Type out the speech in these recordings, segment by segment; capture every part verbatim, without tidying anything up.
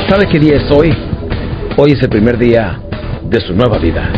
¿Sabe qué día es hoy? Hoy es el primer día de su nueva vida.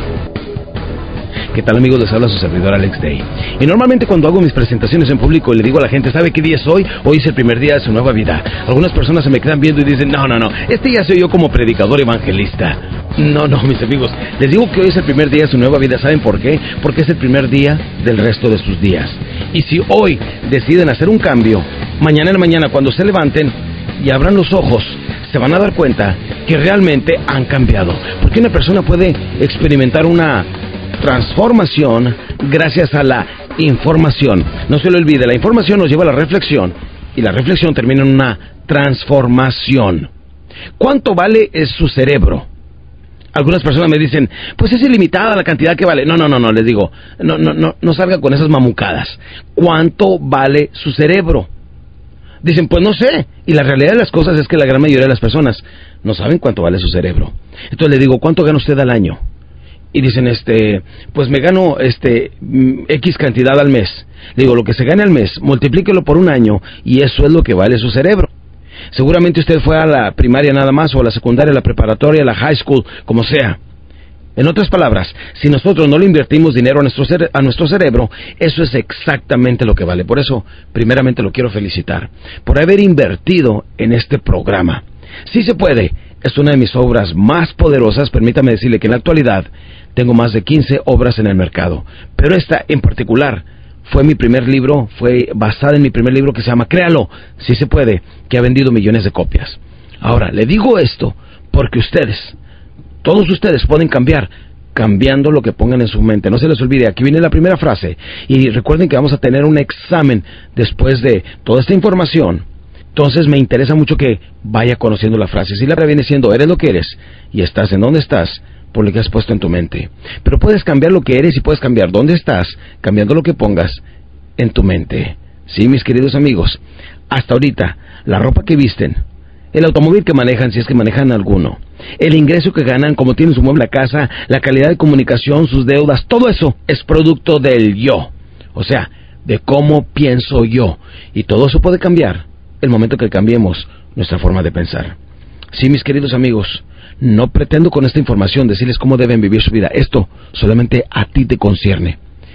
¿Qué tal, amigos? Les habla su servidor Alex Day. Y normalmente cuando hago mis presentaciones en público le digo a la gente, ¿sabe qué día es hoy? Hoy es el primer día de su nueva vida. Algunas personas se me quedan viendo y dicen, no, no, no, este ya soy yo como predicador evangelista. No, no, mis amigos, les digo que hoy es el primer día de su nueva vida. ¿Saben por qué? Porque es el primer día del resto de sus días. Y si hoy deciden hacer un cambio, mañana en la mañana cuando se levanten y abran los ojos, se van a dar cuenta que realmente han cambiado. Porque una persona puede experimentar una transformación gracias a la información. No se lo olvide, la información nos lleva a la reflexión y la reflexión termina en una transformación. ¿Cuánto vale es su cerebro? Algunas personas me dicen, pues es ilimitada la cantidad que vale. No, no, no, no, les digo, no, no, no, no salga con esas mamucadas. ¿Cuánto vale su cerebro? Dicen, pues no sé. Y la realidad de las cosas es que la gran mayoría de las personas no saben cuánto vale su cerebro. Entonces le digo, ¿cuánto gana usted al año? Y dicen, este, pues me gano este X cantidad al mes. Le digo, lo que se gane al mes, multiplíquelo por un año y eso es lo que vale su cerebro. Seguramente usted fue a la primaria nada más, o a la secundaria, a la preparatoria, a la high school, como sea. En otras palabras, si nosotros no le invertimos dinero a nuestro, cere- a nuestro cerebro, eso es exactamente lo que vale. Por eso, primeramente lo quiero felicitar por haber invertido en este programa. Sí se puede. Es una de mis obras más poderosas. Permítame decirle que en la actualidad tengo más de quince obras en el mercado. Pero esta en particular fue mi primer libro, fue basada en mi primer libro que se llama Créalo, sí se puede, que ha vendido millones de copias. Ahora, le digo esto porque ustedes, todos ustedes pueden cambiar cambiando lo que pongan en su mente. No se les olvide, aquí viene la primera frase. Y recuerden que vamos a tener un examen después de toda esta información. Entonces me interesa mucho que vaya conociendo la frase. Si la frase viene siendo, eres lo que eres y estás en donde estás por lo que has puesto en tu mente. Pero puedes cambiar lo que eres y puedes cambiar dónde estás cambiando lo que pongas en tu mente. Sí, mis queridos amigos, hasta ahorita, la ropa que visten, el automóvil que manejan, si es que manejan alguno, el ingreso que ganan, como tienen su mueble a casa, la calidad de comunicación, sus deudas, todo eso es producto del yo. O sea, de cómo pienso yo. Y todo eso puede cambiar el momento que cambiemos nuestra forma de pensar. Sí, mis queridos amigos, no pretendo con esta información decirles cómo deben vivir su vida. Esto solamente a ti te concierne.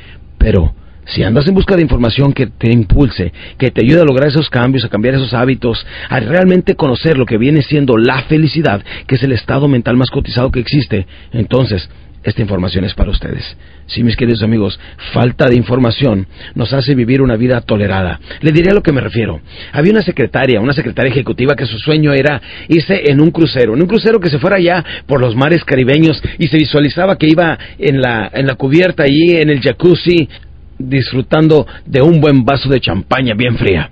Pero si andas en busca de información que te impulse, que te ayude a lograr esos cambios, a cambiar esos hábitos, a realmente conocer lo que viene siendo la felicidad, que es el estado mental más cotizado que existe, entonces esta información es para ustedes. Sí, mis queridos amigos, falta de información nos hace vivir una vida tolerada. Le diré a lo que me refiero. Había una secretaria, una secretaria ejecutiva que su sueño era irse en un crucero, en un crucero que se fuera allá por los mares caribeños y se visualizaba que iba en la, en la cubierta allí, en el jacuzzi, disfrutando de un buen vaso de champaña bien fría.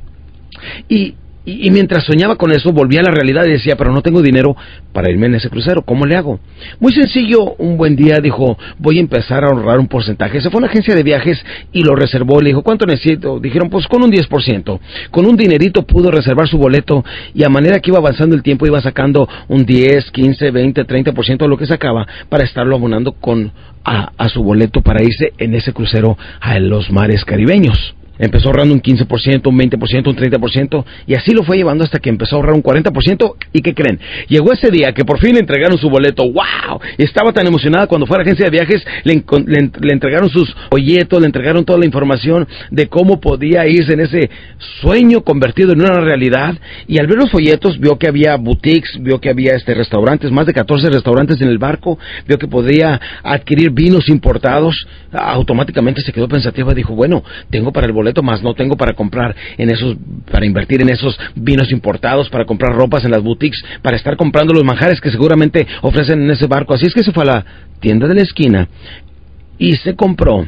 Y Y, y mientras soñaba con eso, volvía a la realidad y decía, pero no tengo dinero para irme en ese crucero, ¿cómo le hago? Muy sencillo, un buen día dijo, voy a empezar a ahorrar un porcentaje. Se fue a una agencia de viajes y lo reservó. Le dijo, ¿cuánto necesito? Dijeron, pues con un diez por ciento. Con un dinerito pudo reservar su boleto y a manera que iba avanzando el tiempo iba sacando un diez, quince, veinte, treinta por ciento de lo que sacaba para estarlo abonando con a, a su boleto para irse en ese crucero a los mares caribeños. Empezó ahorrando un quince por ciento, un veinte por ciento, un treinta por ciento y así lo fue llevando hasta que empezó a ahorrar un cuarenta por ciento. ¿Y qué creen? Llegó ese día que por fin le entregaron su boleto. ¡Wow! Estaba tan emocionada cuando fue a la agencia de viajes, le, le, le entregaron sus folletos, le entregaron toda la información de cómo podía irse en ese sueño convertido en una realidad. Y al ver los folletos vio que había boutiques, vio que había este restaurantes, más de catorce restaurantes en el barco, vio que podría adquirir vinos importados. Automáticamente se quedó pensativa y dijo, bueno, tengo para el boleto, más no tengo para comprar en esos, para invertir en esos vinos importados, para comprar ropas en las boutiques, para estar comprando los manjares que seguramente ofrecen en ese barco. Así es que se fue a la tienda de la esquina y se compró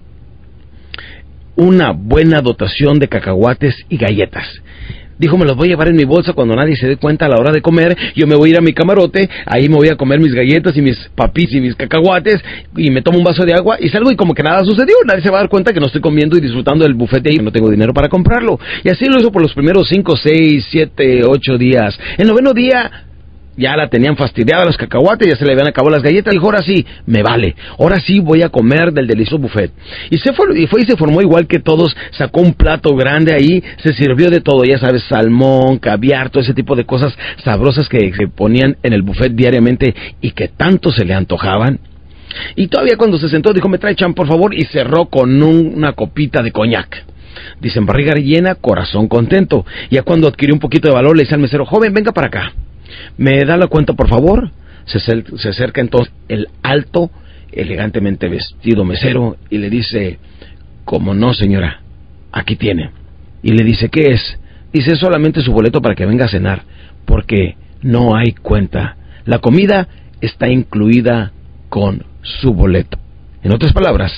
una buena dotación de cacahuates y galletas. Dijo, me los voy a llevar en mi bolsa cuando nadie se dé cuenta a la hora de comer. Yo me voy a ir a mi camarote, ahí me voy a comer mis galletas y mis papis y mis cacahuates y me tomo un vaso de agua y salgo y como que nada sucedió. Nadie se va a dar cuenta que no estoy comiendo y disfrutando del buffet y no tengo dinero para comprarlo. Y así lo hizo por los primeros cinco, seis, siete, ocho días. El noveno día ya la tenían fastidiada los cacahuates, ya se le habían acabado las galletas. Dijo, ahora sí, me vale, ahora sí voy a comer del delicioso buffet. Y se fue, y fue y se formó igual que todos, sacó un plato grande ahí, se sirvió de todo, ya sabes, salmón, caviar, todo ese tipo de cosas sabrosas que se ponían en el buffet diariamente y que tanto se le antojaban. Y todavía cuando se sentó dijo, me trae champ por favor, y cerró con un, una copita de coñac. Dicen, barriga llena, corazón contento. Ya cuando adquirió un poquito de valor le dice al mesero, joven, venga para acá, ¿me da la cuenta por favor? Se, se acerca entonces el alto, elegantemente vestido mesero y le dice, como no señora, aquí tiene. Y le dice, ¿qué es? Dice, solamente su boleto para que venga a cenar, porque no hay cuenta. La comida está incluida con su boleto. En otras palabras,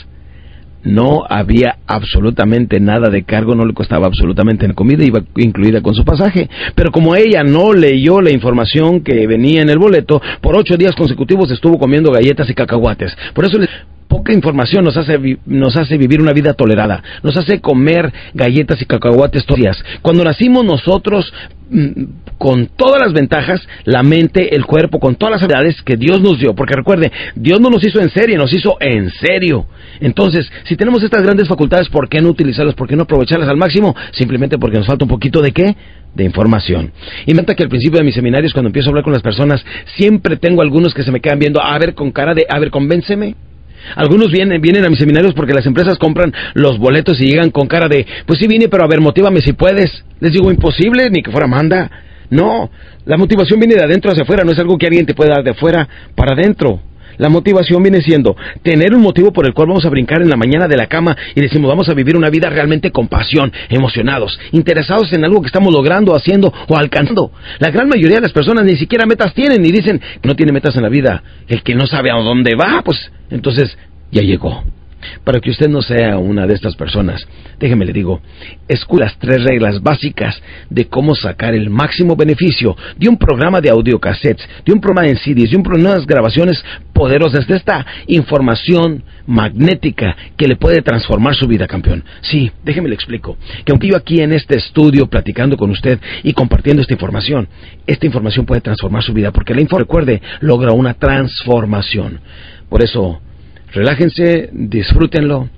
no había absolutamente nada de cargo, no le costaba absolutamente la comida, iba incluida con su pasaje. Pero como ella no leyó la información que venía en el boleto, por ocho días consecutivos estuvo comiendo galletas y cacahuates. Por eso les... poca información nos hace, vi- nos hace vivir una vida tolerada, nos hace comer galletas y cacahuates todos los días. Cuando nacimos nosotros, mm, con todas las ventajas, la mente, el cuerpo, con todas las habilidades que Dios nos dio, porque recuerde, Dios no nos hizo en serie, nos hizo en serio. Entonces, si tenemos estas grandes facultades, ¿por qué no utilizarlas? ¿Por qué no aprovecharlas al máximo? Simplemente porque nos falta un poquito de ¿qué? De información. Y me encanta que al principio de mis seminarios, cuando empiezo a hablar con las personas, siempre tengo algunos que se me quedan viendo, a ver, con cara de, a ver, convénceme. Algunos vienen, vienen a mis seminarios porque las empresas compran los boletos y llegan con cara de, pues sí vine, pero a ver, motívame si puedes. Les digo, imposible, ni que fuera Amanda. No, la motivación viene de adentro hacia afuera, no es algo que alguien te puede dar de afuera para adentro. La motivación viene siendo tener un motivo por el cual vamos a brincar en la mañana de la cama y decimos, vamos a vivir una vida realmente con pasión, emocionados, interesados en algo que estamos logrando, haciendo o alcanzando. La gran mayoría de las personas ni siquiera metas tienen y dicen que no tiene metas en la vida. El que no sabe a dónde va, pues entonces ya llegó. Para que usted no sea una de estas personas, déjeme le digo, escuche las tres reglas básicas de cómo sacar el máximo beneficio de un programa de audiocassettes, de un programa en C Ds, de un programa de unas grabaciones poderosas, de esta información magnética que le puede transformar su vida, campeón. Sí, déjeme le explico, que aunque yo aquí en este estudio platicando con usted y compartiendo esta información, esta información puede transformar su vida, porque la información, recuerde, logra una transformación. Por eso, relájense, disfrútenlo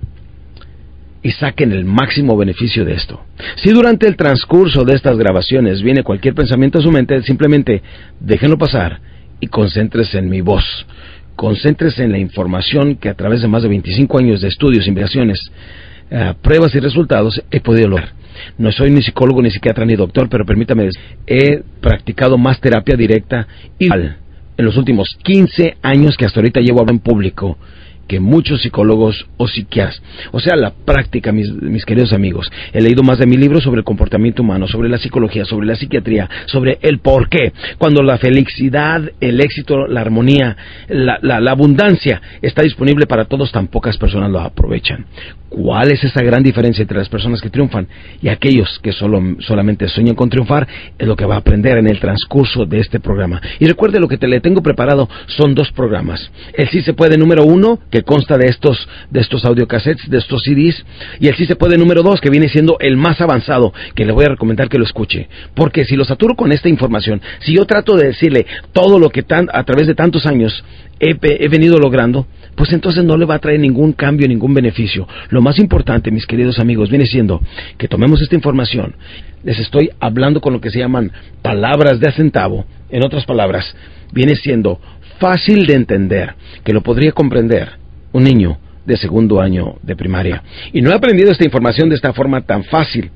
y saquen el máximo beneficio de esto. Si durante el transcurso de estas grabaciones viene cualquier pensamiento a su mente, simplemente déjenlo pasar y concéntrese en mi voz. Concéntrese en la información que a través de más de veinticinco años de estudios, investigaciones, uh, pruebas y resultados he podido lograr. No soy ni psicólogo, ni psiquiatra, ni doctor, pero permítame decir, he practicado más terapia directa igual en los últimos quince años que hasta ahorita llevo a hablar en público que muchos psicólogos o psiquiatras. O sea, la práctica, mis, mis queridos amigos. He leído más de mil libros sobre el comportamiento humano, sobre la psicología, sobre la psiquiatría, sobre el por qué. Cuando la felicidad, el éxito, la armonía, la, la, la abundancia está disponible para todos, tan pocas personas lo aprovechan. ¿Cuál es esa gran diferencia entre las personas que triunfan y aquellos que solo, solamente sueñan con triunfar? Es lo que va a aprender en el transcurso de este programa. Y recuerde, lo que te le tengo preparado son dos programas. El Sí Se Puede número uno, que consta de estos, de estos audiocassettes, de estos C Ds, y el Sí Se Puede número dos, que viene siendo el más avanzado, que le voy a recomendar que lo escuche. Porque si lo saturo con esta información, si yo trato de decirle todo lo que tan, a través de tantos años he, he venido logrando, pues entonces no le va a traer ningún cambio, ningún beneficio. Lo más importante, mis queridos amigos, viene siendo que tomemos esta información. Les estoy hablando con lo que se llaman palabras de a centavo. En otras palabras, viene siendo fácil de entender, que lo podría comprender un niño de segundo año de primaria. Y no he aprendido esta información de esta forma tan fácil.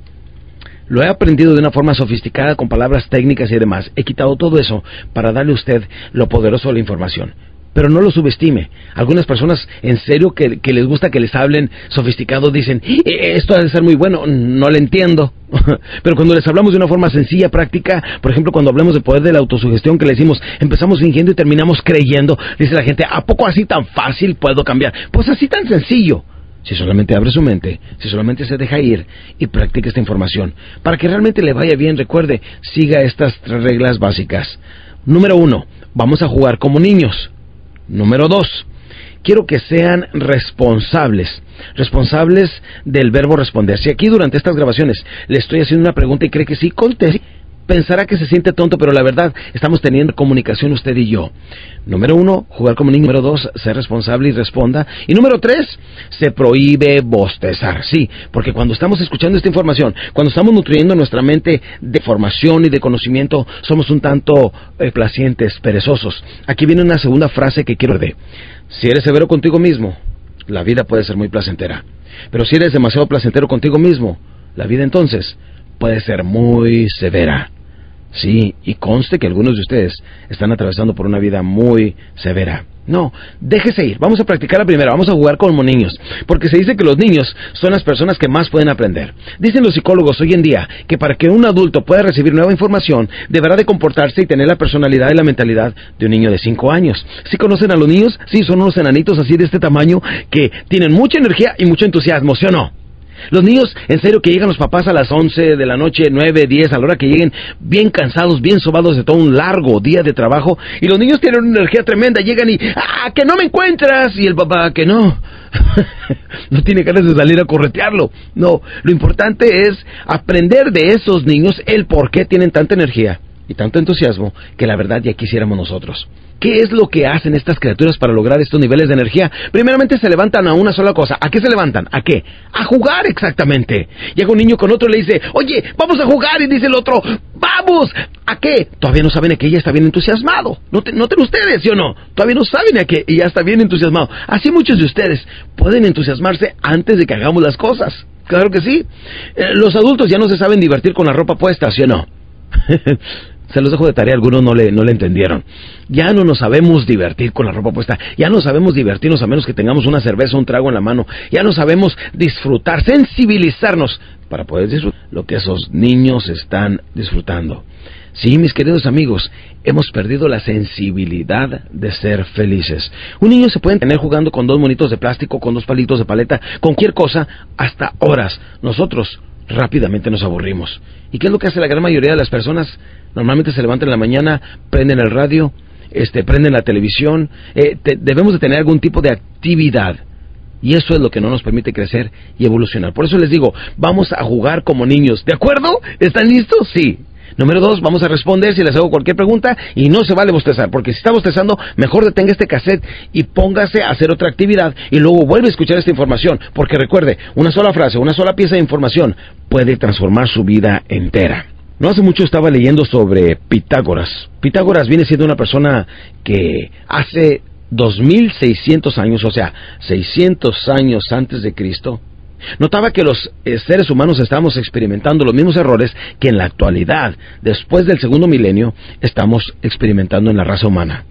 Lo he aprendido de una forma sofisticada, con palabras técnicas y demás. He quitado todo eso para darle a usted lo poderoso de la información. Pero no lo subestime. Algunas personas, en serio, que, que les gusta que les hablen sofisticado, dicen, esto ha de ser muy bueno, no lo entiendo. Pero cuando les hablamos de una forma sencilla, práctica, por ejemplo, cuando hablamos del poder de la autosugestión, que le decimos, empezamos fingiendo y terminamos creyendo, dice la gente, ¿a poco así tan fácil puedo cambiar? Pues así tan sencillo. Si solamente abre su mente, si solamente se deja ir y practica esta información. Para que realmente le vaya bien, recuerde, siga estas tres reglas básicas. Número uno, vamos a jugar como niños. Número dos, quiero que sean responsables, responsables del verbo responder. Si aquí durante estas grabaciones le estoy haciendo una pregunta y cree que sí, conteste. pensará que se siente tonto, pero la verdad, estamos teniendo comunicación usted y yo. Número uno, jugar como niño. Número dos, ser responsable y responda. Y número tres, se prohíbe bostezar. Sí, porque cuando estamos escuchando esta información, cuando estamos nutriendo nuestra mente de formación y de conocimiento, somos un tanto eh, placientes, perezosos. Aquí viene una segunda frase que quiero ver. Si eres severo contigo mismo, la vida puede ser muy placentera. Pero si eres demasiado placentero contigo mismo, la vida entonces puede ser muy severa. Sí, y conste que algunos de ustedes están atravesando por una vida muy severa. No, déjese ir, vamos a practicar la primera, vamos a jugar como niños, porque se dice que los niños son las personas que más pueden aprender. Dicen los psicólogos hoy en día que para que un adulto pueda recibir nueva información, deberá de comportarse y tener la personalidad y la mentalidad de un niño de cinco años. ¿Sí conocen a los niños? Sí, son unos enanitos así de este tamaño que tienen mucha energía y mucho entusiasmo, ¿sí o no? Los niños, en serio, que llegan los papás a las once de la noche, nueve, diez, a la hora que lleguen, bien cansados, bien sobados de todo un largo día de trabajo, y los niños tienen una energía tremenda, llegan y, ¡ah, que no me encuentras! Y el papá, que no, no tiene ganas de salir a corretearlo. No, lo importante es aprender de esos niños el por qué tienen tanta energía y tanto entusiasmo que la verdad ya quisiéramos nosotros. ¿Qué es lo que hacen estas criaturas para lograr estos niveles de energía? Primeramente se levantan a una sola cosa. ¿A qué se levantan? ¿A qué? A jugar, exactamente. Llega un niño con otro y le dice, oye, vamos a jugar, y dice el otro, ¡vamos! ¿A qué? Todavía no saben a qué, ya está bien entusiasmado. Noten, noten ustedes, ¿sí o no? Todavía no saben a qué y ya está bien entusiasmado. Así muchos de ustedes pueden entusiasmarse antes de que hagamos las cosas. Claro que sí. Eh, los adultos ya no se saben divertir con la ropa puesta, ¿sí o no? Se los dejo de tarea, algunos no le, no le entendieron. Ya no nos sabemos divertir con la ropa puesta. Ya no sabemos divertirnos a menos que tengamos una cerveza o un trago en la mano. Ya no sabemos disfrutar, sensibilizarnos para poder disfrutar lo que esos niños están disfrutando. Sí, mis queridos amigos, hemos perdido la sensibilidad de ser felices. Un niño se puede tener jugando con dos monitos de plástico, con dos palitos de paleta, con cualquier cosa, hasta horas. Nosotros rápidamente nos aburrimos. ¿Y qué es lo que hace la gran mayoría de las personas? Normalmente se levantan en la mañana, prenden el radio, este, prenden la televisión. Eh, te, debemos de tener algún tipo de actividad. Y eso es lo que no nos permite crecer y evolucionar. Por eso les digo, vamos a jugar como niños. ¿De acuerdo? ¿Están listos? Sí. Número dos, vamos a responder si les hago cualquier pregunta y no se vale bostezar, porque si está bostezando, mejor detenga este cassette y póngase a hacer otra actividad y luego vuelve a escuchar esta información, porque recuerde, una sola frase, una sola pieza de información puede transformar su vida entera. No hace mucho estaba leyendo sobre Pitágoras. Pitágoras viene siendo una persona que hace dos mil seiscientos años, o sea, seiscientos años antes de Cristo, notaba que los eh, seres humanos estamos experimentando los mismos errores que en la actualidad, después del segundo milenio, estamos experimentando en la raza humana.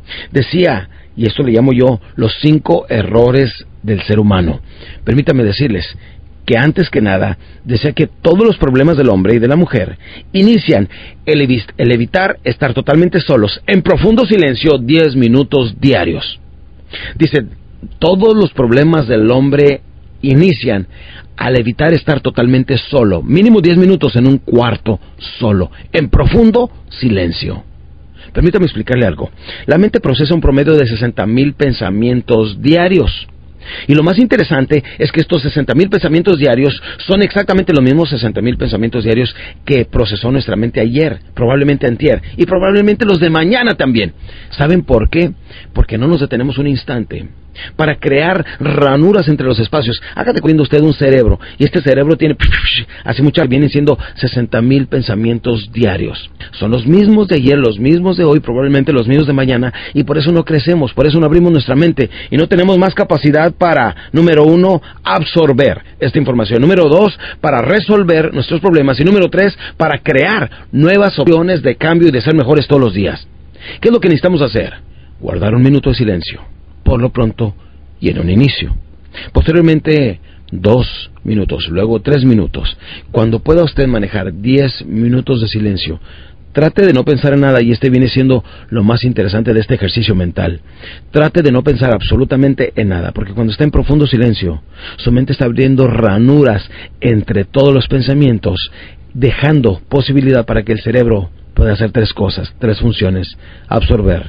Decía, y esto le llamo yo, los cinco errores del ser humano. Permítame decirles que antes que nada, decía que todos los problemas del hombre y de la mujer inician el, evi- el evitar estar totalmente solos, en profundo silencio, diez minutos diarios. Dice, todos los problemas del hombre inician al evitar estar totalmente solo, mínimo diez minutos en un cuarto solo, en profundo silencio. Permítame explicarle algo. La mente procesa un promedio de sesenta mil pensamientos diarios. Y lo más interesante es que estos sesenta mil pensamientos diarios son exactamente los mismos sesenta mil pensamientos diarios que procesó nuestra mente ayer, probablemente antier, y probablemente los de mañana también. ¿Saben por qué? Porque no nos detenemos un instante para crear ranuras entre los espacios. Hágate cuenta usted un cerebro, y este cerebro tiene, hace mucho, vienen siendo sesenta mil pensamientos diarios. Son los mismos de ayer, los mismos de hoy, probablemente los mismos de mañana, y por eso no crecemos, por eso no abrimos nuestra mente, y no tenemos más capacidad para, número uno, absorber esta información, número dos, para resolver nuestros problemas, y número tres, para crear nuevas opciones de cambio y de ser mejores todos los días. ¿Qué es lo que necesitamos hacer? Guardar un minuto de silencio, por lo pronto, y en un inicio. Posteriormente, dos minutos, luego tres minutos. Cuando pueda usted manejar diez minutos de silencio, trate de no pensar en nada, y este viene siendo lo más interesante de este ejercicio mental. Trate de no pensar absolutamente en nada, porque cuando está en profundo silencio, su mente está abriendo ranuras entre todos los pensamientos, dejando posibilidad para que el cerebro pueda hacer tres cosas, tres funciones: absorber,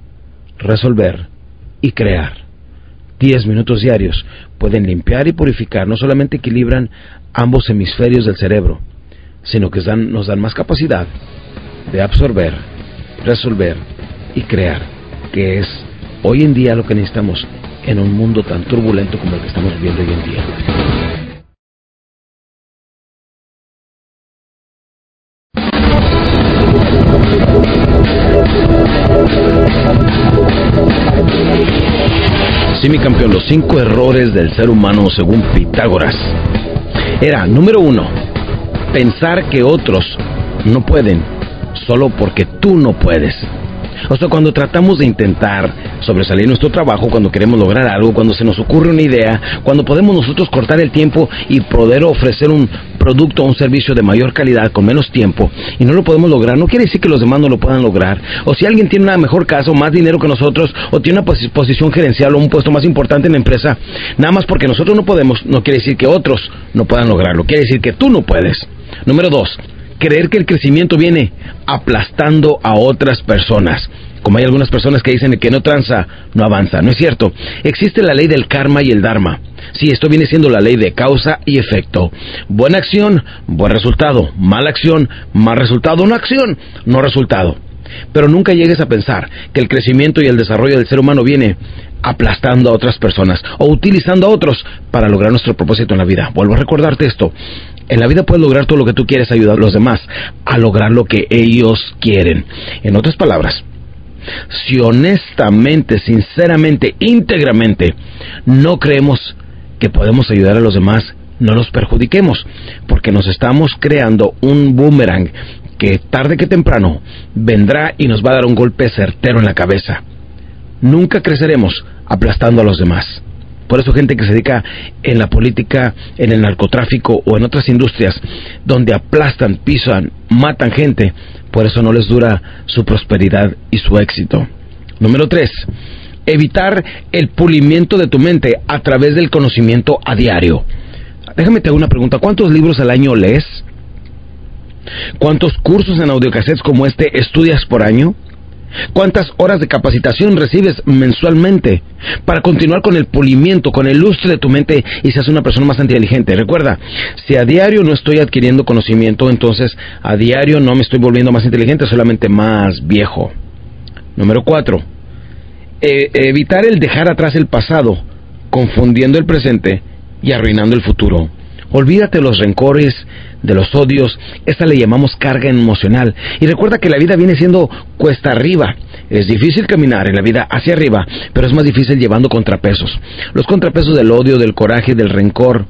resolver y crear. Diez minutos diarios pueden limpiar y purificar, no solamente equilibran ambos hemisferios del cerebro, sino que dan, nos dan más capacidad de absorber, resolver y crear, que es hoy en día lo que necesitamos en un mundo tan turbulento como el que estamos viviendo hoy en día. Sí, mi campeón, los cinco errores del ser humano según Pitágoras. Era, número uno, pensar que otros no pueden solo porque tú no puedes. O sea, cuando tratamos de intentar sobresalir en nuestro trabajo, cuando queremos lograr algo, cuando se nos ocurre una idea, cuando podemos nosotros cortar el tiempo y poder ofrecer un producto o un servicio de mayor calidad con menos tiempo, y no lo podemos lograr, no quiere decir que los demás no lo puedan lograr. O si alguien tiene una mejor casa o más dinero que nosotros, o tiene una pos- posición gerencial o un puesto más importante en la empresa, nada más porque nosotros no podemos, no quiere decir que otros no puedan lograrlo, quiere decir que tú no puedes. Número dos, creer que el crecimiento viene aplastando a otras personas. Como hay algunas personas que dicen que no tranza, no avanza. No es cierto. Existe la ley del karma y el dharma. Sí, esto viene siendo la ley de causa y efecto. Buena acción, buen resultado. Mala acción, mal resultado. No acción, no resultado. Pero nunca llegues a pensar que el crecimiento y el desarrollo del ser humano viene aplastando a otras personas o utilizando a otros para lograr nuestro propósito en la vida. Vuelvo a recordarte esto. En la vida puedes lograr todo lo que tú quieres, ayudar a los demás a lograr lo que ellos quieren. En otras palabras, si honestamente, sinceramente, íntegramente no creemos que podemos ayudar a los demás, no los perjudiquemos, porque nos estamos creando un boomerang que tarde que temprano vendrá y nos va a dar un golpe certero en la cabeza. Nunca creceremos aplastando a los demás. Por eso gente que se dedica en la política, en el narcotráfico o en otras industrias donde aplastan, pisan, matan gente, por eso no les dura su prosperidad y su éxito. Número tres, evitar el pulimiento de tu mente a través del conocimiento a diario. Déjame te hago una pregunta, ¿cuántos libros al año lees? ¿Cuántos cursos en audiocassettes como este estudias por año? ¿Cuántas horas de capacitación recibes mensualmente para continuar con el pulimiento, con el lustre de tu mente y seas una persona más inteligente? Recuerda, si a diario no estoy adquiriendo conocimiento, entonces a diario no me estoy volviendo más inteligente, solamente más viejo. Número cuatro, eh, evitar el dejar atrás el pasado, confundiendo el presente y arruinando el futuro. Olvídate de los rencores, de los odios, esta le llamamos carga emocional. Y recuerda que la vida viene siendo cuesta arriba. Es difícil caminar en la vida hacia arriba, pero es más difícil llevando contrapesos. Los contrapesos del odio, del coraje, del rencor,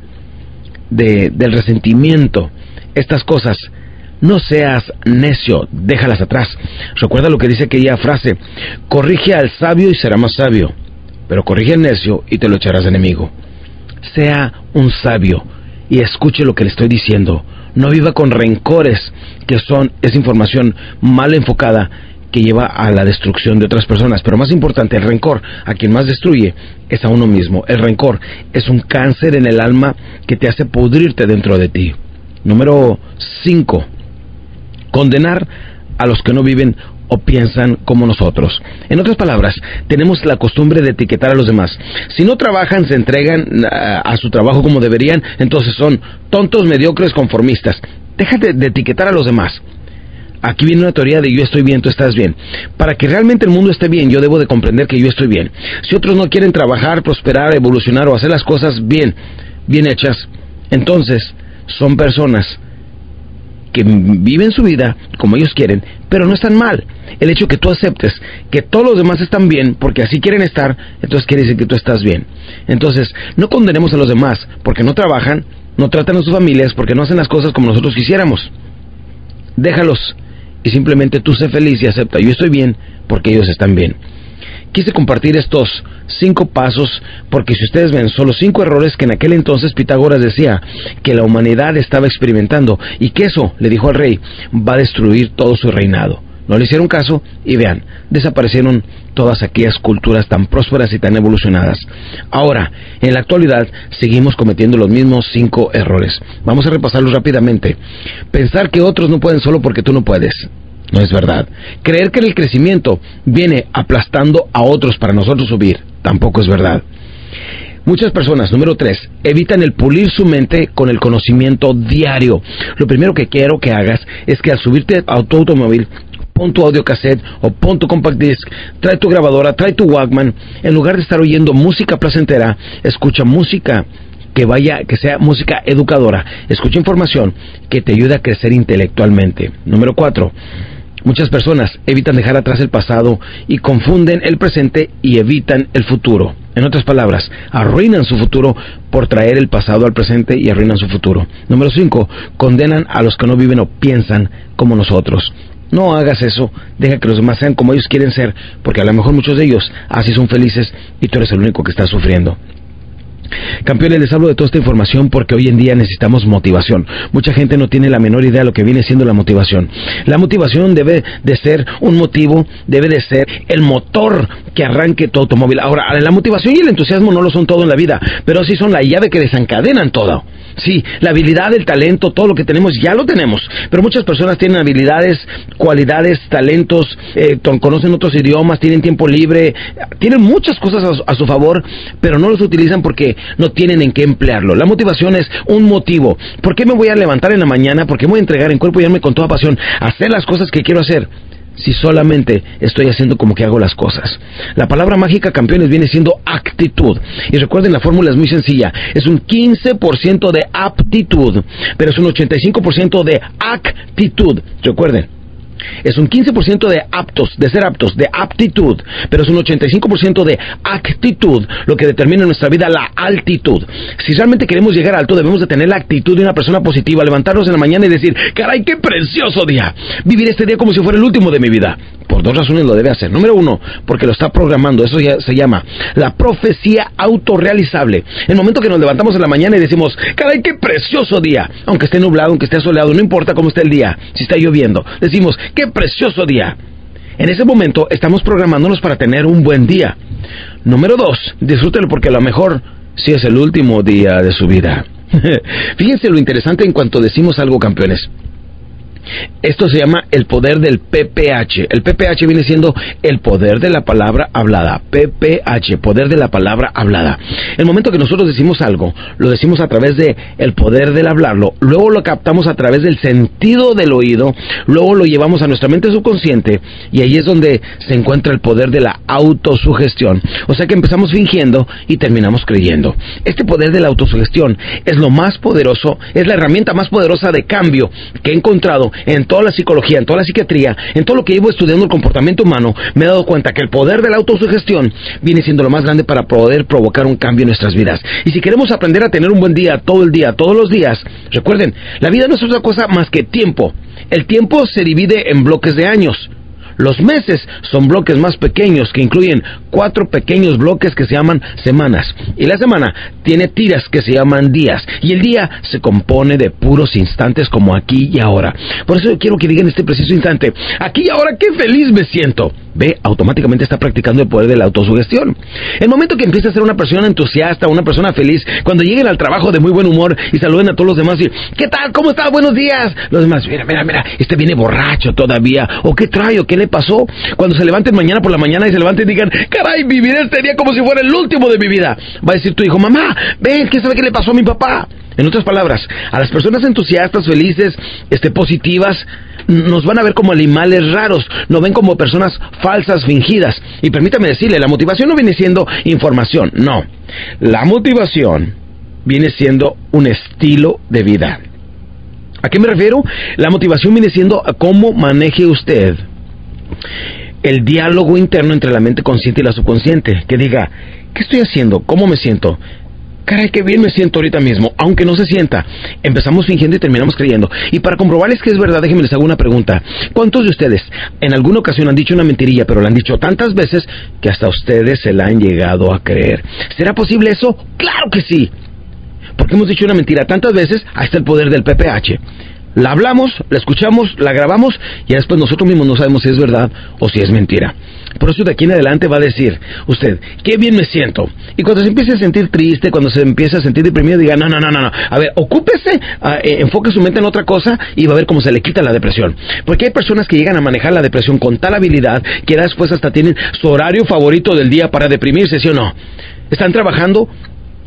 de, del resentimiento, estas cosas. No seas necio, déjalas atrás. Recuerda lo que dice aquella frase, corrige al sabio y será más sabio, pero corrige al necio y te lo echarás de enemigo. Sea un sabio y escuche lo que le estoy diciendo. No viva con rencores, que son esa información mal enfocada que lleva a la destrucción de otras personas. Pero más importante, el rencor, a quien más destruye es a uno mismo. El rencor es un cáncer en el alma que te hace pudrirte dentro de ti. Número cinco, condenar a los que no viven o piensan como nosotros. En otras palabras, tenemos la costumbre de etiquetar a los demás. Si no trabajan, se entregan a, a su trabajo como deberían, entonces son tontos, mediocres, conformistas. Déjate de etiquetar a los demás. Aquí viene una teoría de yo estoy bien, tú estás bien. Para que realmente el mundo esté bien, yo debo de comprender que yo estoy bien. Si otros no quieren trabajar, prosperar, evolucionar o hacer las cosas bien, bien hechas, entonces son personas que viven su vida como ellos quieren, pero no están mal. El hecho que tú aceptes que todos los demás están bien porque así quieren estar, entonces quiere decir que tú estás bien. Entonces, no condenemos a los demás porque no trabajan, no tratan a sus familias, porque no hacen las cosas como nosotros quisiéramos. Déjalos y simplemente tú sé feliz y acepta, yo estoy bien porque ellos están bien. Quise compartir estos cinco pasos porque si ustedes ven, son los cinco errores que en aquel entonces Pitágoras decía que la humanidad estaba experimentando y que eso, le dijo al rey, va a destruir todo su reinado. No le hicieron caso y vean, desaparecieron todas aquellas culturas tan prósperas y tan evolucionadas. Ahora, en la actualidad, seguimos cometiendo los mismos cinco errores. Vamos a repasarlos rápidamente. Pensar que otros no pueden solo porque tú no puedes. No es verdad. Creer que el crecimiento viene aplastando a otros para nosotros subir, tampoco es verdad. Muchas personas, número tres, evitan el pulir su mente con el conocimiento diario. Lo primero que quiero que hagas es que al subirte a tu automóvil, pon tu audio cassette o pon tu compact disc, trae tu grabadora, trae tu Walkman. En lugar de estar oyendo música placentera, escucha música que vaya, que sea música educadora. Escucha información que te ayude a crecer intelectualmente. Número cuatro. Muchas personas evitan dejar atrás el pasado y confunden el presente y evitan el futuro. En otras palabras, arruinan su futuro por traer el pasado al presente y arruinan su futuro. Número cinco. Condenan a los que no viven o piensan como nosotros. No hagas eso, deja que los demás sean como ellos quieren ser, porque a lo mejor muchos de ellos así son felices y tú eres el único que está sufriendo. Campeones, les hablo de toda esta información porque hoy en día necesitamos motivación. Mucha gente no tiene la menor idea de lo que viene siendo la motivación. La motivación debe de ser un motivo, debe de ser el motor que arranque tu automóvil. Ahora, la motivación y el entusiasmo no lo son todo en la vida, pero sí son la llave que desencadenan todo. Sí, la habilidad, el talento, todo lo que tenemos ya lo tenemos, pero muchas personas tienen habilidades, cualidades, talentos, eh, conocen otros idiomas, tienen tiempo libre, tienen muchas cosas a su, a su favor, pero no los utilizan porque no tienen en qué emplearlo. La motivación es un motivo. ¿Por qué me voy a levantar en la mañana? ¿Por qué me voy a entregar en cuerpo y alma con toda pasión a hacer las cosas que quiero hacer? Si solamente estoy haciendo como que hago las cosas. La palabra mágica, campeones, viene siendo actitud. Y recuerden, la fórmula es muy sencilla. Es un quince por ciento de aptitud, pero es un ochenta y cinco por ciento de actitud. Recuerden, es un quince por ciento de aptos, de ser aptos, de aptitud, pero es un ochenta y cinco por ciento de actitud lo que determina en nuestra vida la altitud. Si realmente queremos llegar alto, debemos de tener la actitud de una persona positiva, levantarnos en la mañana y decir, caray, qué precioso día, vivir este día como si fuera el último de mi vida. Por dos razones lo debe hacer. Número uno, porque lo está programando. Eso ya se llama la profecía autorrealizable. El momento que nos levantamos en la mañana y decimos, caray, qué precioso día, aunque esté nublado, aunque esté soleado, no importa cómo esté el día, si está lloviendo, decimos, qué precioso día. En ese momento estamos programándonos para tener un buen día. Número dos, disfrútelo porque a lo mejor sí es el último día de su vida. Fíjense lo interesante en cuanto decimos algo, campeones. Esto se llama el poder del P P H. El P P H viene siendo el poder de la palabra hablada. P P H, poder de la palabra hablada. El momento que nosotros decimos algo, lo decimos a través de el poder del hablarlo, luego lo captamos a través del sentido del oído, luego lo llevamos a nuestra mente subconsciente y ahí es donde se encuentra el poder de la autosugestión. O sea que empezamos fingiendo y terminamos creyendo. Este poder de la autosugestión es lo más poderoso, es la herramienta más poderosa de cambio que he encontrado en toda la psicología, en toda la psiquiatría, en todo lo que llevo estudiando el comportamiento humano. Me he dado cuenta que el poder de la autosugestión viene siendo lo más grande para poder provocar un cambio en nuestras vidas. Y si queremos aprender a tener un buen día todo el día, todos los días, recuerden, la vida no es otra cosa más que tiempo. El tiempo se divide en bloques de años. Los meses son bloques más pequeños que incluyen cuatro pequeños bloques que se llaman semanas. Y la semana tiene tiras que se llaman días. Y el día se compone de puros instantes como aquí y ahora. Por eso yo quiero que digan en este preciso instante, aquí y ahora qué feliz me siento. Ve, automáticamente está practicando el poder de la autosugestión. El momento que empieza a ser una persona entusiasta, una persona feliz, cuando lleguen al trabajo de muy buen humor y saluden a todos los demás y, ¿qué tal? ¿Cómo está? Buenos días. Los demás, mira, mira, mira, este viene borracho todavía. ¿O qué trae? ¿O qué le pasó? Cuando se levanten mañana por la mañana y se levanten y digan, caray, viviré este día como si fuera el último de mi vida. Va a decir tu hijo, mamá, ven, ¿qué sabe qué le pasó a mi papá? En otras palabras, a las personas entusiastas, felices, este, positivas, nos van a ver como animales raros, nos ven como personas falsas, fingidas. Y permítame decirle, la motivación no viene siendo información, no. La motivación viene siendo un estilo de vida. ¿A qué me refiero? La motivación viene siendo a cómo maneje usted el diálogo interno entre la mente consciente y la subconsciente. Que diga, ¿qué estoy haciendo? ¿Cómo me siento? Caray, qué bien me siento ahorita mismo, aunque no se sienta. Empezamos fingiendo y terminamos creyendo. Y para comprobarles que es verdad, déjenme les hago una pregunta. ¿Cuántos de ustedes en alguna ocasión han dicho una mentirilla, pero la han dicho tantas veces que hasta ustedes se la han llegado a creer? ¿Será posible eso? ¡Claro que sí! Porque hemos dicho una mentira tantas veces, ahí está el poder del P P H. La hablamos, la escuchamos, la grabamos y después nosotros mismos no sabemos si es verdad o si es mentira. Por eso de aquí en adelante va a decir usted, qué bien me siento. Y cuando se empiece a sentir triste, cuando se empiece a sentir deprimido, diga, no, no, no, no, no. A ver, ocúpese, uh, eh, enfoque su mente en otra cosa y va a ver cómo se le quita la depresión. Porque hay personas que llegan a manejar la depresión con tal habilidad que después hasta tienen su horario favorito del día para deprimirse, ¿sí o no? Están trabajando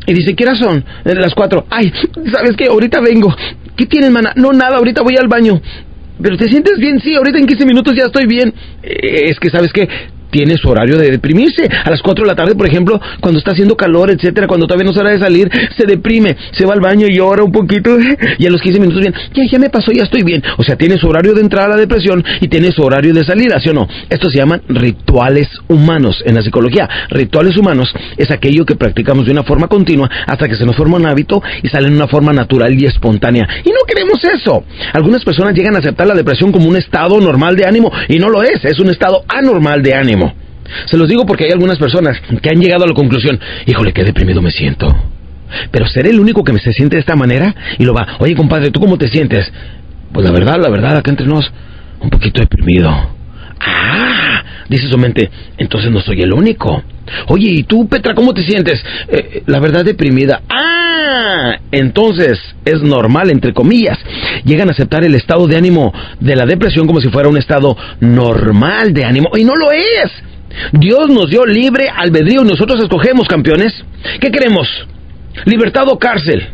Y dice, ¿qué horas son? Las cuatro. Ay, ¿sabes qué? Ahorita vengo. ¿Qué tienes, mana? No, nada, ahorita voy al baño. ¿Pero te sientes bien? Sí, ahorita en quince minutos ya estoy bien. Eh, es que, ¿sabes qué? Tiene su horario de deprimirse. A las cuatro de la tarde, por ejemplo, cuando está haciendo calor, etcétera, cuando todavía no es hora de salir, se deprime, se va al baño y llora un poquito, y a los quince minutos bien, ya, ya me pasó, ya estoy bien. O sea, tiene su horario de entrada a la depresión y tiene su horario de salida, ¿sí o no? Esto se llaman rituales humanos en la psicología. Rituales humanos es aquello que practicamos de una forma continua hasta que se nos forma un hábito y sale en una forma natural y espontánea. Y no queremos eso. Algunas personas llegan a aceptar la depresión como un estado normal de ánimo, y no lo es, es un estado anormal de ánimo. Se los digo porque hay algunas personas que han llegado a la conclusión, híjole, qué deprimido me siento. Pero ¿seré el único que me se siente de esta manera? Y lo va, oye, compadre, ¿tú cómo te sientes? Pues la verdad, la verdad, acá entre nos, un poquito deprimido. Ah, dice su mente, entonces no soy el único. Oye, ¿y tú, Petra, cómo te sientes? Eh, la verdad, deprimida. Ah, entonces es normal, entre comillas. Llegan a aceptar el estado de ánimo de la depresión como si fuera un estado normal de ánimo, y no lo es. Dios nos dio libre albedrío y nosotros escogemos, campeones. ¿Qué queremos? ¿Libertad o cárcel?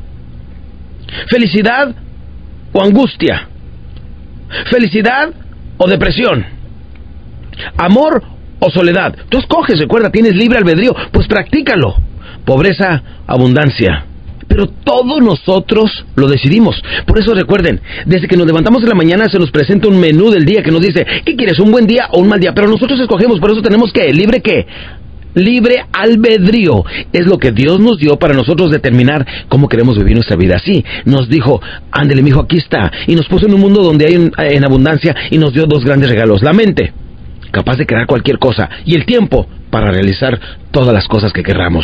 ¿Felicidad o angustia? ¿Felicidad o depresión? ¿Amor o soledad? Tú escoges, recuerda, tienes libre albedrío, pues practícalo. Pobreza, abundancia. Pero todos nosotros lo decidimos. Por eso recuerden, desde que nos levantamos en la mañana se nos presenta un menú del día que nos dice, ¿qué quieres? ¿Un buen día o un mal día? Pero nosotros escogemos, por eso tenemos que, ¿libre qué? Libre albedrío. Es lo que Dios nos dio para nosotros determinar cómo queremos vivir nuestra vida. Sí, nos dijo, ándele mijo, aquí está. Y nos puso en un mundo donde hay en, en abundancia y nos dio dos grandes regalos. La mente, capaz de crear cualquier cosa, y el tiempo para realizar todas las cosas que querramos.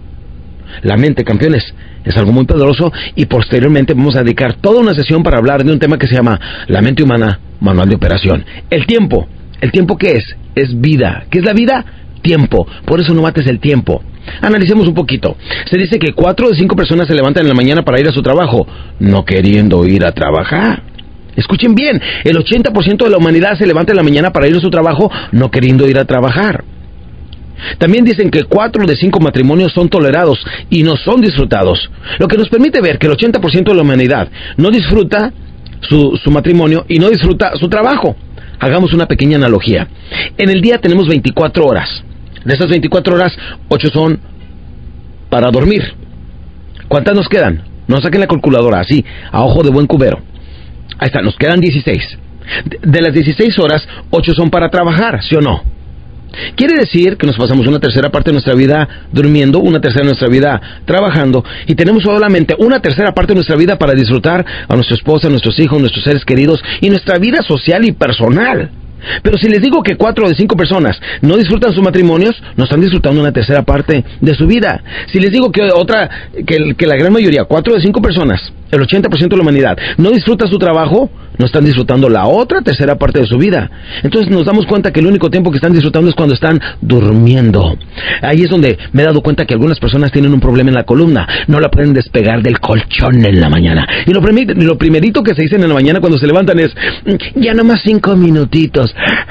La mente, campeones, es algo muy poderoso, y posteriormente vamos a dedicar toda una sesión para hablar de un tema que se llama la mente humana, manual de operación. El tiempo. ¿El tiempo qué es? Es vida. ¿Qué es la vida? Tiempo. Por eso no mates el tiempo. Analicemos un poquito. Se dice que cuatro de cinco personas se levantan en la mañana para ir a su trabajo, no queriendo ir a trabajar. Escuchen bien, el ochenta por ciento de la humanidad se levanta en la mañana para ir a su trabajo, no queriendo ir a trabajar. También dicen que cuatro de cinco matrimonios son tolerados y no son disfrutados, lo que nos permite ver que el ochenta por ciento de la humanidad no disfruta su, su matrimonio y no disfruta su trabajo. Hagamos una pequeña analogía. En el día tenemos veinticuatro horas. De esas veinticuatro horas, ocho son para dormir. ¿Cuántas nos quedan? No saquen la calculadora, así, a ojo de buen cubero. Ahí está, nos quedan dieciséis. De, de las dieciséis horas, ocho son para trabajar, ¿sí o no? Quiere decir que nos pasamos una tercera parte de nuestra vida durmiendo, una tercera de nuestra vida trabajando, y tenemos solamente una tercera parte de nuestra vida para disfrutar a nuestra esposa, a nuestros hijos, nuestros seres queridos y nuestra vida social y personal. Pero si les digo que cuatro de cinco personas no disfrutan sus matrimonios, no están disfrutando una tercera parte de su vida. Si les digo que otra, que, que la gran mayoría, cuatro de cinco personas, el ochenta por ciento de la humanidad, no disfruta su trabajo, no están disfrutando la otra tercera parte de su vida. Entonces nos damos cuenta que el único tiempo que están disfrutando es cuando están durmiendo. Ahí es donde me he dado cuenta que algunas personas tienen un problema en la columna, no la pueden despegar del colchón en la mañana. Y lo, primer, lo primerito que se dicen en la mañana cuando se levantan es, ya nomás cinco minutitos,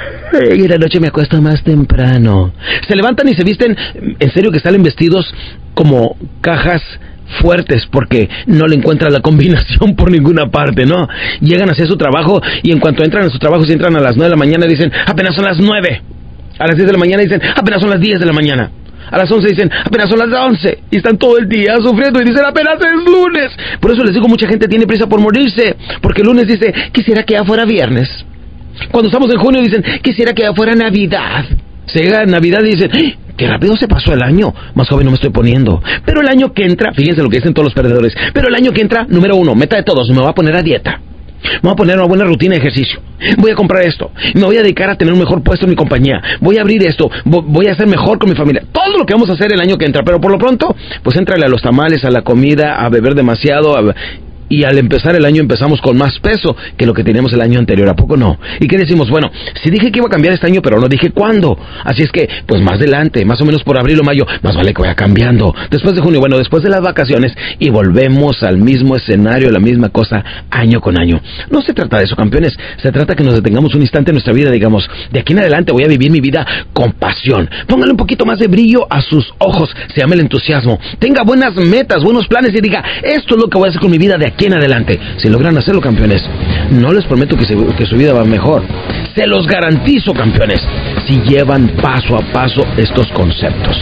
y la noche me acuesto más temprano. Se levantan y se visten, en serio que salen vestidos como cajas fuertes porque no le encuentran la combinación por ninguna parte, ¿no? Llegan a hacer su trabajo y en cuanto entran a su trabajo, si entran a las nueve de la mañana, dicen, apenas son las nueve. A las diez de la mañana dicen, apenas son las diez de la mañana. A las once dicen, apenas son las once. Y están todo el día sufriendo y dicen, apenas es lunes. Por eso les digo, mucha gente tiene prisa por morirse, porque el lunes dice, quisiera que ya fuera viernes. Cuando estamos en junio dicen, quisiera que ya fuera Navidad. Se llega Navidad y dicen, qué rápido se pasó el año, más joven no me estoy poniendo. Pero el año que entra, fíjense lo que dicen todos los perdedores, pero el año que entra, número uno, meta de todos, me voy a poner a dieta. Me voy a poner una buena rutina de ejercicio. Voy a comprar esto. Me voy a dedicar a tener un mejor puesto en mi compañía. Voy a abrir esto. Voy a ser mejor con mi familia. Todo lo que vamos a hacer el año que entra. Pero por lo pronto, pues éntrale a los tamales, a la comida, a beber demasiado. A... y al empezar el año empezamos con más peso que lo que teníamos el año anterior, ¿a poco no? ¿Y qué decimos? Bueno, si dije que iba a cambiar este año, pero no dije cuándo. Así es que, pues más adelante, más o menos por abril o mayo, más vale que vaya cambiando. Después de junio, bueno, después de las vacaciones, y volvemos al mismo escenario, la misma cosa, año con año. No se trata de eso, campeones. Se trata que nos detengamos un instante en nuestra vida, digamos, de aquí en adelante voy a vivir mi vida con pasión. Póngale un poquito más de brillo a sus ojos, se llama el entusiasmo. Tenga buenas metas, buenos planes y diga, esto es lo que voy a hacer con mi vida de aquí en adelante. Si logran hacerlo, campeones, no les prometo que, se, que su vida va mejor. Se los garantizo, campeones, si llevan paso a paso estos conceptos.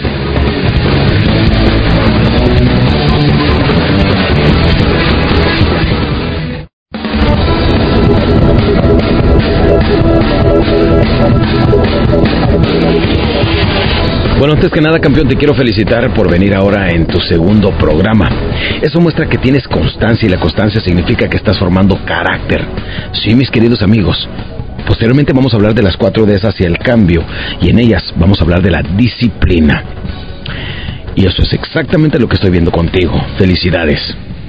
Bueno, antes que nada, campeón, te quiero felicitar por venir ahora en tu segundo programa. Eso muestra que tienes constancia, y la constancia significa que estás formando carácter. Sí, mis queridos amigos. Posteriormente vamos a hablar de las cuatro Ds hacia el cambio, y en ellas vamos a hablar de la disciplina. Y eso es exactamente lo que estoy viendo contigo. Felicidades.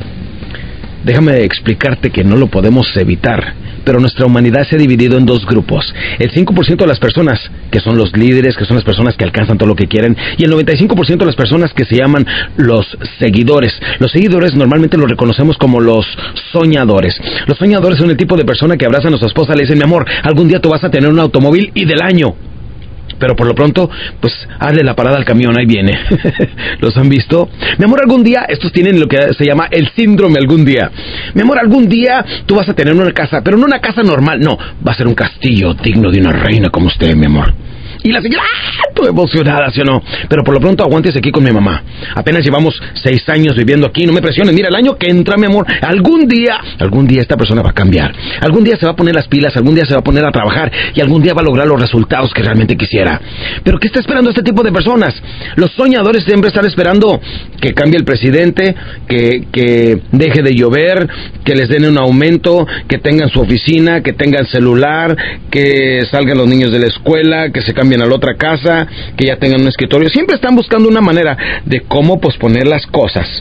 Déjame explicarte que no lo podemos evitar, pero nuestra humanidad se ha dividido en dos grupos. El cinco por ciento de las personas, que son los líderes, que son las personas que alcanzan todo lo que quieren, y el noventa y cinco por ciento de las personas que se llaman los seguidores. Los seguidores normalmente los reconocemos como los soñadores. Los soñadores son el tipo de persona que abrazan a su esposa y le dicen, mi amor, algún día tú vas a tener un automóvil y del año. Pero por lo pronto, pues, hazle la parada al camión, ahí viene. ¿Los han visto? Mi amor, algún día, estos tienen lo que se llama el síndrome algún día. Mi amor, algún día tú vas a tener una casa, pero no una casa normal, no, va a ser un castillo digno de una reina como usted, mi amor. Y la señora, ¡ah! Todo emocionada, ¿sí o no? Pero por lo pronto aguántese aquí con mi mamá. Apenas llevamos seis años viviendo aquí, no me presiones. Mira, el año que entra, mi amor, algún día, algún día esta persona va a cambiar. Algún día se va a poner las pilas, algún día se va a poner a trabajar y algún día va a lograr los resultados que realmente quisiera. Pero ¿qué está esperando este tipo de personas? Los soñadores siempre están esperando que cambie el presidente, que, que deje de llover, que les den un aumento, que tengan su oficina, que tengan celular, que salgan los niños de la escuela, que se cambien a la otra casa, que ya tengan un escritorio. Siempre están buscando una manera de cómo posponer las cosas.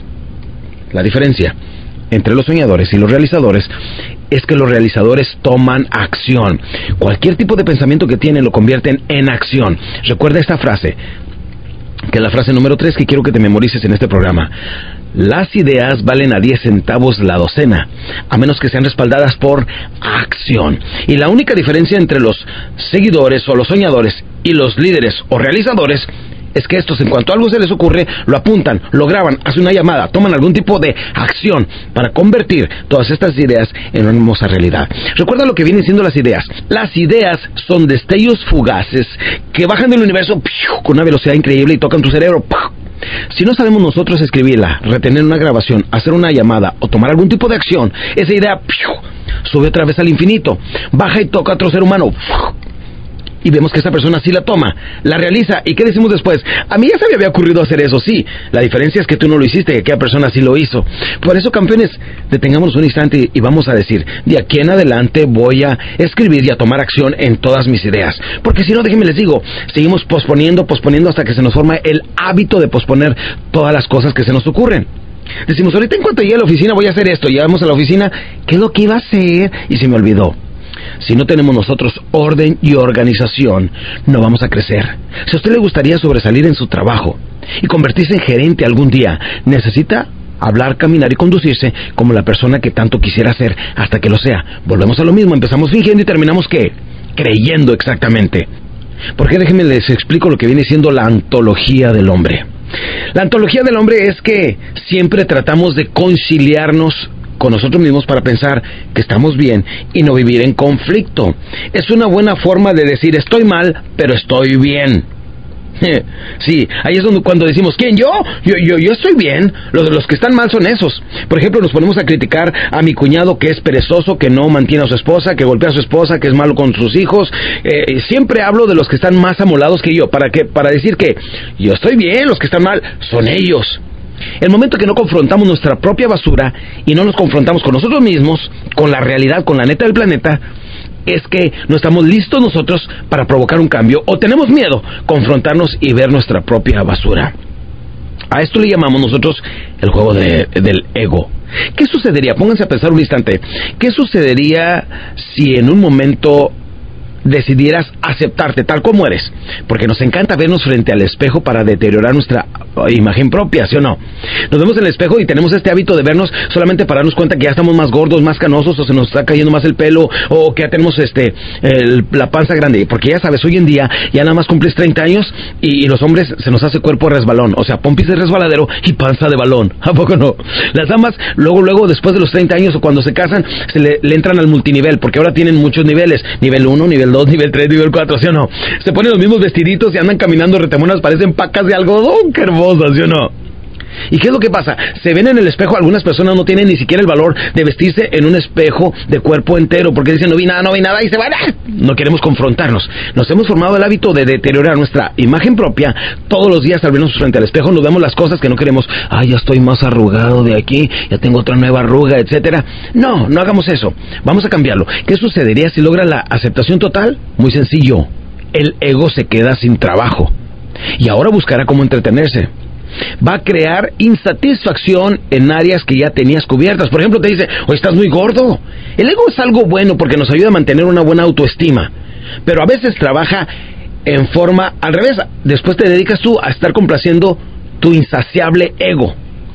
La diferencia entre los soñadores y los realizadores es que los realizadores toman acción. Cualquier tipo de pensamiento que tienen lo convierten en acción. Recuerda esta frase, que es la frase número tres que quiero que te memorices en este programa. Las ideas valen a diez centavos la docena, a menos que sean respaldadas por acción. Y la única diferencia entre los seguidores o los soñadores y los líderes o realizadores es que estos, en cuanto algo se les ocurre, lo apuntan, lo graban, hacen una llamada, toman algún tipo de acción para convertir todas estas ideas en una hermosa realidad. Recuerda lo que vienen siendo las ideas. Las ideas son destellos fugaces que bajan del universo con una velocidad increíble y tocan tu cerebro. Si no sabemos nosotros escribirla, retener una grabación, hacer una llamada o tomar algún tipo de acción, esa idea sube otra vez al infinito, baja y toca a otro ser humano. Y vemos que esa persona sí la toma, la realiza. ¿Y qué decimos después? A mí ya se me había ocurrido hacer eso, sí. La diferencia es que tú no lo hiciste y aquella persona sí lo hizo. Por eso, campeones, detengámonos un instante y vamos a decir, de aquí en adelante voy a escribir y a tomar acción en todas mis ideas. Porque si no, déjenme les digo, seguimos posponiendo, posponiendo hasta que se nos forma el hábito de posponer todas las cosas que se nos ocurren. Decimos, ahorita en cuanto llegue a la oficina voy a hacer esto. Llegamos a la oficina, ¿qué es lo que iba a hacer? Y se me olvidó. Si no tenemos nosotros orden y organización, no vamos a crecer. Si a usted le gustaría sobresalir en su trabajo y convertirse en gerente algún día, necesita hablar, caminar y conducirse como la persona que tanto quisiera ser hasta que lo sea. Volvemos a lo mismo, empezamos fingiendo y terminamos ¿qué? Creyendo exactamente. Porque déjenme les explico lo que viene siendo la antología del hombre. La antología del hombre es que siempre tratamos de conciliarnos con nosotros mismos para pensar que estamos bien y no vivir en conflicto. Es una buena forma de decir estoy mal, pero estoy bien. Sí, ahí es donde cuando decimos ¿quién? ¿Yo? Yo, yo, yo estoy bien. Los, los que están mal son esos. Por ejemplo, nos ponemos a criticar a mi cuñado que es perezoso, que no mantiene a su esposa, que golpea a su esposa, que es malo con sus hijos. Eh, siempre hablo de los que están más amolados que yo, para que, para decir que yo estoy bien, los que están mal son ellos. El momento que no confrontamos nuestra propia basura y no nos confrontamos con nosotros mismos, con la realidad, con la neta del planeta, es que no estamos listos nosotros para provocar un cambio o tenemos miedo confrontarnos y ver nuestra propia basura. A esto le llamamos nosotros el juego de, del ego. ¿Qué sucedería? Pónganse a pensar un instante. ¿Qué sucedería si en un momento decidieras aceptarte tal como eres? Porque nos encanta vernos frente al espejo para deteriorar nuestra imagen propia, ¿sí o no? Nos vemos en el espejo y tenemos este hábito de vernos solamente para darnos cuenta que ya estamos más gordos, más canosos, o se nos está cayendo más el pelo, o que ya tenemos este el, la panza grande. Porque ya sabes, hoy en día ya nada más cumples treinta años y, y los hombres se nos hace cuerpo resbalón, o sea, pompis de resbaladero y panza de balón. ¿A poco no? Las damas luego, luego, después de los treinta años o cuando se casan, se le, le entran al multinivel, porque ahora tienen muchos niveles, nivel uno, nivel dos, nivel tres, nivel cuatro, ¿sí o no? Se ponen los mismos vestiditos y andan caminando retemonas, parecen pacas de algodón, qué hermosas, ¿sí o no? ¿Y qué es lo que pasa? Se ven en el espejo, algunas personas no tienen ni siquiera el valor de vestirse en un espejo de cuerpo entero, porque dicen no vi nada, no vi nada y se van. ¡Ah! No queremos confrontarnos. Nos hemos formado el hábito de deteriorar nuestra imagen propia todos los días al vernos frente al espejo. Nos vemos las cosas que no queremos. Ay, ya estoy más arrugado de aquí, ya tengo otra nueva arruga, etcétera. No, no hagamos eso. Vamos a cambiarlo. ¿Qué sucedería si logra la aceptación total? Muy sencillo. El ego se queda sin trabajo y ahora buscará cómo entretenerse. Va a crear insatisfacción en áreas que ya tenías cubiertas. Por ejemplo, te dice, oye, estás muy gordo. El ego es algo bueno porque nos ayuda a mantener una buena autoestima, pero a veces trabaja en forma al revés. Después te dedicas tú a estar complaciendo tu insaciable ego.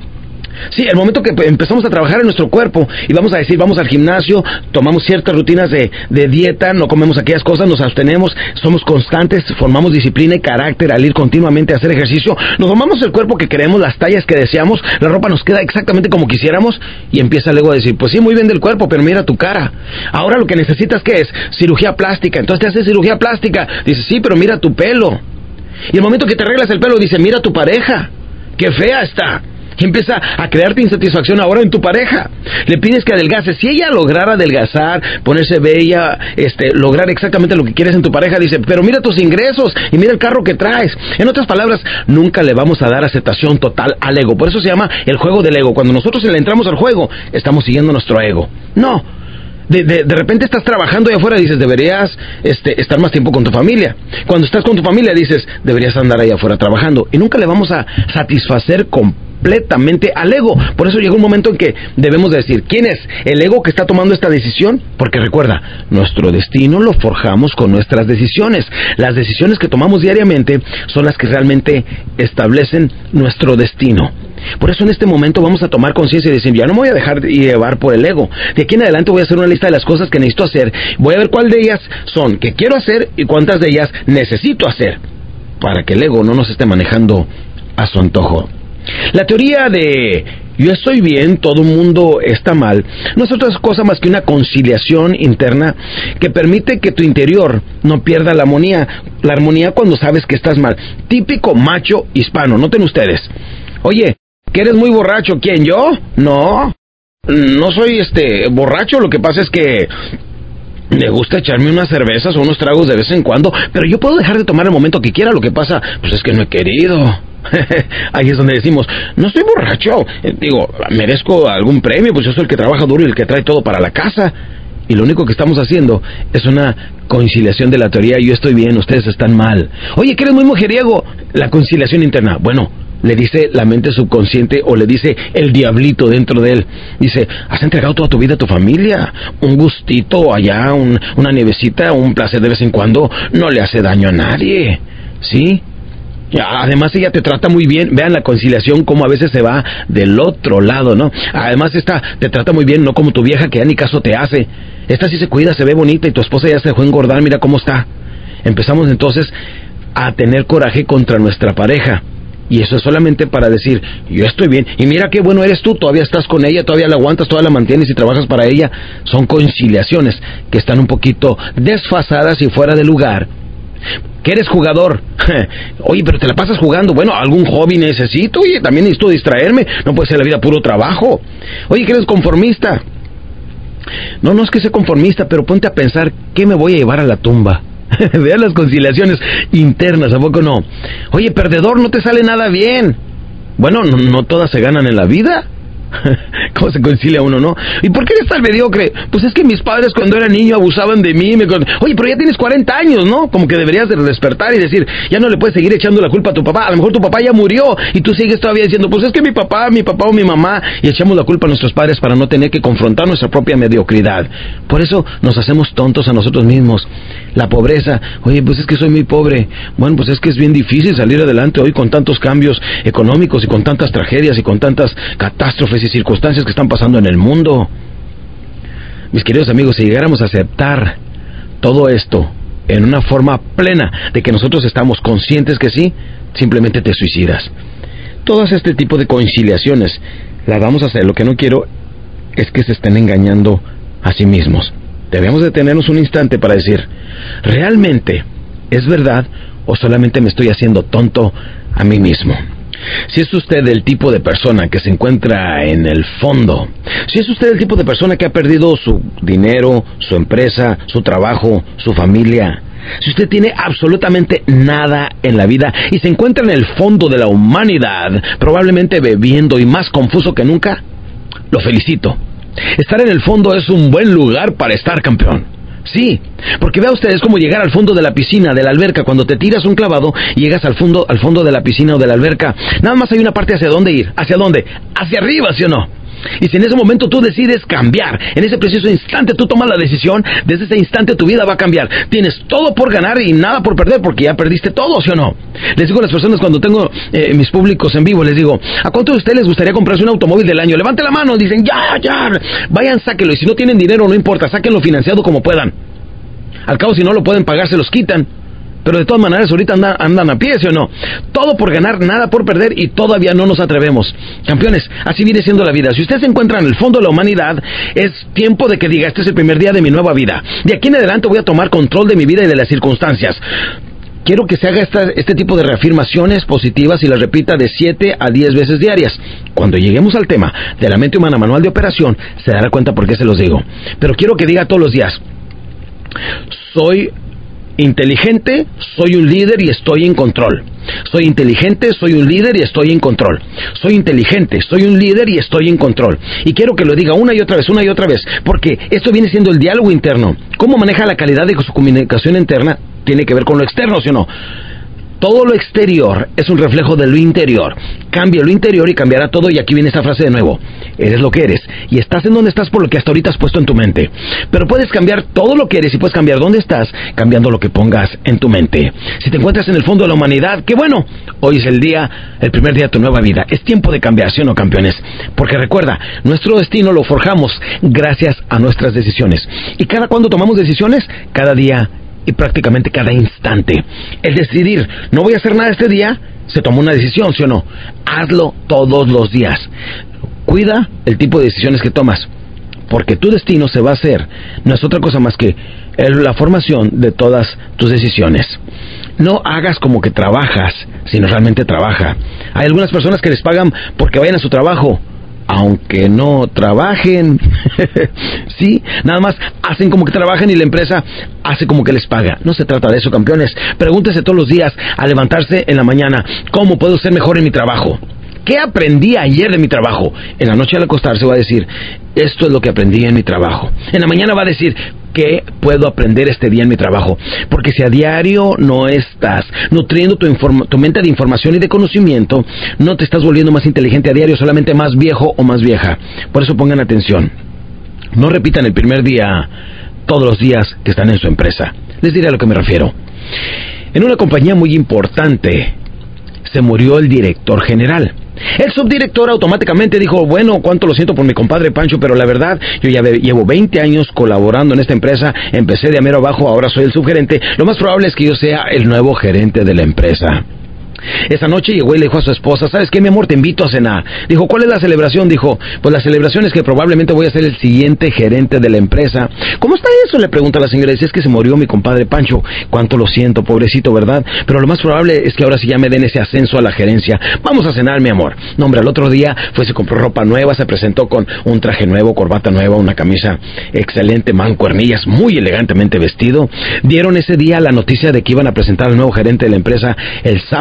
Sí, el momento que empezamos a trabajar en nuestro cuerpo y vamos a decir, vamos al gimnasio, tomamos ciertas rutinas de, de dieta, no comemos aquellas cosas, nos abstenemos, somos constantes, formamos disciplina y carácter al ir continuamente a hacer ejercicio, nos tomamos el cuerpo que queremos, las tallas que deseamos, la ropa nos queda exactamente como quisiéramos y empieza el ego a decir, pues sí, muy bien del cuerpo, pero mira tu cara. Ahora lo que necesitas, ¿qué es? Cirugía plástica. Entonces te haces cirugía plástica. Dices, sí, pero mira tu pelo. Y el momento que te arreglas el pelo, dice, mira tu pareja, qué fea está. Y empieza a crearte insatisfacción ahora en tu pareja. Le pides que adelgace. Si ella lograra adelgazar, ponerse bella, este, lograr exactamente lo que quieres en tu pareja, dice, pero mira tus ingresos y mira el carro que traes. En otras palabras, nunca le vamos a dar aceptación total al ego. Por eso se llama el juego del ego. Cuando nosotros le entramos al juego, estamos siguiendo nuestro ego. No. De, de, de repente estás trabajando allá afuera y dices, deberías este, estar más tiempo con tu familia. Cuando estás con tu familia dices, deberías andar allá afuera trabajando. Y nunca le vamos a satisfacer completamente al ego. Por eso llega un momento en que debemos decir, ¿quién es el ego que está tomando esta decisión? Porque recuerda, nuestro destino lo forjamos con nuestras decisiones. Las decisiones que tomamos diariamente son las que realmente establecen nuestro destino. Por eso en este momento vamos a tomar conciencia y decir, ya no me voy a dejar llevar por el ego. De aquí en adelante voy a hacer una lista de las cosas que necesito hacer. Voy a ver cuál de ellas son que quiero hacer y cuántas de ellas necesito hacer, para que el ego no nos esté manejando a su antojo. La teoría de yo estoy bien, todo el mundo está mal, no es otra cosa más que una conciliación interna que permite que tu interior no pierda la armonía, la armonía cuando sabes que estás mal. Típico macho hispano, noten ustedes. Oye, ¿que eres muy borracho? ¿Quién, yo? No, no soy este borracho, lo que pasa es que me gusta echarme unas cervezas o unos tragos de vez en cuando, pero yo puedo dejar de tomar el momento que quiera, lo que pasa, pues es que no he querido. Ahí es donde decimos, no estoy borracho, eh, digo, merezco algún premio, pues yo soy el que trabaja duro y el que trae todo para la casa. Y lo único que estamos haciendo es una conciliación de la teoría, yo estoy bien, ustedes están mal. Oye, que eres muy mujeriego, la conciliación interna. Bueno, le dice la mente subconsciente o le dice el diablito dentro de él. Dice, has entregado toda tu vida a tu familia. Un gustito allá, un, una nievecita, un placer de vez en cuando no le hace daño a nadie. ¿Sí? Además ella te trata muy bien. Vean la conciliación como a veces se va del otro lado, ¿no? Además esta te trata muy bien, no como tu vieja que ya ni caso te hace. Esta sí se cuida, se ve bonita y tu esposa ya se dejó engordar, mira cómo está. Empezamos entonces a tener coraje contra nuestra pareja. Y eso es solamente para decir, yo estoy bien, y mira qué bueno eres tú, todavía estás con ella, todavía la aguantas, todavía la mantienes y trabajas para ella. Son conciliaciones que están un poquito desfasadas y fuera de lugar. ¿Que eres jugador? Oye, pero te la pasas jugando. Bueno, algún hobby necesito, oye, también necesito distraerme, no puede ser la vida puro trabajo. Oye, ¿que eres conformista? No, no es que sea conformista, pero ponte a pensar, ¿qué me voy a llevar a la tumba? Vean las conciliaciones internas, ¿a poco no? Oye, perdedor, no te sale nada bien. Bueno, no, no todas se ganan en la vida. ¿Cómo se concilia uno, no? ¿Y por qué eres tan mediocre? Pues es que mis padres cuando era niño abusaban de mí. Me... Oye, pero ya tienes cuarenta años, ¿no? Como que deberías de despertar y decir, ya no le puedes seguir echando la culpa a tu papá. A lo mejor tu papá ya murió y tú sigues todavía diciendo, pues es que mi papá, mi papá o mi mamá, y echamos la culpa a nuestros padres para no tener que confrontar nuestra propia mediocridad. Por eso nos hacemos tontos a nosotros mismos. La pobreza, oye, pues es que soy muy pobre. Bueno, pues es que es bien difícil salir adelante hoy con tantos cambios económicos y con tantas tragedias y con tantas catástrofes y circunstancias que están pasando en el mundo. Mis queridos amigos, si llegáramos a aceptar todo esto en una forma plena de que nosotros estamos conscientes que sí, simplemente te suicidas. Todas este tipo de conciliaciones las vamos a hacer. Lo que no quiero es que se estén engañando a sí mismos. Debemos detenernos un instante para decir, ¿realmente es verdad o solamente me estoy haciendo tonto a mí mismo? Si es usted el tipo de persona que se encuentra en el fondo, si es usted el tipo de persona que ha perdido su dinero, su empresa, su trabajo, su familia, si usted tiene absolutamente nada en la vida y se encuentra en el fondo de la humanidad, probablemente bebiendo y más confuso que nunca, lo felicito. Estar en el fondo es un buen lugar para estar, campeón. Sí, porque vea usted, es como llegar al fondo de la piscina, de la alberca, cuando te tiras un clavado y llegas al fondo, al fondo de la piscina o de la alberca. Nada más hay una parte hacia dónde ir. ¿Hacia dónde? Hacia arriba, ¿sí o no? Y si en ese momento tú decides cambiar, en ese preciso instante tú tomas la decisión, desde ese instante tu vida va a cambiar. Tienes todo por ganar y nada por perder, porque ya perdiste todo, ¿sí o no? Les digo a las personas cuando tengo eh, mis públicos en vivo, les digo, ¿a cuántos de ustedes les gustaría comprarse un automóvil del año? Levante la mano, dicen, ya, ya, vayan, sáquenlo. Y si no tienen dinero, no importa, sáquenlo financiado como puedan. Al cabo, si no lo pueden pagar, se los quitan. Pero de todas maneras ahorita andan, andan a pie, ¿sí o no? Todo por ganar, nada por perder y todavía no nos atrevemos. Campeones, así viene siendo la vida. Si usted se encuentra en el fondo de la humanidad, es tiempo de que diga, este es el primer día de mi nueva vida. De aquí en adelante voy a tomar control de mi vida y de las circunstancias. Quiero que se haga esta, este tipo de reafirmaciones positivas y las repita de siete a diez veces diarias. Cuando lleguemos al tema de la mente humana, manual de operación, se dará cuenta por qué se los digo. Pero quiero que diga todos los días, soy inteligente, soy un líder y estoy en control. Soy inteligente, soy un líder y estoy en control. Soy inteligente, soy un líder y estoy en control. Y quiero que lo diga una y otra vez, una y otra vez, porque esto viene siendo el diálogo interno. Cómo maneja la calidad de su comunicación interna tiene que ver con lo externo, ¿sí o no? Todo lo exterior es un reflejo de lo interior. Cambia lo interior y cambiará todo. Y aquí viene esta frase de nuevo. Eres lo que eres. Y estás en donde estás por lo que hasta ahorita has puesto en tu mente. Pero puedes cambiar todo lo que eres y puedes cambiar dónde estás cambiando lo que pongas en tu mente. Si te encuentras en el fondo de la humanidad, qué bueno. Hoy es el día, el primer día de tu nueva vida. Es tiempo de cambiar, ¿sí o no, campeones? Porque recuerda, nuestro destino lo forjamos gracias a nuestras decisiones. Y cada cuando tomamos decisiones, cada día y prácticamente cada instante. El decidir, no voy a hacer nada este día, se tomó una decisión, ¿sí o no? Hazlo todos los días. Cuida el tipo de decisiones que tomas, porque tu destino se va a hacer, no es otra cosa más que la formación de todas tus decisiones. No hagas como que trabajas, sino realmente trabaja. Hay algunas personas que les pagan porque vayan a su trabajo, aunque no trabajen. Sí, nada más hacen como que trabajan y la empresa hace como que les paga. No se trata de eso, campeones. Pregúntese todos los días al levantarse en la mañana, ¿cómo puedo ser mejor en mi trabajo? ¿Qué aprendí ayer de mi trabajo? En la noche al acostarse va a decir, esto es lo que aprendí en mi trabajo. En la mañana va a decir, ¿qué puedo aprender este día en mi trabajo? Porque si a diario no estás nutriendo tu, inform- tu mente de información y de conocimiento, no te estás volviendo más inteligente a diario, solamente más viejo o más vieja. Por eso pongan atención. No repitan el primer día todos los días que están en su empresa. Les diré a lo que me refiero. En una compañía muy importante se murió el director general. El subdirector automáticamente dijo, bueno, cuánto lo siento por mi compadre Pancho, pero la verdad, yo ya llevo veinte años colaborando en esta empresa, empecé de a mero abajo, ahora soy el subgerente, lo más probable es que yo sea el nuevo gerente de la empresa. Esa noche llegó y le dijo a su esposa, ¿sabes qué, mi amor? Te invito a cenar. Dijo, ¿cuál es la celebración? Dijo, pues la celebración es que probablemente voy a ser el siguiente gerente de la empresa. ¿Cómo está eso? Le pregunta la señora. Dice, es que se murió mi compadre Pancho. Cuánto lo siento, pobrecito, ¿verdad? Pero lo más probable es que ahora sí ya me den ese ascenso a la gerencia. Vamos a cenar, mi amor. No, hombre, al otro día fue, se compró ropa nueva, se presentó con un traje nuevo, corbata nueva, una camisa excelente, mancuernillas, muy elegantemente vestido. Dieron ese día la noticia de que iban a presentar al nuevo gerente de la empresa el sábado.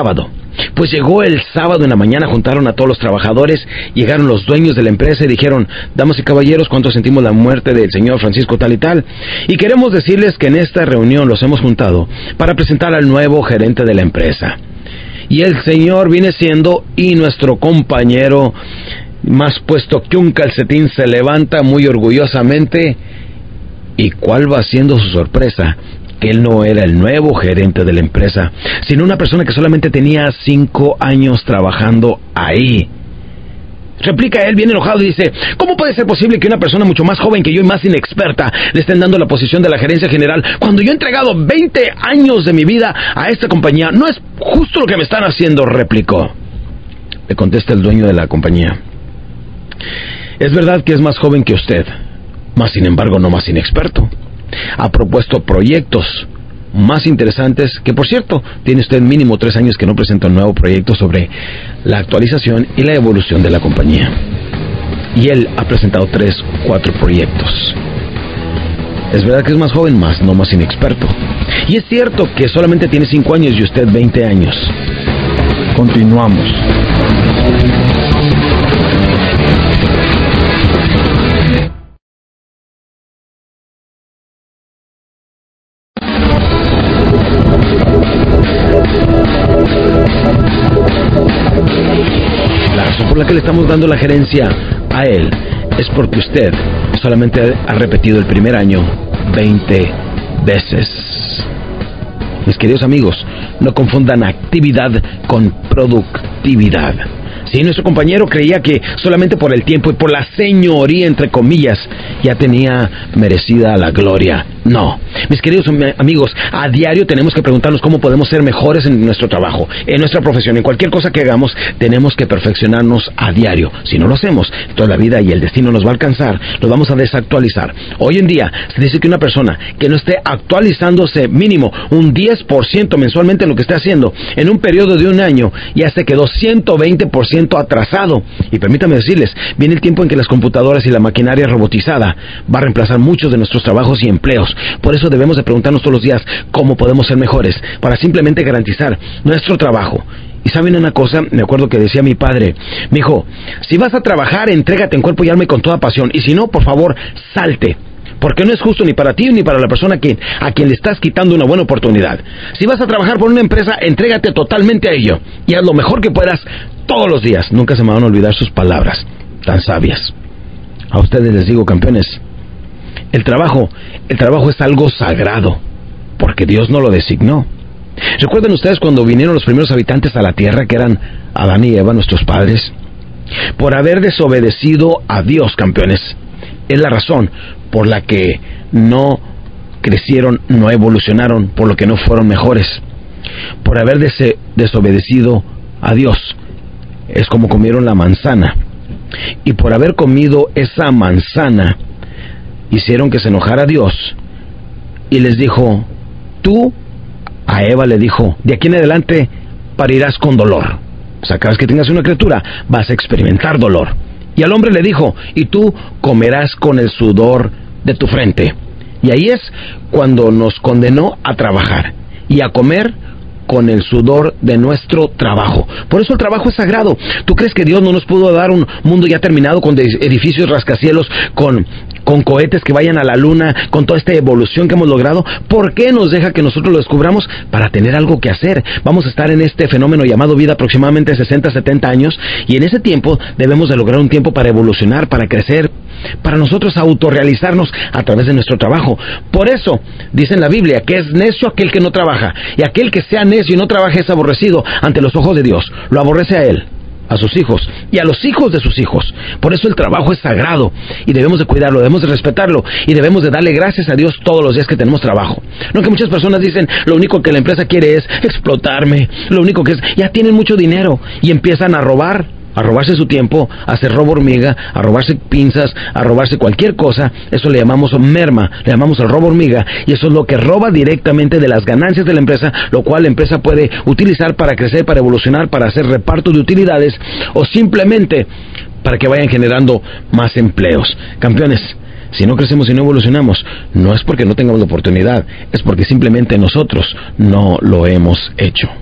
Pues llegó el sábado en la mañana, juntaron a todos los trabajadores, llegaron los dueños de la empresa y dijeron: damas y caballeros, ¿cuánto sentimos la muerte del señor Francisco tal y tal? Y queremos decirles que en esta reunión los hemos juntado para presentar al nuevo gerente de la empresa. Y el señor viene siendo, y nuestro compañero, más puesto que un calcetín, se levanta muy orgullosamente. ¿Y cuál va siendo su sorpresa? Que él no era el nuevo gerente de la empresa, sino una persona que solamente tenía cinco años trabajando ahí. Replica él bien enojado y dice: ¿cómo puede ser posible que una persona mucho más joven que yo y más inexperta le estén dando la posición de la gerencia general cuando yo he entregado veinte años de mi vida a esta compañía? No es justo lo que me están haciendo, replicó. Le contesta el dueño de la compañía: es verdad que es más joven que usted, mas sin embargo no más inexperto. Ha propuesto proyectos más interesantes, que por cierto, tiene usted mínimo tres años que no presenta un nuevo proyecto sobre la actualización y la evolución de la compañía. Y él ha presentado tres, cuatro proyectos. Es verdad que es más joven, más no más inexperto. Y es cierto que solamente tiene cinco años y usted veinte años. Continuamos. Por la que le estamos dando la gerencia a él es porque usted solamente ha repetido el primer año veinte veces. Mis queridos amigos, no confundan actividad con productividad. Sí, nuestro compañero creía que solamente por el tiempo y por la señoría, entre comillas, ya tenía merecida la gloria. No, mis queridos amigos, a diario tenemos que preguntarnos cómo podemos ser mejores en nuestro trabajo, en nuestra profesión, en cualquier cosa que hagamos. Tenemos que perfeccionarnos a diario. Si no lo hacemos, toda la vida y el destino nos va a alcanzar, nos vamos a desactualizar. Hoy en día se dice que una persona que no esté actualizándose mínimo un diez por ciento mensualmente en lo que esté haciendo, en un periodo de un año, ya se quedó ciento veinte por ciento atrasado. Y permítame decirles, viene el tiempo en que las computadoras y la maquinaria robotizada va a reemplazar muchos de nuestros trabajos y empleos. Por eso debemos de preguntarnos todos los días cómo podemos ser mejores para simplemente garantizar nuestro trabajo. Y saben una cosa, me acuerdo que decía mi padre: mijo, si vas a trabajar, entrégate en cuerpo y alma y con toda pasión, y si no, por favor, salte. Porque no es justo ni para ti ni para la persona que, a quien le estás quitando una buena oportunidad. Si vas a trabajar por una empresa, entrégate totalmente a ello y haz lo mejor que puedas todos los días. Nunca se me van a olvidar sus palabras tan sabias. A ustedes les digo, campeones, el trabajo, el trabajo es algo sagrado, porque Dios no lo designó. ¿Recuerdan ustedes cuando vinieron los primeros habitantes a la tierra, que eran Adán y Eva, nuestros padres? Por haber desobedecido a Dios, campeones, es la razón por la que no crecieron, no evolucionaron, por lo que no fueron mejores. Por haber des- desobedecido a Dios, es como comieron la manzana. Y por haber comido esa manzana, hicieron que se enojara Dios y les dijo, tú, a Eva le dijo, de aquí en adelante parirás con dolor. O sea, cada vez que tengas una criatura vas a experimentar dolor. Y al hombre le dijo, y tú comerás con el sudor de tu frente. Y ahí es cuando nos condenó a trabajar y a comer con el sudor de nuestro trabajo. Por eso el trabajo es sagrado. ¿Tú crees que Dios no nos pudo dar un mundo ya terminado con edificios rascacielos, con, con cohetes que vayan a la luna, con toda esta evolución que hemos logrado? ¿Por qué nos deja que nosotros lo descubramos? Para tener algo que hacer. Vamos a estar en este fenómeno llamado vida aproximadamente sesenta, setenta años, y en ese tiempo debemos de lograr un tiempo para evolucionar, para crecer, para nosotros autorrealizarnos a través de nuestro trabajo. Por eso dice en la Biblia que es necio aquel que no trabaja, y aquel que sea necio y no trabaje es aborrecido ante los ojos de Dios. Lo aborrece a él, a sus hijos y a los hijos de sus hijos. Por eso el trabajo es sagrado y debemos de cuidarlo, debemos de respetarlo y debemos de darle gracias a Dios todos los días que tenemos trabajo. No, que muchas personas dicen, lo único que la empresa quiere es explotarme, lo único que es, ya tienen mucho dinero y empiezan a robar, a robarse su tiempo, a hacer robo hormiga, a robarse pinzas, a robarse cualquier cosa. Eso le llamamos merma, le llamamos el robo hormiga, y eso es lo que roba directamente de las ganancias de la empresa, lo cual la empresa puede utilizar para crecer, para evolucionar, para hacer reparto de utilidades o simplemente para que vayan generando más empleos. Campeones, si no crecemos y no evolucionamos, no es porque no tengamos la oportunidad, es porque simplemente nosotros no lo hemos hecho.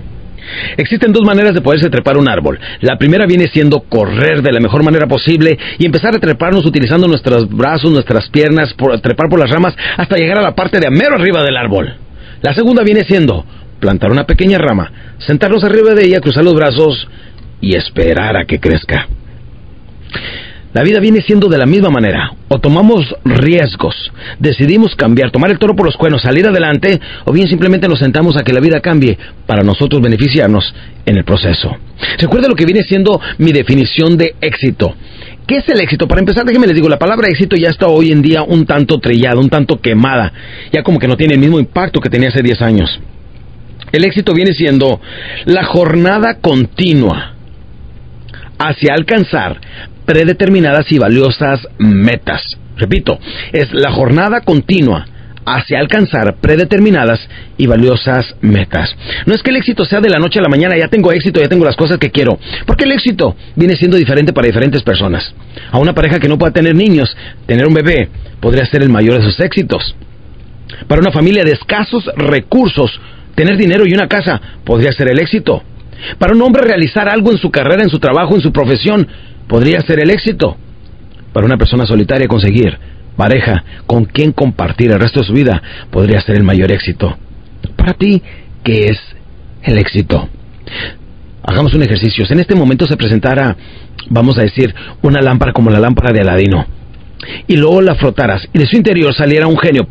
Existen dos maneras de poderse trepar un árbol. La primera viene siendo correr de la mejor manera posible y empezar a treparnos utilizando nuestros brazos, nuestras piernas, por, trepar por las ramas hasta llegar a la parte de mero arriba del árbol. La segunda viene siendo plantar una pequeña rama, sentarnos arriba de ella, cruzar los brazos y esperar a que crezca. La vida viene siendo de la misma manera. O tomamos riesgos, decidimos cambiar, tomar el toro por los cuernos, salir adelante, o bien simplemente nos sentamos a que la vida cambie para nosotros beneficiarnos en el proceso. Recuerda lo que viene siendo mi definición de éxito. ¿Qué es el éxito? Para empezar, déjenme les digo, la palabra éxito ya está hoy en día un tanto trillada, un tanto quemada. Ya como que no tiene el mismo impacto que tenía hace diez años. El éxito viene siendo la jornada continua hacia alcanzar predeterminadas y valiosas metas. Repito, es la jornada continua hacia alcanzar predeterminadas y valiosas metas. No es que el éxito sea de la noche a la mañana, ya tengo éxito, ya tengo las cosas que quiero, porque el éxito viene siendo diferente para diferentes personas. A una pareja que no pueda tener niños, tener un bebé podría ser el mayor de sus éxitos. Para una familia de escasos recursos, tener dinero y una casa podría ser el éxito. Para un hombre realizar algo en su carrera, en su trabajo, en su profesión, podría ser el éxito. Para una persona solitaria, conseguir pareja con quien compartir el resto de su vida podría ser el mayor éxito. Para ti, ¿qué es el éxito? Hagamos un ejercicio. Si en este momento se presentara, vamos a decir, una lámpara como la lámpara de Aladino, y luego la frotaras y de su interior saliera un genio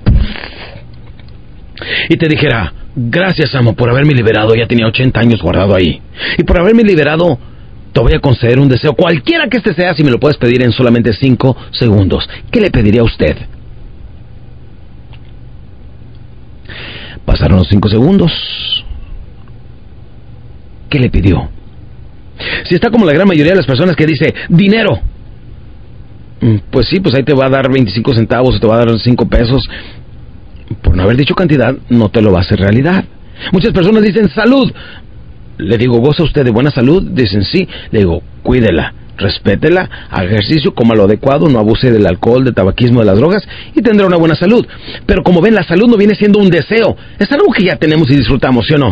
y te dijera: gracias, amo, por haberme liberado, ya tenía ochenta años guardado ahí, y por haberme liberado te voy a conceder un deseo, cualquiera que este sea, si me lo puedes pedir en solamente cinco segundos. ¿Qué le pediría a usted? Pasaron los cinco segundos. ¿Qué le pidió? Si está como la gran mayoría de las personas que dice dinero, pues sí, pues ahí te va a dar veinticinco centavos o te va a dar cinco pesos. Por no haber dicho cantidad, no te lo va a hacer realidad. Muchas personas dicen salud. Le digo, ¿goza usted de buena salud? Dicen sí. Le digo, cuídela, respétela, haga ejercicio, coma lo adecuado, no abuse del alcohol, del tabaquismo, de las drogas y tendrá una buena salud. Pero como ven, la salud no viene siendo un deseo, es algo que ya tenemos y disfrutamos, ¿sí o no?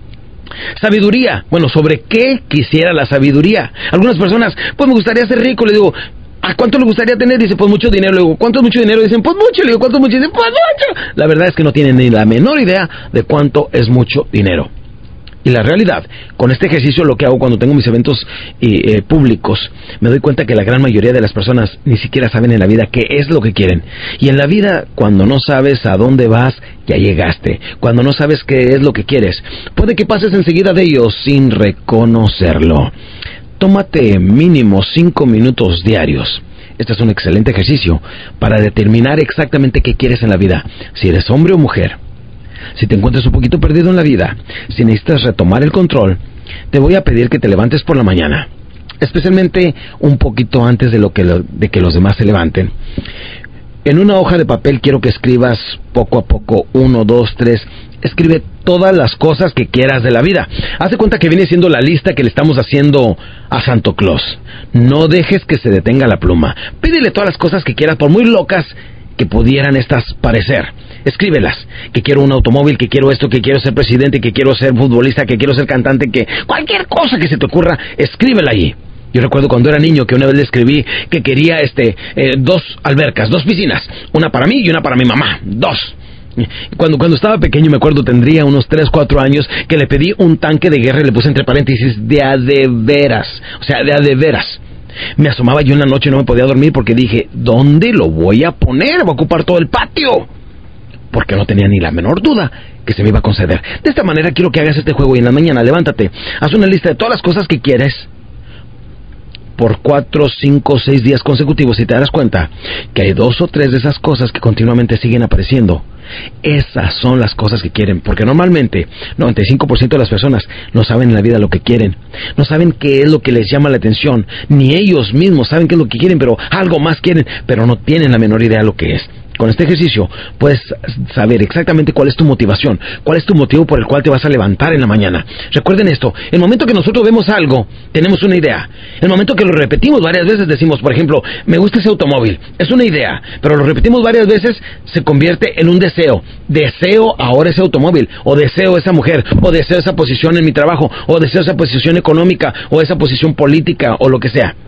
Sabiduría. Bueno, ¿sobre qué quisiera la sabiduría? Algunas personas, pues me gustaría ser rico. Le digo, ¿a cuánto le gustaría tener? Dice, pues mucho dinero. Le digo, ¿cuánto es mucho dinero? Dicen, pues mucho. Le digo, ¿cuánto es mucho? Dicen, pues mucho. La verdad es que no tienen ni la menor idea de cuánto es mucho dinero. Y la realidad, con este ejercicio lo que hago cuando tengo mis eventos eh, públicos, me doy cuenta que la gran mayoría de las personas ni siquiera saben en la vida qué es lo que quieren. Y en la vida, cuando no sabes a dónde vas, ya llegaste. Cuando no sabes qué es lo que quieres, puede que pases enseguida de ello sin reconocerlo. Tómate mínimo cinco minutos diarios. Este es un excelente ejercicio para determinar exactamente qué quieres en la vida, si eres hombre o mujer. Si te encuentras un poquito perdido en la vida, si necesitas retomar el control, te voy a pedir que te levantes por la mañana, especialmente un poquito antes de, lo que, lo, de que los demás se levanten. En una hoja de papel quiero que escribas poco a poco, uno, dos, tres, escribe todas las cosas que quieras de la vida. Haz de cuenta que viene siendo la lista que le estamos haciendo a Santo Claus. No dejes que se detenga la pluma. Pídele todas las cosas que quieras, por muy locas que pudieran estas parecer. Escríbelas, que quiero un automóvil, que quiero esto, que quiero ser presidente, que quiero ser futbolista, que quiero ser cantante, que cualquier cosa que se te ocurra, escríbela ahí. Yo recuerdo cuando era niño que una vez le escribí que quería este eh, dos albercas, dos piscinas, una para mí y una para mi mamá, dos. Cuando, cuando estaba pequeño, me acuerdo, tendría unos tres, cuatro años, que le pedí un tanque de guerra y le puse entre paréntesis de a de veras, o sea, de a de veras. Me asomaba yo en la noche y no me podía dormir porque dije, ¿dónde lo voy a poner? Va a ocupar todo el patio. Porque no tenía ni la menor duda que se me iba a conceder. De esta manera quiero que hagas este juego y en la mañana levántate, haz una lista de todas las cosas que quieres por cuatro, cinco, seis días consecutivos y te darás cuenta que hay dos o tres de esas cosas que continuamente siguen apareciendo. Esas son las cosas que quieren, porque normalmente noventa y cinco por ciento de las personas no saben en la vida lo que quieren, no saben qué es lo que les llama la atención, ni ellos mismos saben qué es lo que quieren, pero algo más quieren, pero no tienen la menor idea de lo que es. Con este ejercicio puedes saber exactamente cuál es tu motivación, cuál es tu motivo por el cual te vas a levantar en la mañana. Recuerden esto, el momento que nosotros vemos algo, tenemos una idea. El momento que lo repetimos varias veces decimos, por ejemplo, me gusta ese automóvil, es una idea, pero lo repetimos varias veces, se convierte en un deseo. Deseo ahora ese automóvil, o deseo esa mujer, o deseo esa posición en mi trabajo, o deseo esa posición económica, o esa posición política, o lo que sea.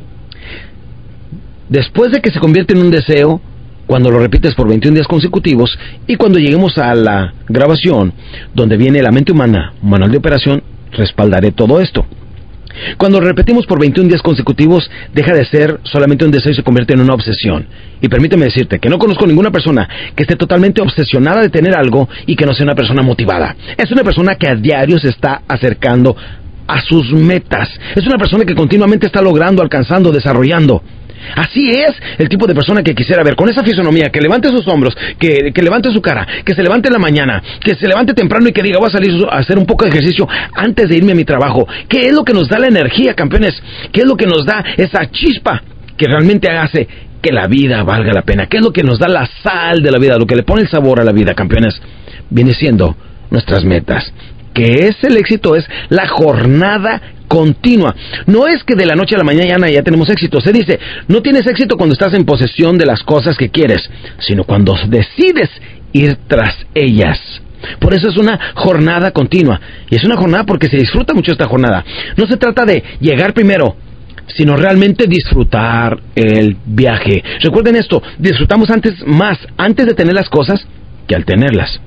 Después de que se convierte en un deseo, cuando lo repites por veintiún días consecutivos, y cuando lleguemos a la grabación, donde viene la mente humana, manual de operación, respaldaré todo esto. Cuando lo repetimos por veintiún días consecutivos, deja de ser solamente un deseo y se convierte en una obsesión. Y permíteme decirte que no conozco ninguna persona que esté totalmente obsesionada de tener algo y que no sea una persona motivada. Es una persona que a diario se está acercando a sus metas. Es una persona que continuamente está logrando, alcanzando, desarrollando. Así es el tipo de persona que quisiera ver, con esa fisonomía, que levante sus hombros, que, que levante su cara, que se levante en la mañana, que se levante temprano y que diga, voy a salir a hacer un poco de ejercicio antes de irme a mi trabajo. ¿Qué es lo que nos da la energía, campeones? ¿Qué es lo que nos da esa chispa que realmente hace que la vida valga la pena? ¿Qué es lo que nos da la sal de la vida, lo que le pone el sabor a la vida, campeones? Viene siendo nuestras metas. ¿Qué es el éxito? Es la jornada continua. No es que de la noche a la mañana ya tenemos éxito. Se dice, no tienes éxito cuando estás en posesión de las cosas que quieres, sino cuando decides ir tras ellas. Por eso es una jornada continua. Y es una jornada porque se disfruta mucho esta jornada. No se trata de llegar primero, sino realmente disfrutar el viaje. Recuerden esto, disfrutamos antes más antes de tener las cosas que al tenerlas.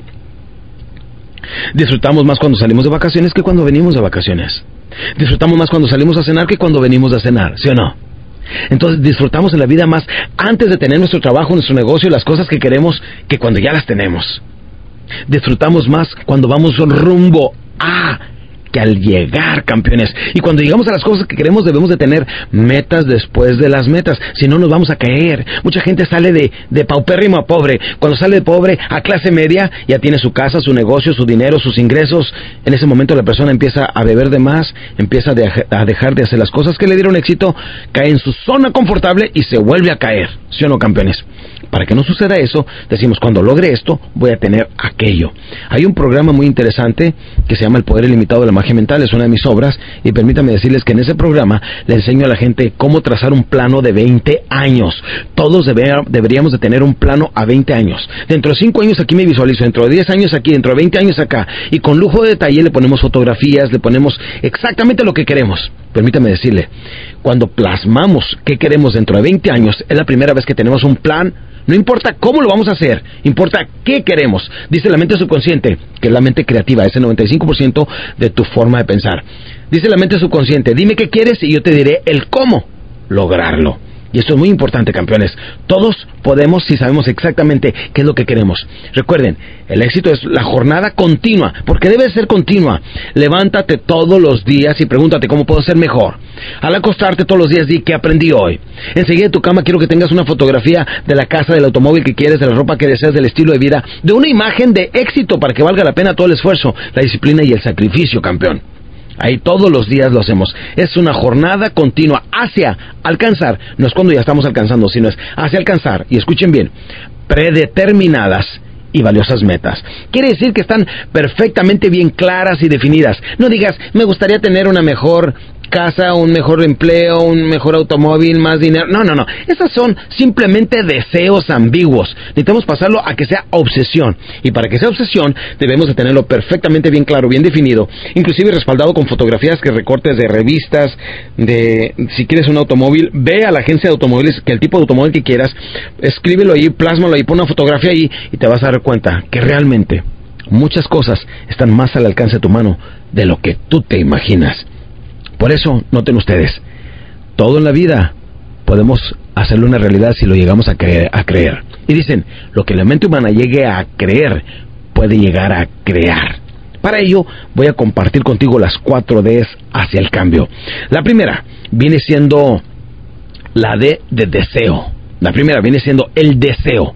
Disfrutamos más cuando salimos de vacaciones que cuando venimos de vacaciones. Disfrutamos más cuando salimos a cenar que cuando venimos a cenar, ¿sí o no? Entonces disfrutamos en la vida más antes de tener nuestro trabajo, nuestro negocio, las cosas que queremos, que cuando ya las tenemos. Disfrutamos más cuando vamos rumbo a que al llegar, campeones. Y cuando llegamos a las cosas que queremos debemos de tener metas después de las metas, si no nos vamos a caer. Mucha gente sale de, de paupérrimo a pobre. Cuando sale de pobre a clase media, ya tiene su casa, su negocio, su dinero, sus ingresos. En ese momento la persona empieza a beber de más, empieza a dejar de hacer las cosas que le dieron éxito, cae en su zona confortable y se vuelve a caer. ¿Sí o no, campeones? Para que no suceda eso, decimos, cuando logre esto, voy a tener aquello. Hay un programa muy interesante que se llama El Poder Ilimitado de la Magia Mental, es una de mis obras, y permítame decirles que en ese programa le enseño a la gente cómo trazar un plano de veinte años. Todos debe, deberíamos de tener un plano a veinte años. Dentro de cinco años aquí me visualizo, dentro de diez años aquí, dentro de veinte años acá, y con lujo de detalle le ponemos fotografías, le ponemos exactamente lo que queremos. Permítame decirle, cuando plasmamos qué queremos dentro de veinte años, es la primera vez que tenemos un plan. No importa cómo lo vamos a hacer, importa qué queremos. Dice la mente subconsciente, que es la mente creativa, es el noventa y cinco por ciento de tu forma de pensar. Dice la mente subconsciente, dime qué quieres y yo te diré el cómo lograrlo. Y esto es muy importante, campeones. Todos podemos si sabemos exactamente qué es lo que queremos. Recuerden, el éxito es la jornada continua, porque debe ser continua. Levántate todos los días y pregúntate cómo puedo ser mejor. Al acostarte todos los días, di qué aprendí hoy. Enseguida de tu cama quiero que tengas una fotografía de la casa, del automóvil que quieres, de la ropa que deseas, del estilo de vida, de una imagen de éxito para que valga la pena todo el esfuerzo, la disciplina y el sacrificio, campeón. Ahí todos los días lo hacemos. Es una jornada continua hacia alcanzar. No es cuando ya estamos alcanzando, sino es hacia alcanzar. Y escuchen bien, predeterminadas y valiosas metas. Quiere decir que están perfectamente bien claras y definidas. No digas, me gustaría tener una mejor casa, un mejor empleo, un mejor automóvil, más dinero. No, no, no. Esas son simplemente deseos ambiguos. Necesitamos pasarlo a que sea obsesión. Y para que sea obsesión, debemos de tenerlo perfectamente bien claro, bien definido, inclusive respaldado con fotografías que recortes de revistas, de si quieres un automóvil, ve a la agencia de automóviles, que el tipo de automóvil que quieras, escríbelo ahí, plásmalo ahí, pon una fotografía ahí y te vas a dar cuenta que realmente muchas cosas están más al alcance de tu mano de lo que tú te imaginas. Por eso, noten ustedes, todo en la vida podemos hacerlo una realidad si lo llegamos a creer, a creer. Y dicen, lo que la mente humana llegue a creer, puede llegar a crear. Para ello, voy a compartir contigo las cuatro Ds hacia el cambio. La primera viene siendo la D de deseo. La primera viene siendo el deseo.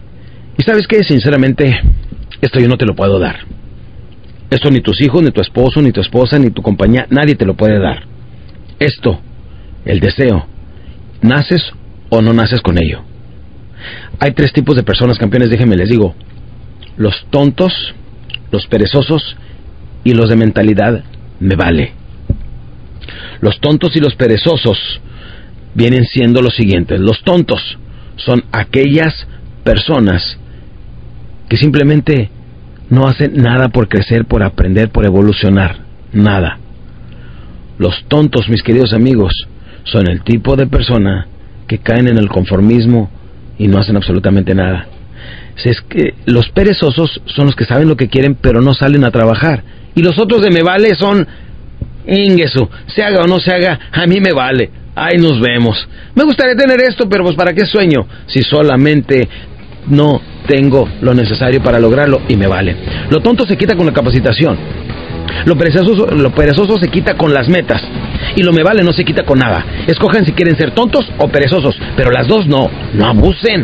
Y ¿sabes qué? Sinceramente, esto yo no te lo puedo dar. Esto ni tus hijos, ni tu esposo, ni tu esposa, ni tu compañía, nadie te lo puede dar. Esto, el deseo, ¿naces o no naces con ello? Hay tres tipos de personas, campeones, déjenme les digo. Los tontos, los perezosos y los de mentalidad me vale. Los tontos y los perezosos vienen siendo los siguientes. Los tontos son aquellas personas que simplemente no hacen nada por crecer, por aprender, por evolucionar. Nada. Los tontos, mis queridos amigos, son el tipo de persona que caen en el conformismo y no hacen absolutamente nada. Si es que los perezosos son los que saben lo que quieren, pero no salen a trabajar. Y los otros de me vale son, ingueso, se haga o no se haga, a mí me vale. Ahí nos vemos. Me gustaría tener esto, pero pues ¿para qué sueño? Si solamente no tengo lo necesario para lograrlo y me vale. Lo tonto se quita con la capacitación. Lo perezoso, lo perezoso se quita con las metas. Y lo me vale no se quita con nada. Escojan si quieren ser tontos o perezosos, pero las dos no, no abusen.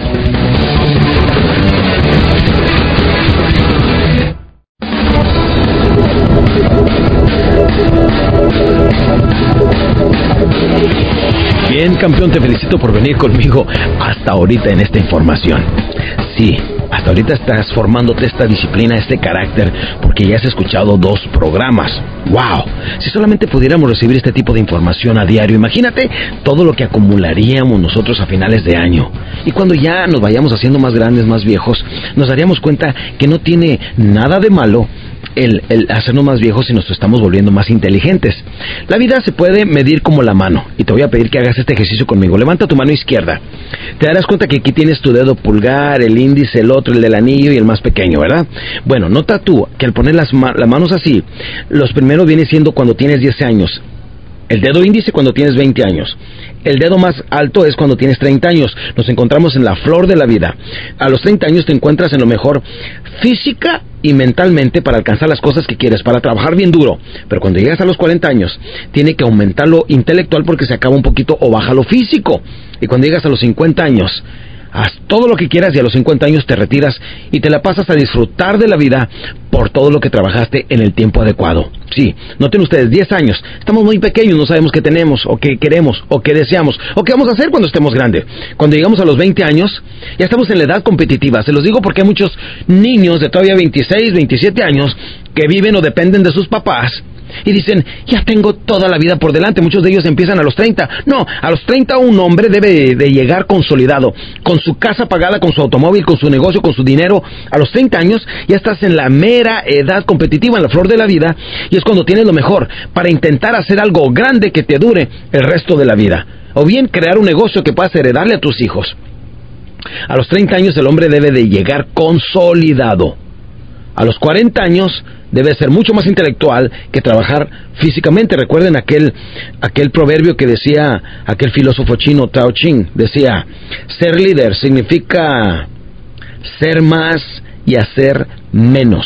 Bien, campeón, te felicito por venir conmigo hasta ahorita en esta información. Sí, hasta ahorita estás formándote esta disciplina, este carácter, porque ya has escuchado dos programas. ¡Wow! Si solamente pudiéramos recibir este tipo de información a diario, imagínate todo lo que acumularíamos nosotros a finales de año. Y cuando ya nos vayamos haciendo más grandes, más viejos, nos daríamos cuenta que no tiene nada de malo El, el hacernos más viejos y nos estamos volviendo más inteligentes. La vida se puede medir como la mano, y te voy a pedir que hagas este ejercicio conmigo. Levanta tu mano izquierda. Te darás cuenta que aquí tienes tu dedo pulgar, el índice, el otro, el del anillo y el más pequeño, ¿verdad? Bueno, nota tú que al poner las, ma- las manos así, los primeros vienen siendo cuando tienes diez años, el dedo índice cuando tienes veinte años. El dedo más alto es cuando tienes treinta años. Nos encontramos en la flor de la vida. A los treinta años te encuentras en lo mejor física y mentalmente para alcanzar las cosas que quieres, para trabajar bien duro. Pero cuando llegas a los cuarenta años, tiene que aumentar lo intelectual porque se acaba un poquito o baja lo físico. Y cuando llegas a los cincuenta años, haz todo lo que quieras y a los cincuenta años te retiras y te la pasas a disfrutar de la vida por todo lo que trabajaste en el tiempo adecuado. Sí, noten ustedes, diez años, estamos muy pequeños, no sabemos qué tenemos, o qué queremos, o qué deseamos, o qué vamos a hacer cuando estemos grandes. Cuando llegamos a los veinte años, ya estamos en la edad competitiva. Se los digo porque hay muchos niños de todavía veintiséis, veintisiete años que viven o dependen de sus papás y dicen, ya tengo toda la vida por delante. Muchos de ellos empiezan a los treinta. No, a los treinta un hombre debe de llegar consolidado, con su casa pagada, con su automóvil, con su negocio, con su dinero. A los treinta años ya estás en la mera edad competitiva, en la flor de la vida, y es cuando tienes lo mejor para intentar hacer algo grande que te dure el resto de la vida, o bien crear un negocio que puedas heredarle a tus hijos. A los treinta años el hombre debe de llegar consolidado. A los cuarenta años debe ser mucho más intelectual que trabajar físicamente. Recuerden aquel, aquel proverbio que decía aquel filósofo chino Tao Ching. Decía, ser líder significa ser más y hacer menos.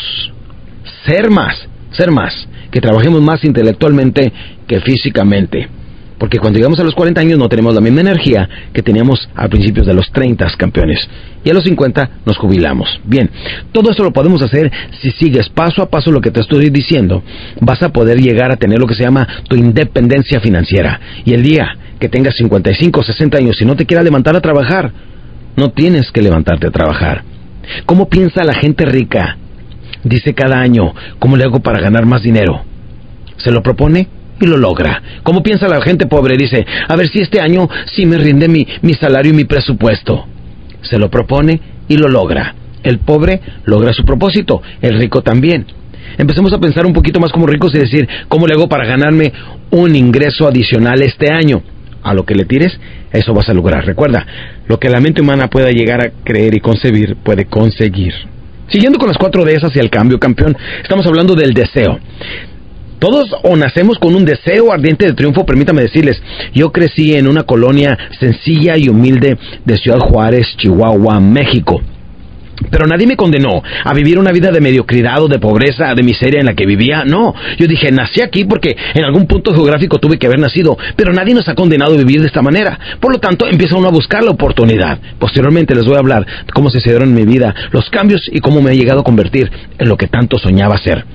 Ser más, ser más, que trabajemos más intelectualmente que físicamente. Porque cuando llegamos a los cuarenta años no tenemos la misma energía que teníamos a principios de los treinta, campeones. Y a los cincuenta nos jubilamos. Bien, todo esto lo podemos hacer si sigues paso a paso lo que te estoy diciendo. Vas a poder llegar a tener lo que se llama tu independencia financiera. Y el día que tengas cincuenta y cinco, sesenta años, si no te quieras levantar a trabajar, no tienes que levantarte a trabajar. ¿Cómo piensa la gente rica? Dice cada año, ¿cómo le hago para ganar más dinero? Se lo propone y lo logra. ¿Cómo piensa la gente pobre? Dice, a ver si este año sí me rinde mi, mi salario y mi presupuesto. Se lo propone y lo logra. El pobre logra su propósito, el rico también. Empecemos a pensar un poquito más como ricos y decir, ¿cómo le hago para ganarme un ingreso adicional este año? A lo que le tires, eso vas a lograr. Recuerda, lo que la mente humana pueda llegar a creer y concebir, puede conseguir. Siguiendo con las cuatro Ds hacia el cambio, campeón, estamos hablando del deseo. Todos o nacemos con un deseo ardiente de triunfo. Permítame decirles, yo crecí en una colonia sencilla y humilde de Ciudad Juárez, Chihuahua, México. Pero nadie me condenó a vivir una vida de mediocridad o de pobreza, de miseria en la que vivía. No, yo dije, nací aquí porque en algún punto geográfico tuve que haber nacido, pero nadie nos ha condenado a vivir de esta manera. Por lo tanto, empieza uno a buscar la oportunidad. Posteriormente les voy a hablar de cómo se dieron en mi vida los cambios y cómo me he llegado a convertir en lo que tanto soñaba ser.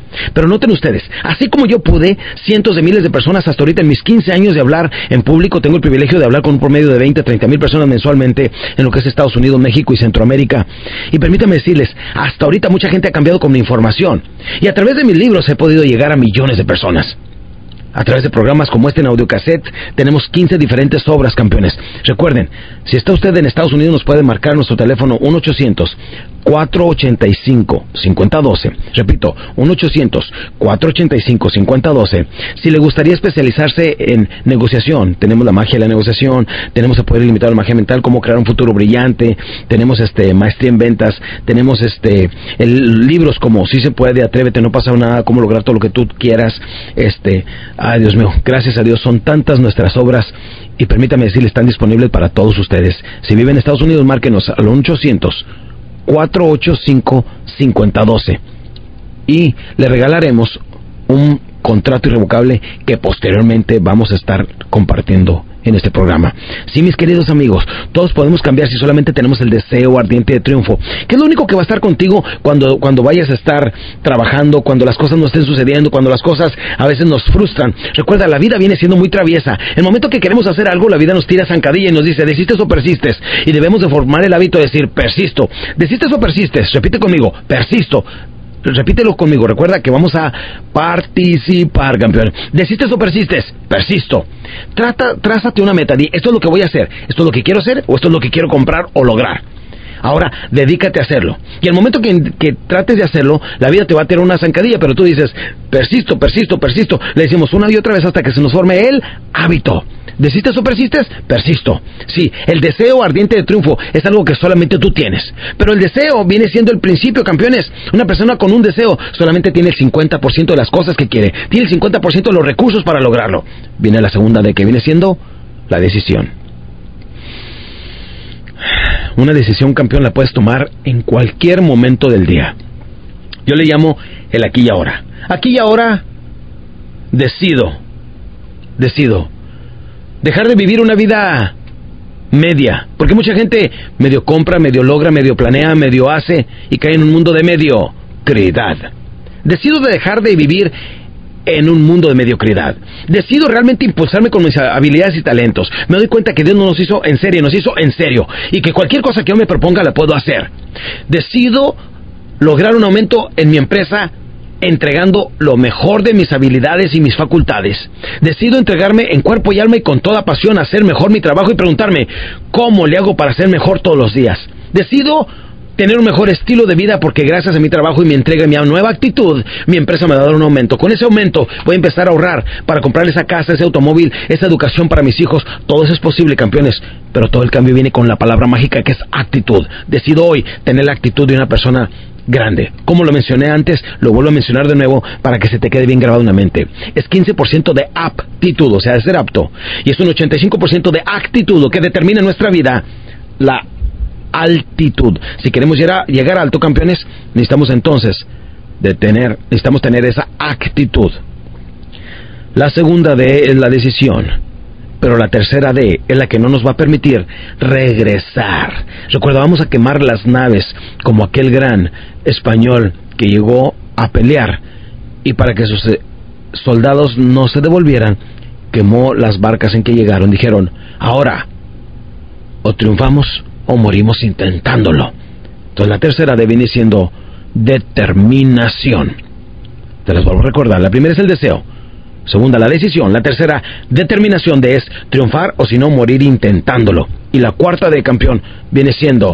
Pero noten ustedes, así como yo pude, cientos de miles de personas hasta ahorita en mis quince años de hablar en público, tengo el privilegio de hablar con un promedio de veinte a treinta mil personas mensualmente en lo que es Estados Unidos, México y Centroamérica. Y permítanme decirles, hasta ahorita mucha gente ha cambiado con mi información. Y a través de mis libros he podido llegar a millones de personas. A través de programas como este en audiocassette, tenemos quince diferentes obras, campeones. Recuerden, si está usted en Estados Unidos, nos puede marcar nuestro teléfono uno ochocientos, cuatro ochenta y cinco, cincuenta doce. Repito, uno ochocientos, cuatro ochenta y cinco, cincuenta doce. Si le gustaría especializarse en negociación, tenemos la magia de la negociación, tenemos el poder ilimitado de la magia mental, cómo crear un futuro brillante, tenemos este maestría en ventas, tenemos este el, libros como Si se puede, Atrévete, no pasa nada, cómo lograr todo lo que tú quieras. Este, ay Dios mío, gracias a Dios, son tantas nuestras obras. Y permítame decirles, están disponibles para todos ustedes. Si viven en Estados Unidos, márquenos al uno ochocientos, cuatro ochenta y cinco, cincuenta doce y le regalaremos un contrato irrevocable que posteriormente vamos a estar compartiendo en este programa. Sí, mis queridos amigos, todos podemos cambiar si solamente tenemos el deseo ardiente de triunfo, que es lo único que va a estar contigo cuando, cuando vayas a estar trabajando, cuando las cosas no estén sucediendo, cuando las cosas a veces nos frustran. Recuerda, la vida viene siendo muy traviesa. El momento que queremos hacer algo, la vida nos tira zancadilla y nos dice, ¿desistes o persistes? Y debemos de formar el hábito de decir, persisto. ¿Desistes o persistes? Repite conmigo, persisto. Repítelo conmigo, recuerda que vamos a participar, campeón. ¿Desistes o persistes? Persisto. Trata, trázate una meta, di, esto es lo que voy a hacer, esto es lo que quiero hacer, o esto es lo que quiero comprar o lograr. Ahora, dedícate a hacerlo. Y al momento que, que trates de hacerlo, la vida te va a tener una zancadilla, pero tú dices, persisto, persisto, persisto. Le decimos una y otra vez hasta que se nos forme el hábito. ¿Desistes o persistes? Persisto. Sí, el deseo ardiente de triunfo es algo que solamente tú tienes. Pero el deseo viene siendo el principio, campeones. Una persona con un deseo solamente tiene el cincuenta por ciento de las cosas que quiere. Tiene el cincuenta por ciento de los recursos para lograrlo. Viene la segunda de que viene siendo la decisión. Una decisión, campeón, la puedes tomar en cualquier momento del día. Yo le llamo el aquí y ahora. Aquí y ahora decido, decido dejar de vivir una vida media, porque mucha gente medio compra, medio logra, medio planea, medio hace y cae en un mundo de mediocridad. Decido de dejar de vivir en un mundo de mediocridad. Decido realmente impulsarme con mis habilidades y talentos. Me doy cuenta que Dios no nos hizo en serie, nos hizo en serio, y que cualquier cosa que yo me proponga la puedo hacer. Decido lograr un aumento en mi empresa entregando lo mejor de mis habilidades y mis facultades. Decido entregarme en cuerpo y alma y con toda pasión a hacer mejor mi trabajo y preguntarme, ¿cómo le hago para ser mejor todos los días? Decido tener un mejor estilo de vida porque gracias a mi trabajo y mi entrega y mi nueva actitud, mi empresa me va a dar un aumento. Con ese aumento voy a empezar a ahorrar para comprar esa casa, ese automóvil, esa educación para mis hijos. Todo eso es posible, campeones, pero todo el cambio viene con la palabra mágica que es actitud. Decido hoy tener la actitud de una persona grande. Como lo mencioné antes, lo vuelvo a mencionar de nuevo para que se te quede bien grabado en la mente. Es quince por ciento de aptitud, o sea, de ser apto. Y es un ochenta y cinco por ciento de actitud, lo que determina en nuestra vida la altitud. Si queremos llegar, llegar alto, campeones, necesitamos entonces de tener, necesitamos tener esa actitud. La segunda D es la decisión, pero la tercera D es la que no nos va a permitir regresar. Recuerda, vamos a quemar las naves como aquel gran español que llegó a pelear y para que sus soldados no se devolvieran, quemó las barcas en que llegaron. Dijeron, ahora o triunfamos o morimos intentándolo. Entonces la tercera D viene siendo determinación. Te las vuelvo a recordar. La primera es el deseo. Segunda, la decisión. La tercera, determinación, de es triunfar o si no morir intentándolo. Y la cuarta de campeón viene siendo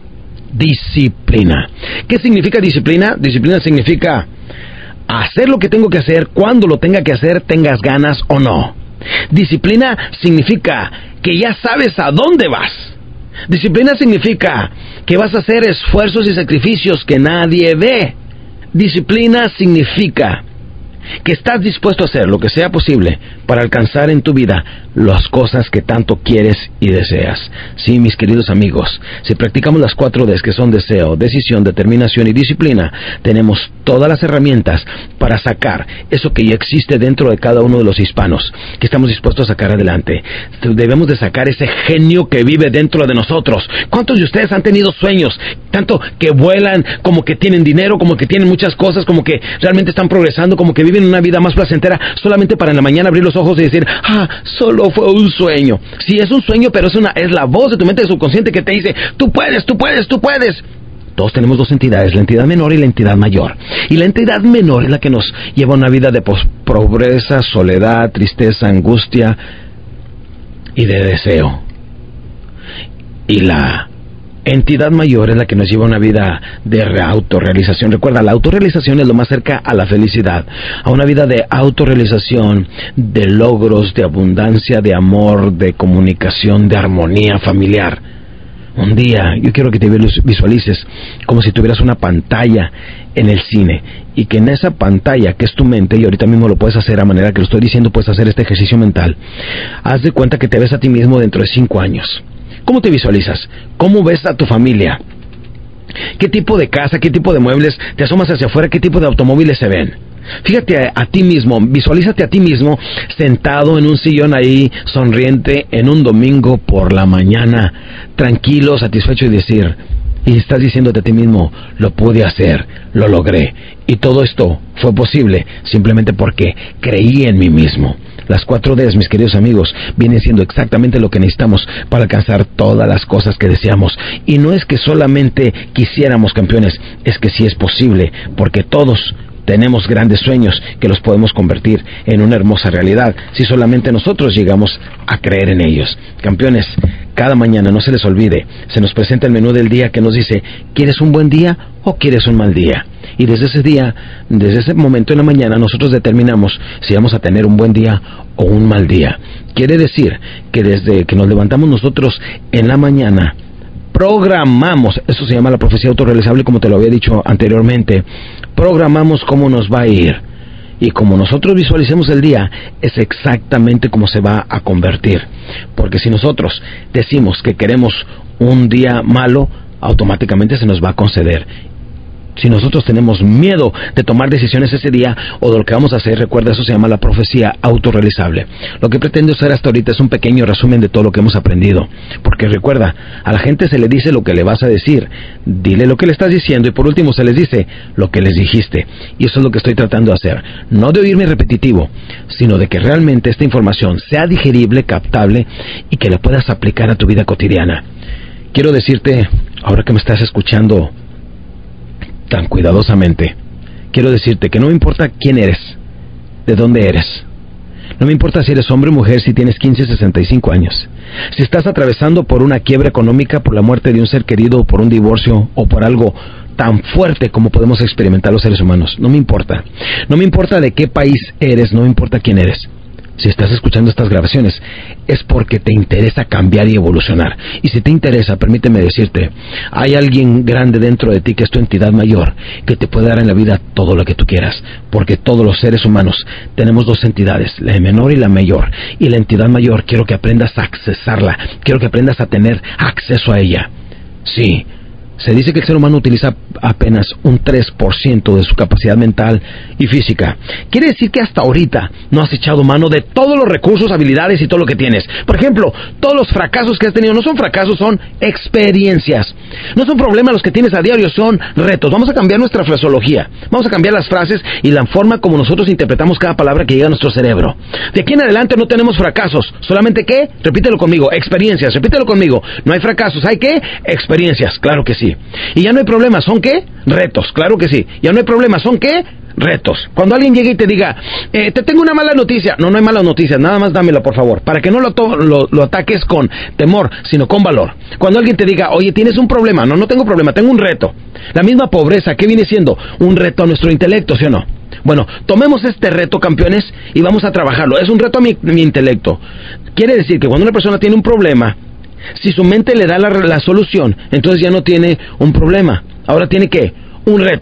disciplina. ¿Qué significa disciplina? Disciplina significa hacer lo que tengo que hacer cuando lo tenga que hacer, tengas ganas o no. Disciplina significa que ya sabes a dónde vas. Disciplina significa que vas a hacer esfuerzos y sacrificios que nadie ve. Disciplina significa que estás dispuesto a hacer lo que sea posible para alcanzar en tu vida las cosas que tanto quieres y deseas. Sí, mis queridos amigos, si practicamos las cuatro Ds que son deseo, decisión, determinación y disciplina, tenemos todas las herramientas para sacar eso que ya existe dentro de cada uno de los hispanos, que estamos dispuestos a sacar adelante. Debemos de sacar ese genio que vive dentro de nosotros. ¿Cuántos de ustedes han tenido sueños, tanto que vuelan, como que tienen dinero, como que tienen muchas cosas, como que realmente están progresando, como que viven una vida más placentera, solamente para en la mañana abrir los ojos y decir, ah, solo fue un sueño? Sí, es un sueño, pero es una es la voz de tu mente subconsciente que te dice, tú puedes, tú puedes, tú puedes. Todos tenemos dos entidades, la entidad menor y la entidad mayor. Y la entidad menor es la que nos lleva a una vida de pobreza, soledad, tristeza, angustia y de deseo. Y la entidad mayor es la que nos lleva a una vida de autorrealización. Recuerda, la autorrealización es lo más cerca a la felicidad, a una vida de autorrealización, de logros, de abundancia, de amor, de comunicación, de armonía familiar. Un día yo quiero que te visualices como si tuvieras una pantalla en el cine, y que en esa pantalla, que es tu mente, y ahorita mismo lo puedes hacer a manera que lo estoy diciendo, puedes hacer este ejercicio mental. Haz de cuenta que te ves a ti mismo dentro de cinco años. ¿Cómo te visualizas? ¿Cómo ves a tu familia? ¿Qué tipo de casa, qué tipo de muebles? Te asomas hacia afuera, ¿qué tipo de automóviles se ven? Fíjate a, a ti mismo, visualízate a ti mismo sentado en un sillón ahí, sonriente, en un domingo por la mañana, tranquilo, satisfecho, y decir, y estás diciéndote a ti mismo, lo pude hacer, lo logré, y todo esto fue posible simplemente porque creí en mí mismo. Las cuatro Ds, mis queridos amigos, vienen siendo exactamente lo que necesitamos para alcanzar todas las cosas que deseamos. Y no es que solamente quisiéramos, campeones, es que sí es posible, porque todos tenemos grandes sueños que los podemos convertir en una hermosa realidad si solamente nosotros llegamos a creer en ellos. Campeones, cada mañana, no se les olvide, se nos presenta el menú del día que nos dice, ¿quieres un buen día o quieres un mal día? Y desde ese día, desde ese momento en la mañana, nosotros determinamos si vamos a tener un buen día o un mal día. Quiere decir que desde que nos levantamos nosotros en la mañana, programamos, eso se llama la profecía autorrealizable, como te lo había dicho anteriormente, programamos cómo nos va a ir, y como nosotros visualicemos el día, es exactamente como se va a convertir. Porque si nosotros decimos que queremos un día malo, automáticamente se nos va a conceder. Si nosotros tenemos miedo de tomar decisiones ese día o de lo que vamos a hacer, recuerda, eso se llama la profecía autorrealizable. Lo que pretendo hacer hasta ahorita es un pequeño resumen de todo lo que hemos aprendido. Porque recuerda, a la gente se le dice lo que le vas a decir. Dile lo que le estás diciendo, y por último se les dice lo que les dijiste. Y eso es lo que estoy tratando de hacer. No de oírme repetitivo, sino de que realmente esta información sea digerible, captable, y que la puedas aplicar a tu vida cotidiana. Quiero decirte, ahora que me estás escuchando tan cuidadosamente, quiero decirte que no me importa quién eres, de dónde eres, no me importa si eres hombre o mujer, si tienes quince, sesenta y cinco años, si estás atravesando por una quiebra económica, por la muerte de un ser querido, por un divorcio o por algo tan fuerte como podemos experimentar los seres humanos. No me importa, no me importa de qué país eres, no me importa quién eres. Si estás escuchando estas grabaciones, es porque te interesa cambiar y evolucionar. Y si te interesa, permíteme decirte, hay alguien grande dentro de ti, que es tu entidad mayor, que te puede dar en la vida todo lo que tú quieras. Porque todos los seres humanos tenemos dos entidades, la menor y la mayor. Y la entidad mayor, quiero que aprendas a accesarla, quiero que aprendas a tener acceso a ella. Sí, se dice que el ser humano utiliza apenas un tres por ciento de su capacidad mental y física. Quiere decir que hasta ahorita no has echado mano de todos los recursos, habilidades y todo lo que tienes. Por ejemplo, todos los fracasos que has tenido no son fracasos, son experiencias. No son problemas los que tienes a diario, son retos. Vamos a cambiar nuestra fraseología, vamos a cambiar las frases y la forma como nosotros interpretamos cada palabra que llega a nuestro cerebro. De aquí en adelante no tenemos fracasos, solamente ¿qué? Repítelo conmigo, experiencias, repítelo conmigo. No hay fracasos, ¿hay qué? Experiencias, claro que sí. Y ya no hay problemas, ¿son qué? Retos, claro que sí. Ya no hay problemas, ¿son qué? Retos. Cuando alguien llegue y te diga, eh, te tengo una mala noticia. No, no hay malas noticias, nada más dámela, por favor, para que no lo, to- lo, lo ataques con temor, sino con valor. Cuando alguien te diga, oye, tienes un problema. No, no tengo problema, tengo un reto. La misma pobreza, ¿qué viene siendo? Un reto a nuestro intelecto, ¿sí o no? Bueno, tomemos este reto, campeones, y vamos a trabajarlo. Es un reto a mi, mi intelecto. Quiere decir que cuando una persona tiene un problema, si su mente le da la, la solución, entonces ya no tiene un problema. Ahora tiene ¿qué? Un reto.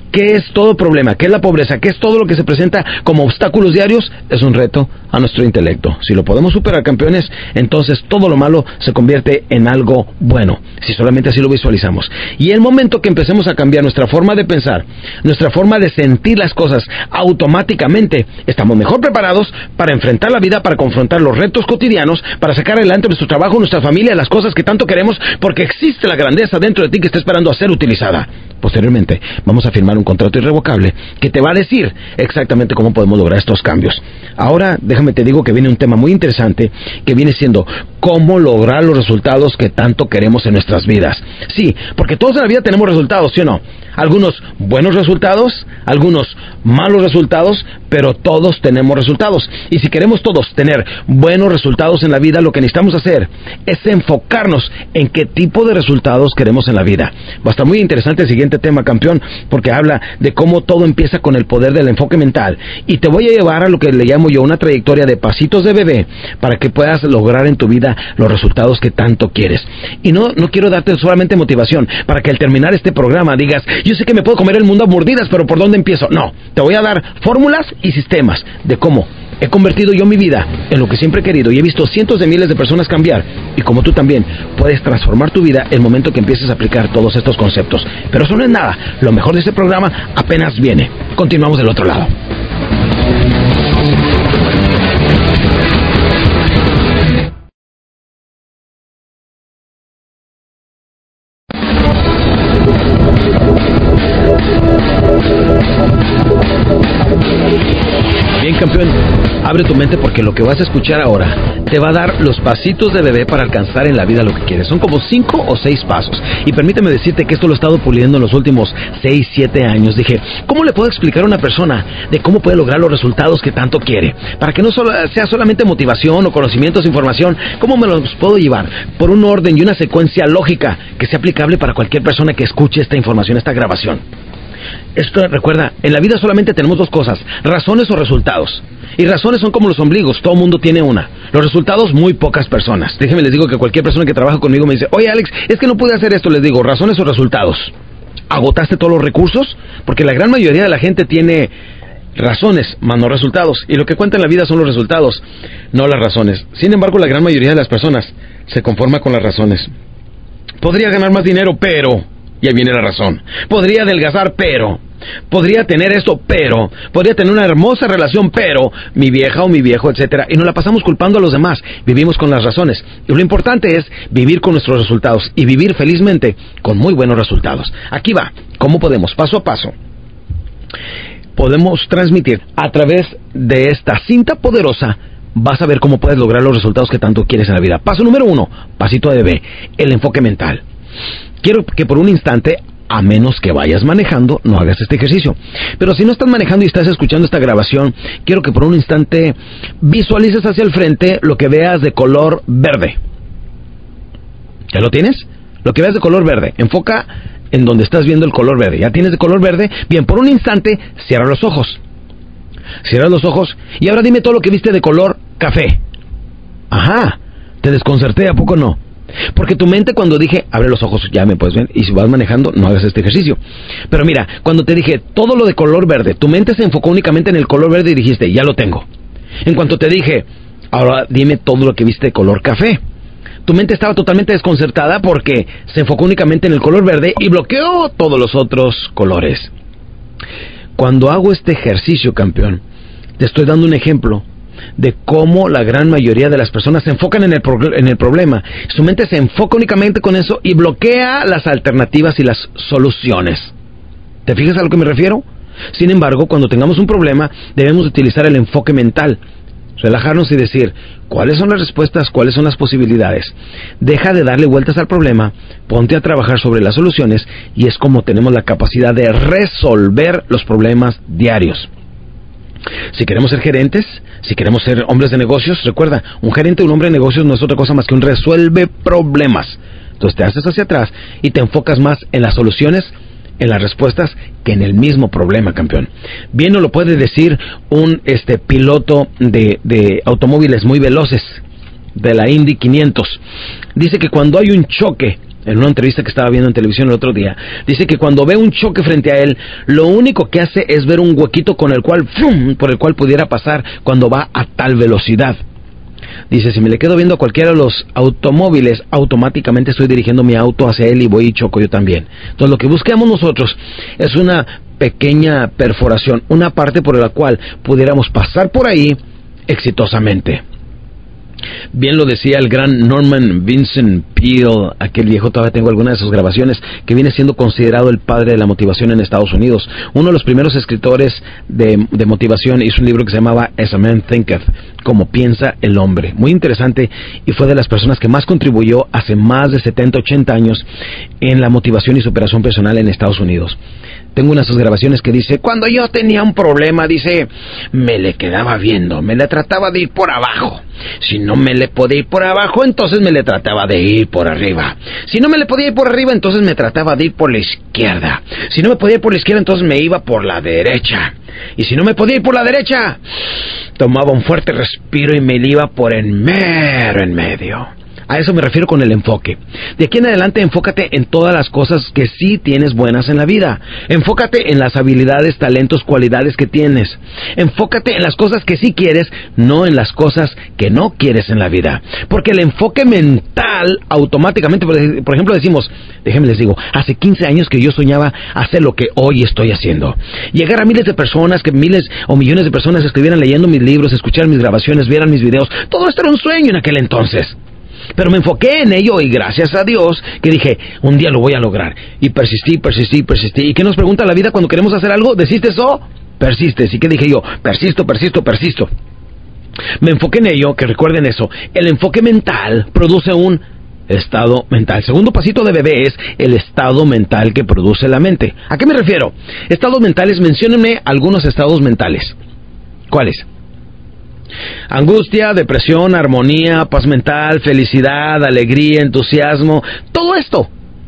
¿Qué es todo problema? ¿Qué es la pobreza? ¿Qué es todo lo que se presenta como obstáculos diarios? Es un reto a nuestro intelecto. Si lo podemos superar, campeones, entonces todo lo malo se convierte en algo bueno, si solamente así lo visualizamos. Y el momento que empecemos a cambiar nuestra forma de pensar, nuestra forma de sentir las cosas, automáticamente estamos mejor preparados para enfrentar la vida, para confrontar los retos cotidianos, para sacar adelante nuestro trabajo, nuestra familia, las cosas que tanto queremos, porque existe la grandeza dentro de ti que está esperando a ser utilizada. Posteriormente, vamos a firmar un contrato irrevocable que te va a decir exactamente cómo podemos lograr estos cambios. Ahora, déjame te digo que viene un tema muy interesante, que viene siendo cómo lograr los resultados que tanto queremos en nuestras vidas. Sí, porque todos en la vida tenemos resultados, ¿sí o no? Algunos buenos resultados, algunos malos resultados, pero todos tenemos resultados. Y si queremos todos tener buenos resultados en la vida, lo que necesitamos hacer es enfocarnos en qué tipo de resultados queremos en la vida. Va a estar muy interesante el siguiente tema, campeón, porque habla de cómo todo empieza con el poder del enfoque mental. Y te voy a llevar a lo que le llamo yo una trayectoria de pasitos de bebé para que puedas lograr en tu vida los resultados que tanto quieres. Y no, no quiero darte solamente motivación para que al terminar este programa digas, yo sé que me puedo comer el mundo a mordidas, pero ¿por dónde empiezo? No, te voy a dar fórmulas y sistemas de cómo he convertido yo mi vida en lo que siempre he querido y he visto cientos de miles de personas cambiar, y como tú también puedes transformar tu vida el momento que empieces a aplicar todos estos conceptos. Pero eso no es nada, lo mejor de este programa apenas viene. Continuamos del otro lado. Bien, campeón, abre tu mente porque lo que vas a escuchar ahora te va a dar los pasitos de bebé para alcanzar en la vida lo que quieres. Son como cinco o seis pasos. Y permíteme decirte que esto lo he estado puliendo en los últimos seis, siete años. Dije, ¿cómo le puedo explicar a una persona de cómo puede lograr los resultados que tanto quiere? Para que no solo sea solamente motivación o conocimientos, información, ¿cómo me los puedo llevar? Por un orden y una secuencia lógica que sea aplicable para cualquier persona que escuche esta información, esta grabación. Esto, recuerda, en la vida solamente tenemos dos cosas, razones o resultados. Y razones son como los ombligos, todo mundo tiene una. Los resultados, muy pocas personas. Déjenme les digo que cualquier persona que trabaja conmigo me dice, oye Alex, es que no pude hacer esto. Les digo, razones o resultados. ¿Agotaste todos los recursos? Porque la gran mayoría de la gente tiene razones, más no resultados. Y lo que cuenta en la vida son los resultados, no las razones. Sin embargo, la gran mayoría de las personas se conforma con las razones. Podría ganar más dinero, pero... y ahí viene la razón. Podría adelgazar, pero... podría tener esto, pero... podría tener una hermosa relación, pero... mi vieja o mi viejo, etcétera. Y nos la pasamos culpando a los demás. Vivimos con las razones. Y lo importante es vivir con nuestros resultados. Y vivir felizmente con muy buenos resultados. Aquí va. ¿Cómo podemos? Paso a paso. Podemos transmitir a través de esta cinta poderosa. Vas a ver cómo puedes lograr los resultados que tanto quieres en la vida. Paso número uno. Pasito de bebé. El enfoque mental. Quiero que por un instante, a menos que vayas manejando, no hagas este ejercicio. Pero si no estás manejando y estás escuchando esta grabación, quiero que por un instante visualices hacia el frente lo que veas de color verde. ¿Ya lo tienes? Lo que veas de color verde. Enfoca en donde estás viendo el color verde. ¿Ya tienes de color verde? Bien, por un instante, cierra los ojos. Cierra los ojos y ahora dime todo lo que viste de color café. Ajá, te desconcerté, ¿a poco no? Porque tu mente, cuando dije, abre los ojos, ya me puedes ver, y si vas manejando, no hagas este ejercicio. Pero mira, cuando te dije todo lo de color verde, tu mente se enfocó únicamente en el color verde y dijiste, ya lo tengo. En cuanto te dije, ahora dime todo lo que viste de color café, tu mente estaba totalmente desconcertada porque se enfocó únicamente en el color verde y bloqueó todos los otros colores. Cuando hago este ejercicio, campeón, te estoy dando un ejemplo de cómo la gran mayoría de las personas se enfocan en el, pro- en el problema. Su mente se enfoca únicamente con eso y bloquea las alternativas y las soluciones. ¿Te fijas a lo que me refiero? Sin embargo, cuando tengamos un problema, debemos utilizar el enfoque mental. Relajarnos y decir, ¿cuáles son las respuestas? ¿Cuáles son las posibilidades? Deja de darle vueltas al problema, ponte a trabajar sobre las soluciones y es como tenemos la capacidad de resolver los problemas diarios. Si queremos ser gerentes, si queremos ser hombres de negocios, recuerda, un gerente o un hombre de negocios no es otra cosa más que un resuelve problemas. Entonces te haces hacia atrás y te enfocas más en las soluciones, en las respuestas, que en el mismo problema, campeón. Bien nos lo puede decir un este piloto de, de automóviles muy veloces, de la Indy quinientos. Dice que cuando hay un choque en una entrevista que estaba viendo en televisión el otro día, dice que cuando ve un choque frente a él, lo único que hace es ver un huequito con el cual, ¡fum!, por el cual pudiera pasar cuando va a tal velocidad. Dice, si me le quedo viendo a cualquiera de los automóviles, automáticamente estoy dirigiendo mi auto hacia él y voy y choco yo también. Entonces lo que buscamos nosotros es una pequeña perforación, una parte por la cual pudiéramos pasar por ahí exitosamente. Bien lo decía el gran Norman Vincent Peale, aquel viejo, todavía tengo algunas de sus grabaciones, que viene siendo considerado el padre de la motivación en Estados Unidos. Uno de los primeros escritores de, de motivación hizo un libro que se llamaba As a Man Thinketh, como piensa el hombre. Muy interesante, y fue de las personas que más contribuyó hace más de setenta, ochenta años en la motivación y superación personal en Estados Unidos. Tengo una de sus grabaciones que dice, cuando yo tenía un problema, dice, me le quedaba viendo, me le trataba de ir por abajo. Si no me le podía ir por abajo, entonces me le trataba de ir por arriba. Si no me le podía ir por arriba, entonces me trataba de ir por la izquierda. Si no me podía ir por la izquierda, entonces me iba por la derecha. Y si no me podía ir por la derecha, tomaba un fuerte respiro y me iba por en mero en medio. A eso me refiero con el enfoque. De aquí en adelante, enfócate en todas las cosas que sí tienes buenas en la vida. Enfócate en las habilidades, talentos, cualidades que tienes. Enfócate en las cosas que sí quieres, no en las cosas que no quieres en la vida. Porque el enfoque mental, automáticamente, por ejemplo, decimos, déjenme les digo, hace quince años que yo soñaba hacer lo que hoy estoy haciendo. Llegar a miles de personas, que miles o millones de personas estuvieran leyendo mis libros, escucharan mis grabaciones, vieran mis videos. Todo esto era un sueño en aquel entonces. Pero me enfoqué en ello y gracias a Dios que dije, un día lo voy a lograr. Y persistí, persistí, persistí. ¿Y qué nos pregunta la vida cuando queremos hacer algo? ¿Desistes o persistes? ¿Y qué dije yo? Persisto, persisto, persisto. Me enfoqué en ello, que recuerden eso. El enfoque mental produce un estado mental. Segundo pasito de bebé es el estado mental que produce la mente. ¿A qué me refiero? Estados mentales, menciónenme algunos estados mentales. ¿Cuáles? Angustia, depresión, armonía, paz mental, felicidad, alegría, entusiasmo, todo esto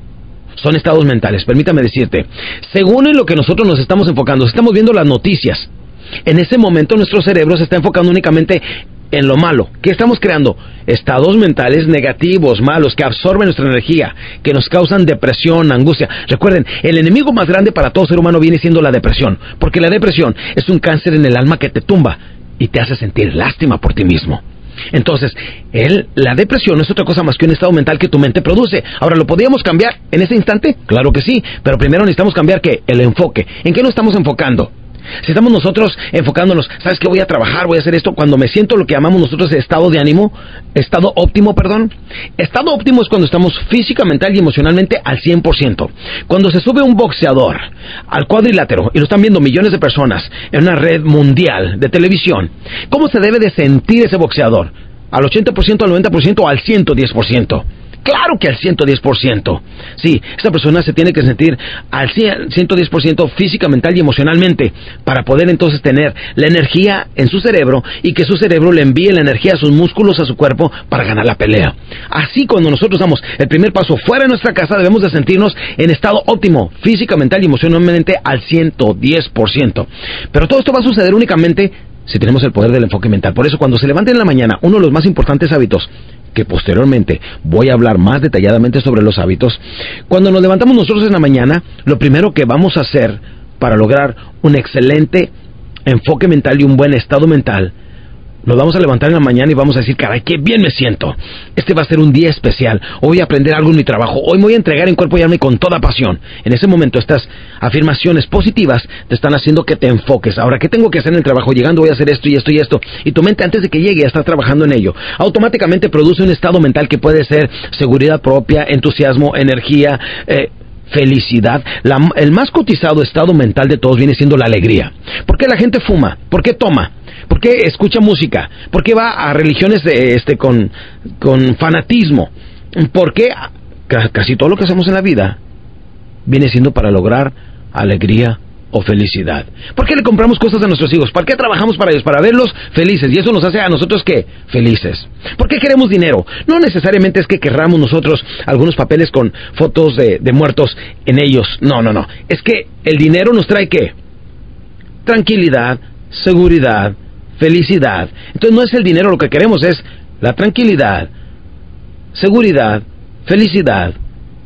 son estados mentales. Permítame decirte, según en lo que nosotros nos estamos enfocando, si estamos viendo las noticias, en ese momento nuestro cerebro se está enfocando únicamente en lo malo. ¿Qué estamos creando? Estados mentales negativos, malos, que absorben nuestra energía, que nos causan depresión, angustia. Recuerden, el enemigo más grande para todo ser humano viene siendo la depresión, porque la depresión es un cáncer en el alma que te tumba y te hace sentir lástima por ti mismo. Entonces, el, la depresión no es otra cosa más que un estado mental que tu mente produce. Ahora, ¿lo podríamos cambiar en ese instante? Claro que sí, pero primero necesitamos cambiar ¿qué? El enfoque. ¿En qué nos estamos enfocando? Si estamos nosotros enfocándonos, ¿sabes qué? Voy a trabajar, voy a hacer esto. Cuando me siento lo que llamamos nosotros estado de ánimo, estado óptimo, perdón. Estado óptimo es cuando estamos física, mental y emocionalmente al cien por ciento. Cuando se sube un boxeador al cuadrilátero y lo están viendo millones de personas en una red mundial de televisión, ¿cómo se debe de sentir ese boxeador? ¿Al ochenta por ciento, al noventa por ciento o al ciento diez por ciento? Claro que al ciento diez por ciento. Sí, esta persona se tiene que sentir al ciento diez por ciento física, mental y emocionalmente para poder entonces tener la energía en su cerebro y que su cerebro le envíe la energía a sus músculos, a su cuerpo para ganar la pelea. Así, cuando nosotros damos el primer paso fuera de nuestra casa, debemos de sentirnos en estado óptimo, física, mental y emocionalmente al ciento diez por ciento. Pero todo esto va a suceder únicamente si tenemos el poder del enfoque mental. Por eso, cuando se levanten en la mañana, uno de los más importantes hábitos, que posteriormente voy a hablar más detalladamente sobre los hábitos, cuando nos levantamos nosotros en la mañana, lo primero que vamos a hacer para lograr un excelente enfoque mental y un buen estado mental, nos vamos a levantar en la mañana y vamos a decir, caray, qué bien me siento. Este va a ser un día especial. Hoy voy a aprender algo en mi trabajo. Hoy me voy a entregar en cuerpo y alma y con toda pasión. En ese momento, estas afirmaciones positivas te están haciendo que te enfoques. Ahora, ¿qué tengo que hacer en el trabajo? Llegando voy a hacer esto y esto y esto. Y tu mente, antes de que llegue, ya está trabajando en ello. Automáticamente produce un estado mental que puede ser seguridad propia, entusiasmo, energía, eh, felicidad. La, el más cotizado estado mental de todos viene siendo la alegría. ¿Por qué la gente fuma? ¿Por qué toma? ¿Por qué escucha música? ¿Por qué va a religiones de, este, con, con fanatismo? ¿Por qué casi todo lo que hacemos en la vida viene siendo para lograr alegría o felicidad? ¿Por qué le compramos cosas a nuestros hijos? ¿Para qué trabajamos para ellos? Para verlos felices. Y eso nos hace a nosotros, ¿qué? Felices. ¿Por qué queremos dinero? No necesariamente es que querramos nosotros algunos papeles con fotos de, de muertos en ellos. No, no, no. Es que el dinero nos trae, ¿qué? Tranquilidad, seguridad, felicidad. Entonces no es el dinero lo que queremos, es la tranquilidad, seguridad, felicidad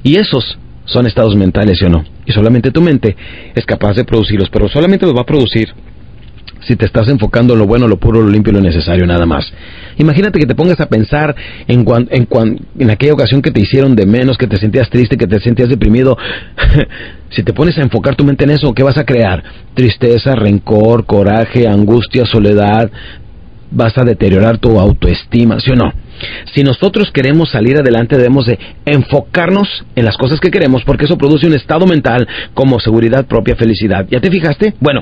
Y esos son estados mentales, ¿sí o no? Y solamente tu mente es capaz de producirlos, pero solamente los va a producir si te estás enfocando en lo bueno, lo puro, lo limpio y lo necesario, nada más. Imagínate que te pongas a pensar en, cuan, en, cuan, en aquella ocasión que te hicieron de menos, que te sentías triste, que te sentías deprimido. Si te pones a enfocar tu mente en eso, ¿qué vas a crear? Tristeza, rencor, coraje, angustia, soledad. Vas a deteriorar tu autoestima, ¿sí o no? Si nosotros queremos salir adelante, debemos de enfocarnos en las cosas que queremos, porque eso produce un estado mental como seguridad propia, felicidad. ¿Ya te fijaste? Bueno,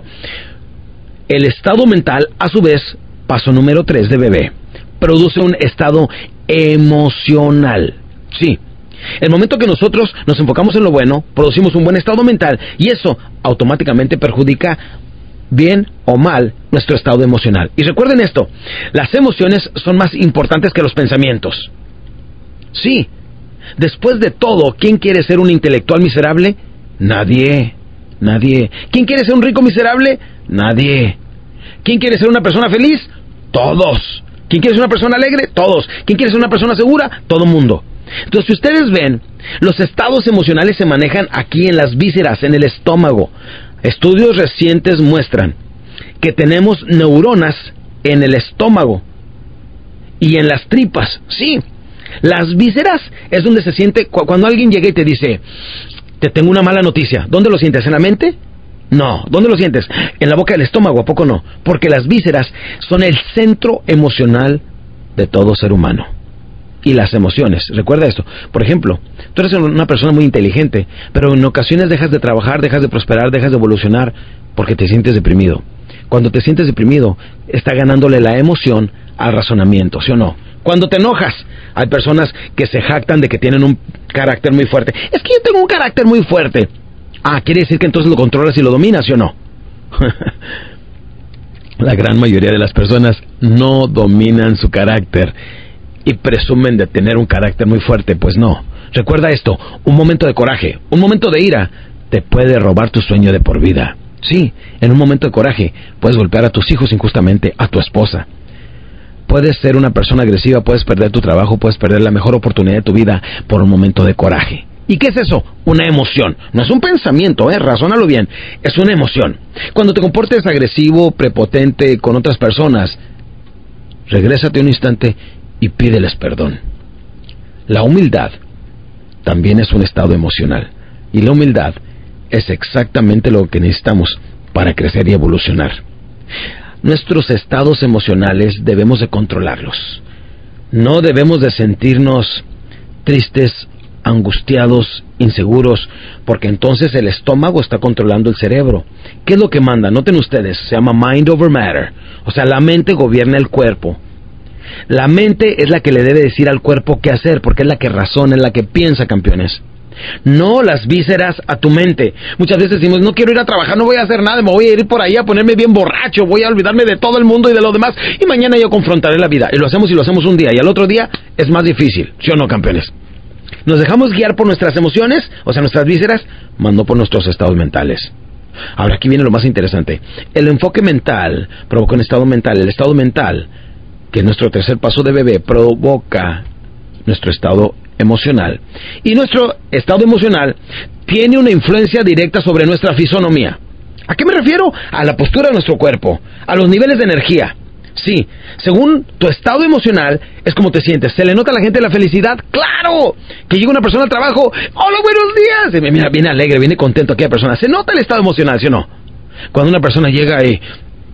el estado mental, a su vez, paso número tres de bebé, produce un estado emocional. Sí, el momento que nosotros nos enfocamos en lo bueno, producimos un buen estado mental y eso automáticamente perjudica, bien o mal, nuestro estado emocional. Y recuerden esto, las emociones son más importantes que los pensamientos. Sí, después de todo, ¿quién quiere ser un intelectual miserable? Nadie, nadie. ¿Quién quiere ser un rico miserable? Nadie. ¿Quién quiere ser una persona feliz? Todos. ¿Quién quiere ser una persona alegre? Todos. ¿Quién quiere ser una persona segura? Todo mundo. Entonces, si ustedes ven, los estados emocionales se manejan aquí en las vísceras, en el estómago. Estudios recientes muestran que tenemos neuronas en el estómago y en las tripas. Sí, las vísceras es donde se siente cu- cuando alguien llega y te dice, te tengo una mala noticia. ¿Dónde lo sientes? ¿En la mente? No. ¿Dónde lo sientes? En la boca del estómago. ¿A poco no? Porque las vísceras son el centro emocional de todo ser humano. Y las emociones, recuerda esto. Por ejemplo, tú eres una persona muy inteligente, pero en ocasiones dejas de trabajar, dejas de prosperar, dejas de evolucionar porque te sientes deprimido. Cuando te sientes deprimido, está ganándole la emoción al razonamiento, ¿sí o no? Cuando te enojas, hay personas que se jactan de que tienen un carácter muy fuerte. Es que yo tengo un carácter muy fuerte. Ah, quiere decir que entonces lo controlas y lo dominas, ¿sí o no? La gran mayoría de las personas no dominan su carácter y presumen de tener un carácter muy fuerte. Pues no. Recuerda esto, un momento de coraje, un momento de ira, te puede robar tu sueño de por vida. Sí, en un momento de coraje puedes golpear a tus hijos injustamente, a tu esposa. Puedes ser una persona agresiva, puedes perder tu trabajo, puedes perder la mejor oportunidad de tu vida por un momento de coraje. ¿Y qué es eso? Una emoción. No es un pensamiento, ¿eh? Razónalo bien. Es una emoción. Cuando te comportes agresivo, prepotente con otras personas, regrésate un instante y pídeles perdón. La humildad también es un estado emocional. Y la humildad es exactamente lo que necesitamos para crecer y evolucionar. Nuestros estados emocionales debemos de controlarlos. No debemos de sentirnos tristes, angustiados, inseguros, porque entonces el estómago está controlando el cerebro. ¿Qué es lo que manda? Noten ustedes, se llama mind over matter. O sea, la mente gobierna el cuerpo. La mente es la que le debe decir al cuerpo qué hacer, porque es la que razona, es la que piensa, campeones. No las vísceras a tu mente. Muchas veces decimos, no quiero ir a trabajar, no voy a hacer nada, me voy a ir por ahí a ponerme bien borracho, voy a olvidarme de todo el mundo y de lo demás, y mañana yo confrontaré la vida. Y lo hacemos y lo hacemos un día, y al otro día es más difícil, ¿sí o no, campeones? Nos dejamos guiar por nuestras emociones, o sea, nuestras vísceras, más no por nuestros estados mentales. Ahora, aquí viene lo más interesante. El enfoque mental provoca un estado mental. El estado mental, que es nuestro tercer paso de bebé, provoca nuestro estado emocional. Y nuestro estado emocional tiene una influencia directa sobre nuestra fisonomía. ¿A qué me refiero? A la postura de nuestro cuerpo, a los niveles de energía. Sí, según tu estado emocional, es como te sientes. ¿Se le nota a la gente la felicidad? ¡Claro! Que llega una persona al trabajo, ¡hola, buenos días! Y mira, viene alegre, viene contento aquella persona. ¿Se nota el estado emocional, sí o no? Cuando una persona llega y...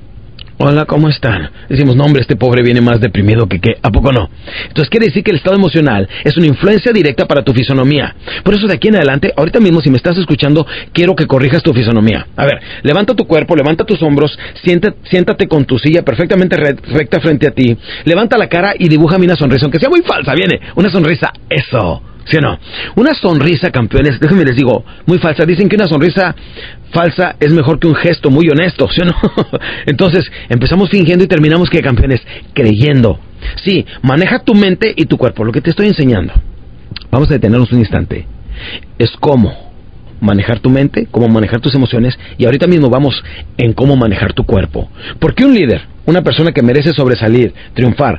hola, ¿cómo están? Decimos, no, hombre, este pobre viene más deprimido que qué. ¿A poco no? Entonces quiere decir que el estado emocional es una influencia directa para tu fisonomía. Por eso de aquí en adelante, ahorita mismo, si me estás escuchando, quiero que corrijas tu fisonomía. A ver, levanta tu cuerpo, levanta tus hombros, siéntate, siéntate con tu silla perfectamente recta frente a ti, levanta la cara y dibújame una sonrisa, aunque sea muy falsa, viene, una sonrisa, eso. ¿Sí o no? Una sonrisa, campeones, déjenme les digo, muy falsa. Dicen que una sonrisa falsa es mejor que un gesto muy honesto, ¿sí o no? Entonces, empezamos fingiendo y terminamos, ¿qué, campeones? Creyendo. Sí, maneja tu mente y tu cuerpo, lo que te estoy enseñando. Vamos a detenernos un instante. Es cómo manejar tu mente, cómo manejar tus emociones, y ahorita mismo vamos en cómo manejar tu cuerpo. Porque un líder, una persona que merece sobresalir, triunfar,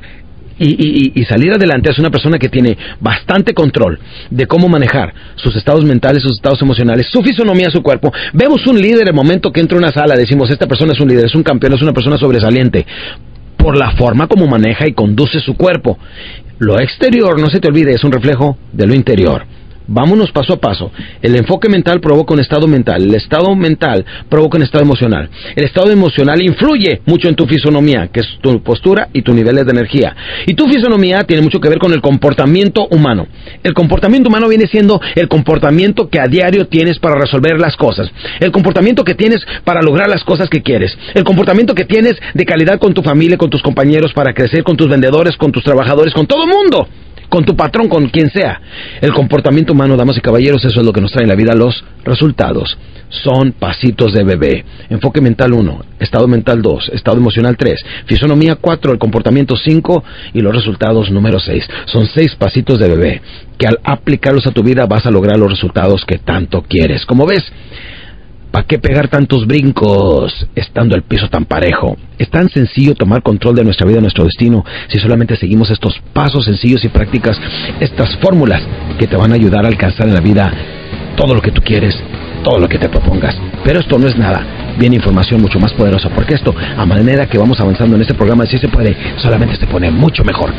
Y, y, y salir adelante es una persona que tiene bastante control de cómo manejar sus estados mentales, sus estados emocionales, su fisonomía, su cuerpo. Vemos un líder el momento que entra a una sala, decimos, esta persona es un líder, es un campeón, es una persona sobresaliente, por la forma como maneja y conduce su cuerpo. Lo exterior, no se te olvide, es un reflejo de lo interior. Vámonos paso a paso. El enfoque mental provoca un estado mental. El estado mental provoca un estado emocional. El estado emocional influye mucho en tu fisonomía, que es tu postura y tu nivel de energía. Y tu fisonomía tiene mucho que ver con el comportamiento humano. El comportamiento humano viene siendo el comportamiento que a diario tienes para resolver las cosas. El comportamiento que tienes para lograr las cosas que quieres. El comportamiento que tienes de calidad con tu familia, con tus compañeros, para crecer, con tus vendedores, con tus trabajadores, con todo el mundo. Con tu patrón, con quien sea. El comportamiento humano, damas y caballeros, eso es lo que nos trae en la vida los resultados. Son pasitos de bebé. Enfoque mental uno, estado mental dos, estado emocional tres, fisonomía cuatro, el comportamiento cinco y los resultados número seis. Son seis pasitos de bebé que al aplicarlos a tu vida vas a lograr los resultados que tanto quieres. Como ves, ¿para qué pegar tantos brincos estando el piso tan parejo? Es tan sencillo tomar control de nuestra vida, nuestro destino, si solamente seguimos estos pasos sencillos y prácticas, estas fórmulas que te van a ayudar a alcanzar en la vida todo lo que tú quieres, todo lo que te propongas. Pero esto no es nada. Viene información mucho más poderosa, porque esto, a manera que vamos avanzando en este programa, si se puede, solamente se pone mucho mejor.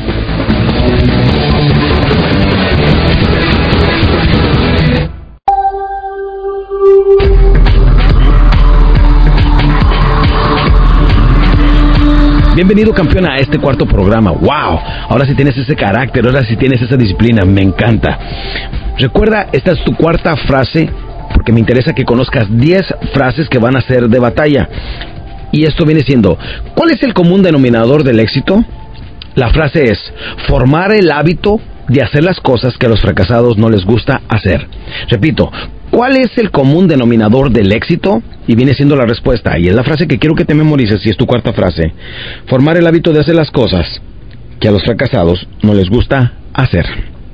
Bienvenido, campeón, a este cuarto programa. ¡Wow! Ahora sí tienes ese carácter, ahora sí tienes esa disciplina. Me encanta. Recuerda, esta es tu cuarta frase, porque me interesa que conozcas diez frases que van a ser de batalla. Y esto viene siendo, ¿cuál es el común denominador del éxito? La frase es, formar el hábito de hacer las cosas que a los fracasados no les gusta hacer. Repito, ¿cuál es el común denominador del éxito? Y viene siendo la respuesta, y es la frase que quiero que te memorices, si es tu cuarta frase. Formar el hábito de hacer las cosas que a los fracasados no les gusta hacer.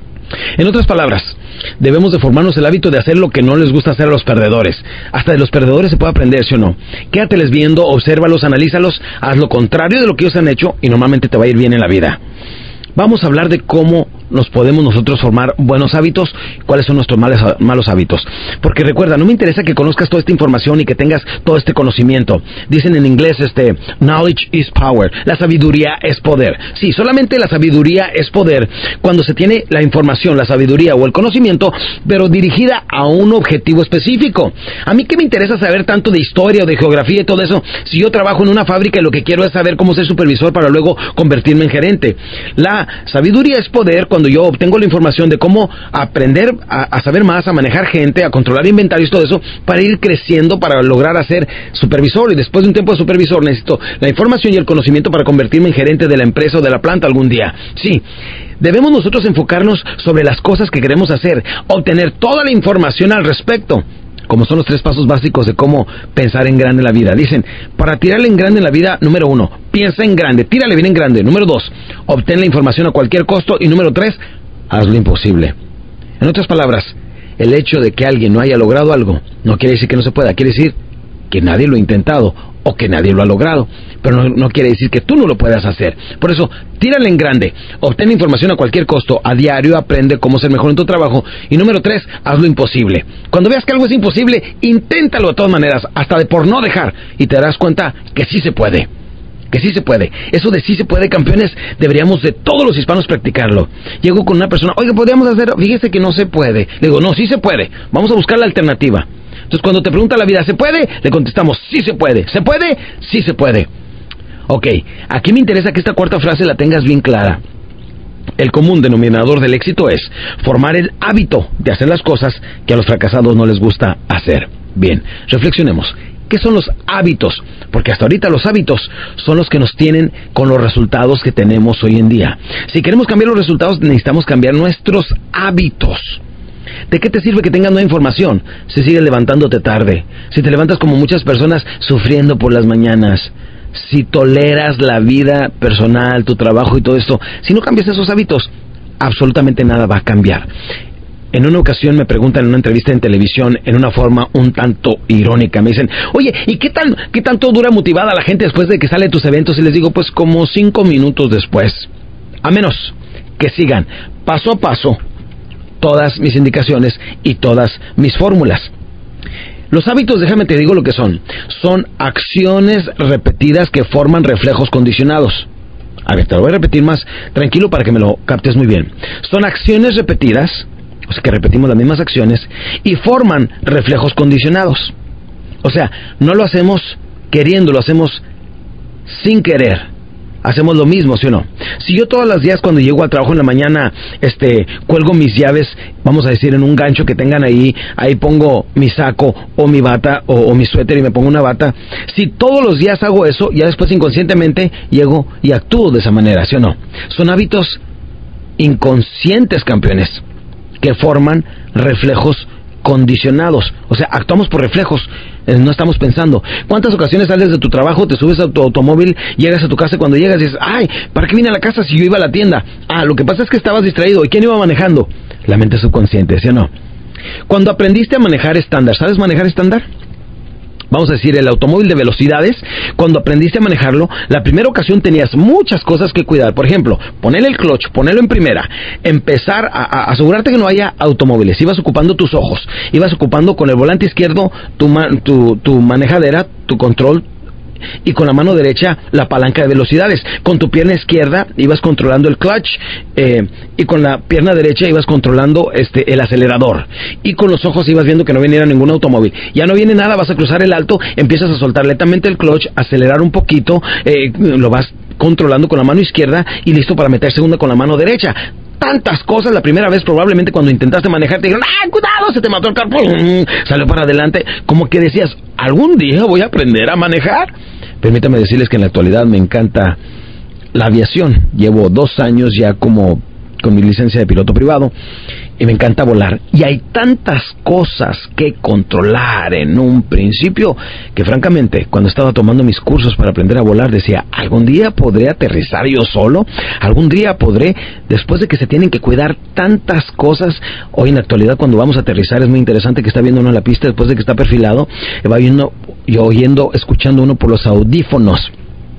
En otras palabras, debemos de formarnos el hábito de hacer lo que no les gusta hacer a los perdedores. Hasta de los perdedores se puede aprender, ¿sí o no? Quédateles viendo, obsérvalos, analízalos, haz lo contrario de lo que ellos han hecho y normalmente te va a ir bien en la vida. Vamos a hablar de cómo nos podemos nosotros formar buenos hábitos, cuáles son nuestros males, malos hábitos. Porque recuerda, no me interesa que conozcas toda esta información y que tengas todo este conocimiento. Dicen en inglés, este, knowledge is power. La sabiduría es poder. Sí, solamente la sabiduría es poder cuando se tiene la información, la sabiduría o el conocimiento, pero dirigida a un objetivo específico. A mí, ¿qué me interesa saber tanto de historia o de geografía y todo eso si yo trabajo en una fábrica y lo que quiero es saber cómo ser supervisor para luego convertirme en gerente? La sabiduría es poder cuando yo obtengo la información de cómo aprender a, a saber más, a manejar gente, a controlar inventarios y todo eso, para ir creciendo, para lograr hacer supervisor, y después de un tiempo de supervisor necesito la información y el conocimiento para convertirme en gerente de la empresa o de la planta algún día. Sí, debemos nosotros enfocarnos sobre las cosas que queremos hacer, obtener toda la información al respecto, como son los tres pasos básicos de cómo pensar en grande en la vida. Dicen, para tirarle en grande en la vida, número uno, piensa en grande, tírale bien en grande. Número dos, obtén la información a cualquier costo. Y número tres, haz lo imposible. En otras palabras, el hecho de que alguien no haya logrado algo no quiere decir que no se pueda, quiere decir que nadie lo ha intentado o que nadie lo ha logrado, pero no, no quiere decir que tú no lo puedas hacer. Por eso, tírale en grande, obtén información a cualquier costo, a diario aprende cómo ser mejor en tu trabajo. Y número tres, haz lo imposible. Cuando veas que algo es imposible, inténtalo de todas maneras, hasta de por no dejar, y te darás cuenta que sí se puede. Que sí se puede. Eso de sí se puede, campeones, deberíamos de todos los hispanos practicarlo. Llego con una persona, oiga, podríamos hacer, fíjese que no se puede. Le digo, no, sí se puede, vamos a buscar la alternativa. Entonces, cuando te pregunta la vida, ¿se puede? Le contestamos, sí se puede. ¿Se puede? Sí se puede. Ok, aquí me interesa que esta cuarta frase la tengas bien clara. El común denominador del éxito es formar el hábito de hacer las cosas que a los fracasados no les gusta hacer. Bien, reflexionemos. ¿Qué son los hábitos? Porque hasta ahorita los hábitos son los que nos tienen con los resultados que tenemos hoy en día. Si queremos cambiar los resultados, necesitamos cambiar nuestros hábitos. ¿De qué te sirve que tengas nueva información si sigues levantándote tarde? Si te levantas como muchas personas sufriendo por las mañanas. Si toleras la vida personal, tu trabajo y todo esto, si no cambias esos hábitos, absolutamente nada va a cambiar. En una ocasión me preguntan en una entrevista en televisión, en una forma un tanto irónica, me dicen, oye, ¿y qué tan, qué tanto dura motivada la gente después de que sale de tus eventos? Y les digo, pues como cinco minutos después. a menos que sigan paso a paso todas mis indicaciones y todas mis fórmulas. Los hábitos, déjame te digo lo que son. Son acciones repetidas que forman reflejos condicionados. A ver, te lo voy a repetir más tranquilo para que me lo captes muy bien. Son acciones repetidas, o sea que repetimos las mismas acciones, y forman reflejos condicionados. O sea, no lo hacemos queriendo, lo hacemos sin querer. Hacemos lo mismo, ¿sí o no? Si yo todos los días cuando llego al trabajo en la mañana, este, cuelgo mis llaves, vamos a decir, en un gancho que tengan ahí, ahí pongo mi saco o mi bata o, o mi suéter y me pongo una bata. Si todos los días hago eso, ya después inconscientemente llego y actúo de esa manera, ¿sí o no? Son hábitos inconscientes, campeones, que forman reflejos condicionados. O sea, actuamos por reflejos, no estamos pensando. ¿Cuántas ocasiones sales de tu trabajo, te subes a tu automóvil, llegas a tu casa, cuando llegas dices, ay, ¿para qué vine a la casa si yo iba a la tienda? Ah, lo que pasa es que estabas distraído. ¿Y quién iba manejando? La mente subconsciente, ¿sí o no? Cuando aprendiste a manejar estándar, ¿sabes manejar estándar? Vamos a decir, el automóvil de velocidades, cuando aprendiste a manejarlo, la primera ocasión tenías muchas cosas que cuidar. Por ejemplo, ponerle el clutch, ponerlo en primera, empezar a, a asegurarte que no haya automóviles. Ibas ocupando tus ojos, ibas ocupando con el volante izquierdo tu, tu, tu manejadera, tu control, y con la mano derecha la palanca de velocidades. Con tu pierna izquierda ibas controlando el clutch, eh, y con la pierna derecha ibas controlando este el acelerador, y con los ojos ibas viendo que no viniera ningún automóvil. Ya no viene nada, vas a cruzar el alto, empiezas a soltar lentamente el clutch, acelerar un poquito, eh, lo vas controlando con la mano izquierda y listo para meter segunda con la mano derecha. Tantas cosas, la primera vez probablemente cuando intentaste manejar te dijeron, ¡ah, cuidado! Se te mató el carro, ¡pum! Salió para adelante, como que decías, ¿algún día voy a aprender a manejar? Permítame decirles que en la actualidad me encanta la aviación. Llevo dos años ya como con mi licencia de piloto privado y me encanta volar. Y hay tantas cosas que controlar en un principio que francamente cuando estaba tomando mis cursos para aprender a volar decía, ¿algún día podré aterrizar yo solo? ¿Algún día podré? Después de que se tienen que cuidar tantas cosas, hoy en la actualidad cuando vamos a aterrizar es muy interesante que está viendo uno en la pista después de que está perfilado, va viendo y oyendo, escuchando uno por los audífonos.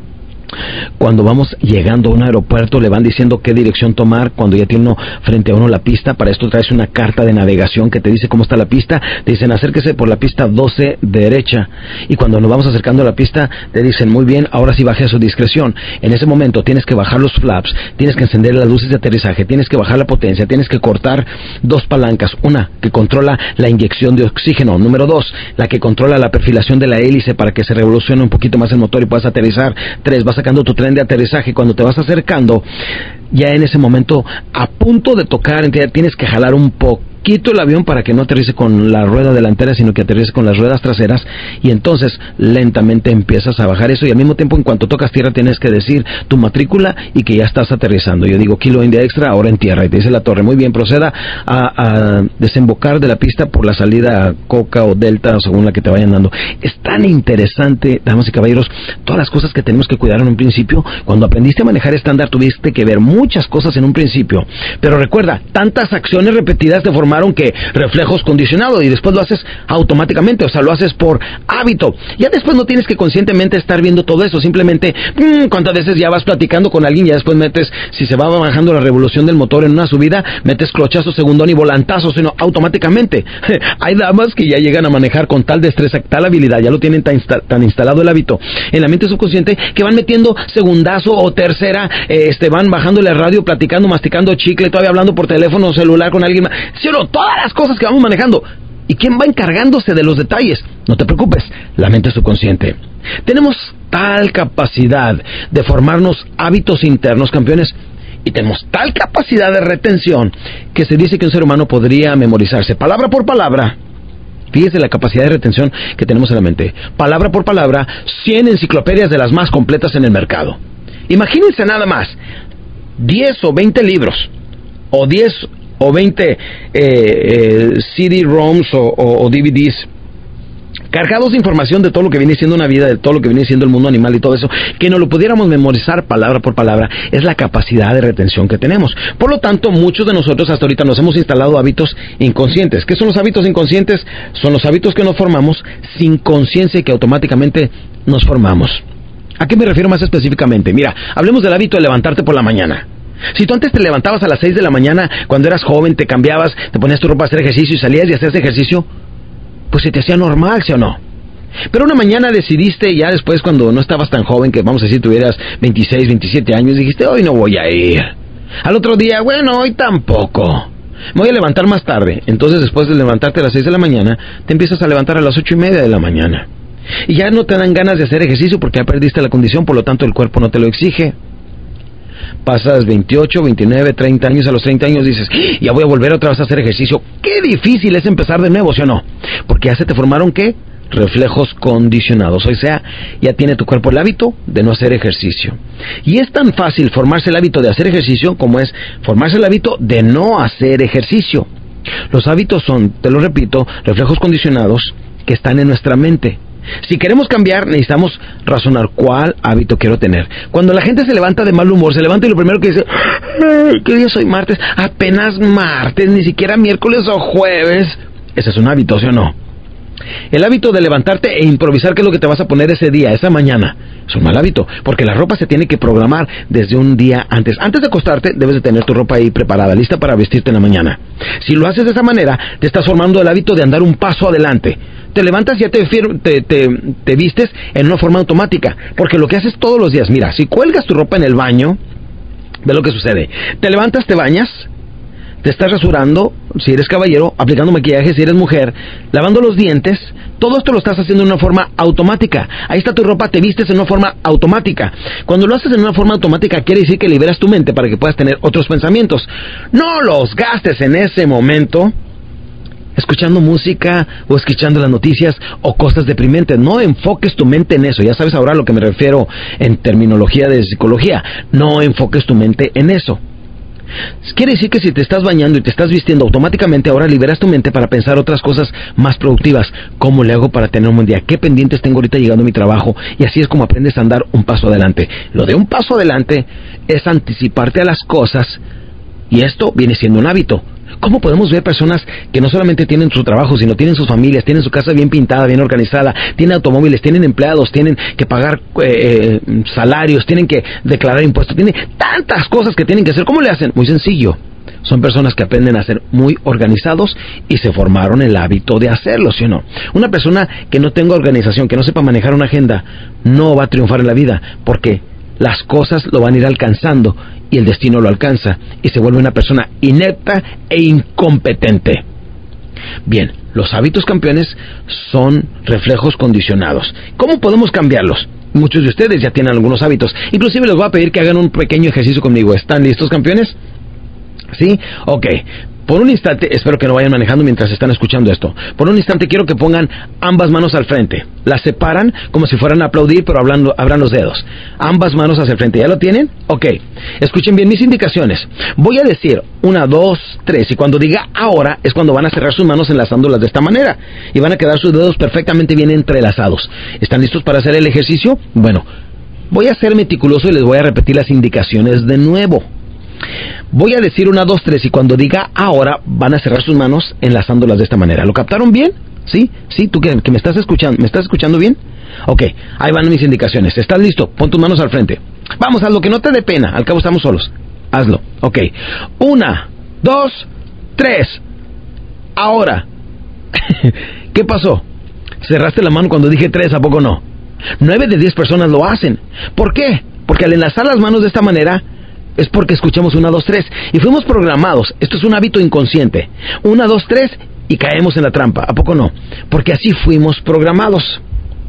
Cuando vamos llegando a un aeropuerto le van diciendo qué dirección tomar. Cuando ya tiene uno frente a uno la pista, para esto traes una carta de navegación que te dice cómo está la pista. Te dicen acérquese por la pista doce derecha, y cuando nos vamos acercando a la pista te dicen muy bien, ahora sí baje a su discreción. En ese momento tienes que bajar los flaps, tienes que encender las luces de aterrizaje, tienes que bajar la potencia, tienes que cortar dos palancas, una que controla la inyección de oxígeno, número dos, la que controla la perfilación de la hélice para que se revolucione un poquito más el motor y puedas aterrizar, tres, vas sacando tu tren de aterrizaje. Cuando te vas acercando, ya en ese momento, a punto de tocar, tienes que jalar un poquito el avión para que no aterrice con la rueda delantera, sino que aterrice con las ruedas traseras, y entonces lentamente empiezas a bajar eso, y al mismo tiempo en cuanto tocas tierra tienes que decir tu matrícula y que ya estás aterrizando. Yo digo Kilo India Extra, ahora en tierra, y te dice la torre, muy bien, proceda a, a desembocar de la pista por la salida Coca o Delta, según la que te vayan dando. Es tan interesante, damas y caballeros, todas las cosas que tenemos que cuidar en un principio. Cuando aprendiste a manejar estándar tuviste que ver muchas cosas en un principio, pero recuerda, tantas acciones repetidas te formaron que reflejos condicionados, y después lo haces automáticamente, o sea, lo haces por hábito. Ya después no tienes que conscientemente estar viendo todo eso, simplemente mmm, cuántas veces ya vas platicando con alguien, ya después metes, si se va bajando la revolución del motor en una subida, metes clochazo, segundón y volantazo, sino automáticamente. Hay damas que ya llegan a manejar con tal destreza, tal habilidad, ya lo tienen tan, insta- tan instalado el hábito en la mente subconsciente, que van metiendo segundazo o tercera, eh, este, van bajándole el radio, platicando, masticando chicle, todavía hablando por teléfono celular con alguien más. ¿Sí o no? Todas las cosas que vamos manejando. ¿Y quién va encargándose de los detalles? No te preocupes, la mente subconsciente. Tenemos tal capacidad de formarnos hábitos internos, campeones, y tenemos tal capacidad de retención que se dice que un ser humano podría memorizarse palabra por palabra. Fíjese la capacidad de retención que tenemos en la mente. Palabra por palabra, cien enciclopedias de las más completas en el mercado. Imagínense nada más, diez o veinte libros, o diez o veinte eh, eh, C D-ROMs o, o, o D V Ds cargados de información de todo lo que viene siendo una vida, de todo lo que viene siendo el mundo animal y todo eso, que no lo pudiéramos memorizar palabra por palabra. Es la capacidad de retención que tenemos. Por lo tanto, muchos de nosotros hasta ahorita nos hemos instalado hábitos inconscientes. ¿Qué son los hábitos inconscientes? Son los hábitos que nos formamos sin conciencia y que automáticamente nos formamos. ¿A qué me refiero más específicamente? Mira, hablemos del hábito de levantarte por la mañana. Si tú antes te levantabas a las seis de la mañana, cuando eras joven, te cambiabas, te ponías tu ropa a hacer ejercicio y salías y hacías ejercicio, pues se te hacía normal, ¿sí o no? Pero una mañana decidiste, ya después cuando no estabas tan joven, que vamos a decir tuvieras veintiséis, veintisiete años, dijiste, hoy no voy a ir. Al otro día, bueno, hoy tampoco. Me voy a levantar más tarde. Entonces, después de levantarte a las seis de la mañana, te empiezas a levantar a las ocho y media de la mañana. Y ya no te dan ganas de hacer ejercicio porque ya perdiste la condición, por lo tanto el cuerpo no te lo exige. Pasas veintiocho, veintinueve, treinta años, a los treinta años dices, ya voy a volver otra vez a hacer ejercicio. Qué difícil es empezar de nuevo, ¿sí o no? Porque ya se te formaron, ¿qué? Reflejos condicionados, o sea, ya tiene tu cuerpo el hábito de no hacer ejercicio. Y es tan fácil formarse el hábito de hacer ejercicio como es formarse el hábito de no hacer ejercicio. Los hábitos son, te lo repito, reflejos condicionados que están en nuestra mente. Si queremos cambiar, necesitamos razonar cuál hábito quiero tener. Cuando la gente se levanta de mal humor, se levanta y lo primero que dice, ¿qué día soy? Martes, apenas martes, ni siquiera miércoles o jueves. Ese es un hábito, ¿sí o no? El hábito de levantarte e improvisar qué es lo que te vas a poner ese día, esa mañana, es un mal hábito, porque la ropa se tiene que programar desde un día antes. Antes de acostarte, debes de tener tu ropa ahí preparada, lista para vestirte en la mañana. Si lo haces de esa manera, te estás formando el hábito de andar un paso adelante. Te levantas y ya te, te, te, te vistes en una forma automática, porque lo que haces todos los días, mira, si cuelgas tu ropa en el baño, ve lo que sucede. Te levantas, te bañas, te estás rasurando, si eres caballero, aplicando maquillaje, si eres mujer, lavando los dientes, todo esto lo estás haciendo de una forma automática. Ahí está tu ropa, te vistes en una forma automática. Cuando lo haces en una forma automática, quiere decir que liberas tu mente para que puedas tener otros pensamientos. No los gastes en ese momento escuchando música o escuchando las noticias o cosas deprimentes. No enfoques tu mente en eso. Ya sabes ahora a lo que me refiero en terminología de psicología. No enfoques tu mente en eso. Quiere decir que si te estás bañando y te estás vistiendo, automáticamente ahora liberas tu mente para pensar otras cosas más productivas. ¿Cómo le hago para tener un buen día? ¿Qué pendientes tengo ahorita llegando a mi trabajo? Y así es como aprendes a andar un paso adelante. Lo de un paso adelante es anticiparte a las cosas, y esto viene siendo un hábito. ¿Cómo podemos ver personas que no solamente tienen su trabajo, sino tienen sus familias, tienen su casa bien pintada, bien organizada, tienen automóviles, tienen empleados, tienen que pagar eh, salarios, tienen que declarar impuestos, tienen tantas cosas que tienen que hacer? ¿Cómo le hacen? Muy sencillo. Son personas que aprenden a ser muy organizados y se formaron el hábito de hacerlo, ¿sí o no? Una persona que no tenga organización, que no sepa manejar una agenda, no va a triunfar en la vida, porque las cosas lo van a ir alcanzando y el destino lo alcanza y se vuelve una persona inepta e incompetente. Bien, los hábitos campeones son reflejos condicionados. ¿Cómo podemos cambiarlos? Muchos de ustedes ya tienen algunos hábitos. Inclusive les voy a pedir que hagan un pequeño ejercicio conmigo. ¿Están listos, campeones? ¿Sí? Ok. Por un instante, espero que no vayan manejando mientras están escuchando esto. Por un instante quiero que pongan ambas manos al frente. Las separan como si fueran a aplaudir, pero hablando, abran los dedos. Ambas manos hacia el frente. ¿Ya lo tienen? Ok. Escuchen bien mis indicaciones. Voy a decir una, dos, tres. Y cuando diga ahora, es cuando van a cerrar sus manos enlazándolas de esta manera. Y van a quedar sus dedos perfectamente bien entrelazados. ¿Están listos para hacer el ejercicio? Bueno, voy a ser meticuloso y les voy a repetir las indicaciones de nuevo. Voy a decir una, dos, tres y cuando diga ahora van a cerrar sus manos enlazándolas de esta manera. ¿Lo captaron bien? ¿Sí? ¿Sí? ¿Tú que, que me estás escuchando? ¿Me estás escuchando bien? Ok, ahí van mis indicaciones. ¿Estás listo? Pon tus manos al frente. Vamos, hazlo, que no te dé pena. Al cabo estamos solos. Hazlo. Ok. Una, dos, tres. Ahora. ¿Qué pasó? ¿Cerraste la mano cuando dije tres? ¿A poco no? Nueve de diez personas lo hacen. ¿Por qué? Porque al enlazar las manos de esta manera es porque escuchamos una, dos, tres y fuimos programados. Esto es un hábito inconsciente. Una, dos, tres y caemos en la trampa. ¿A poco no? Porque así fuimos programados.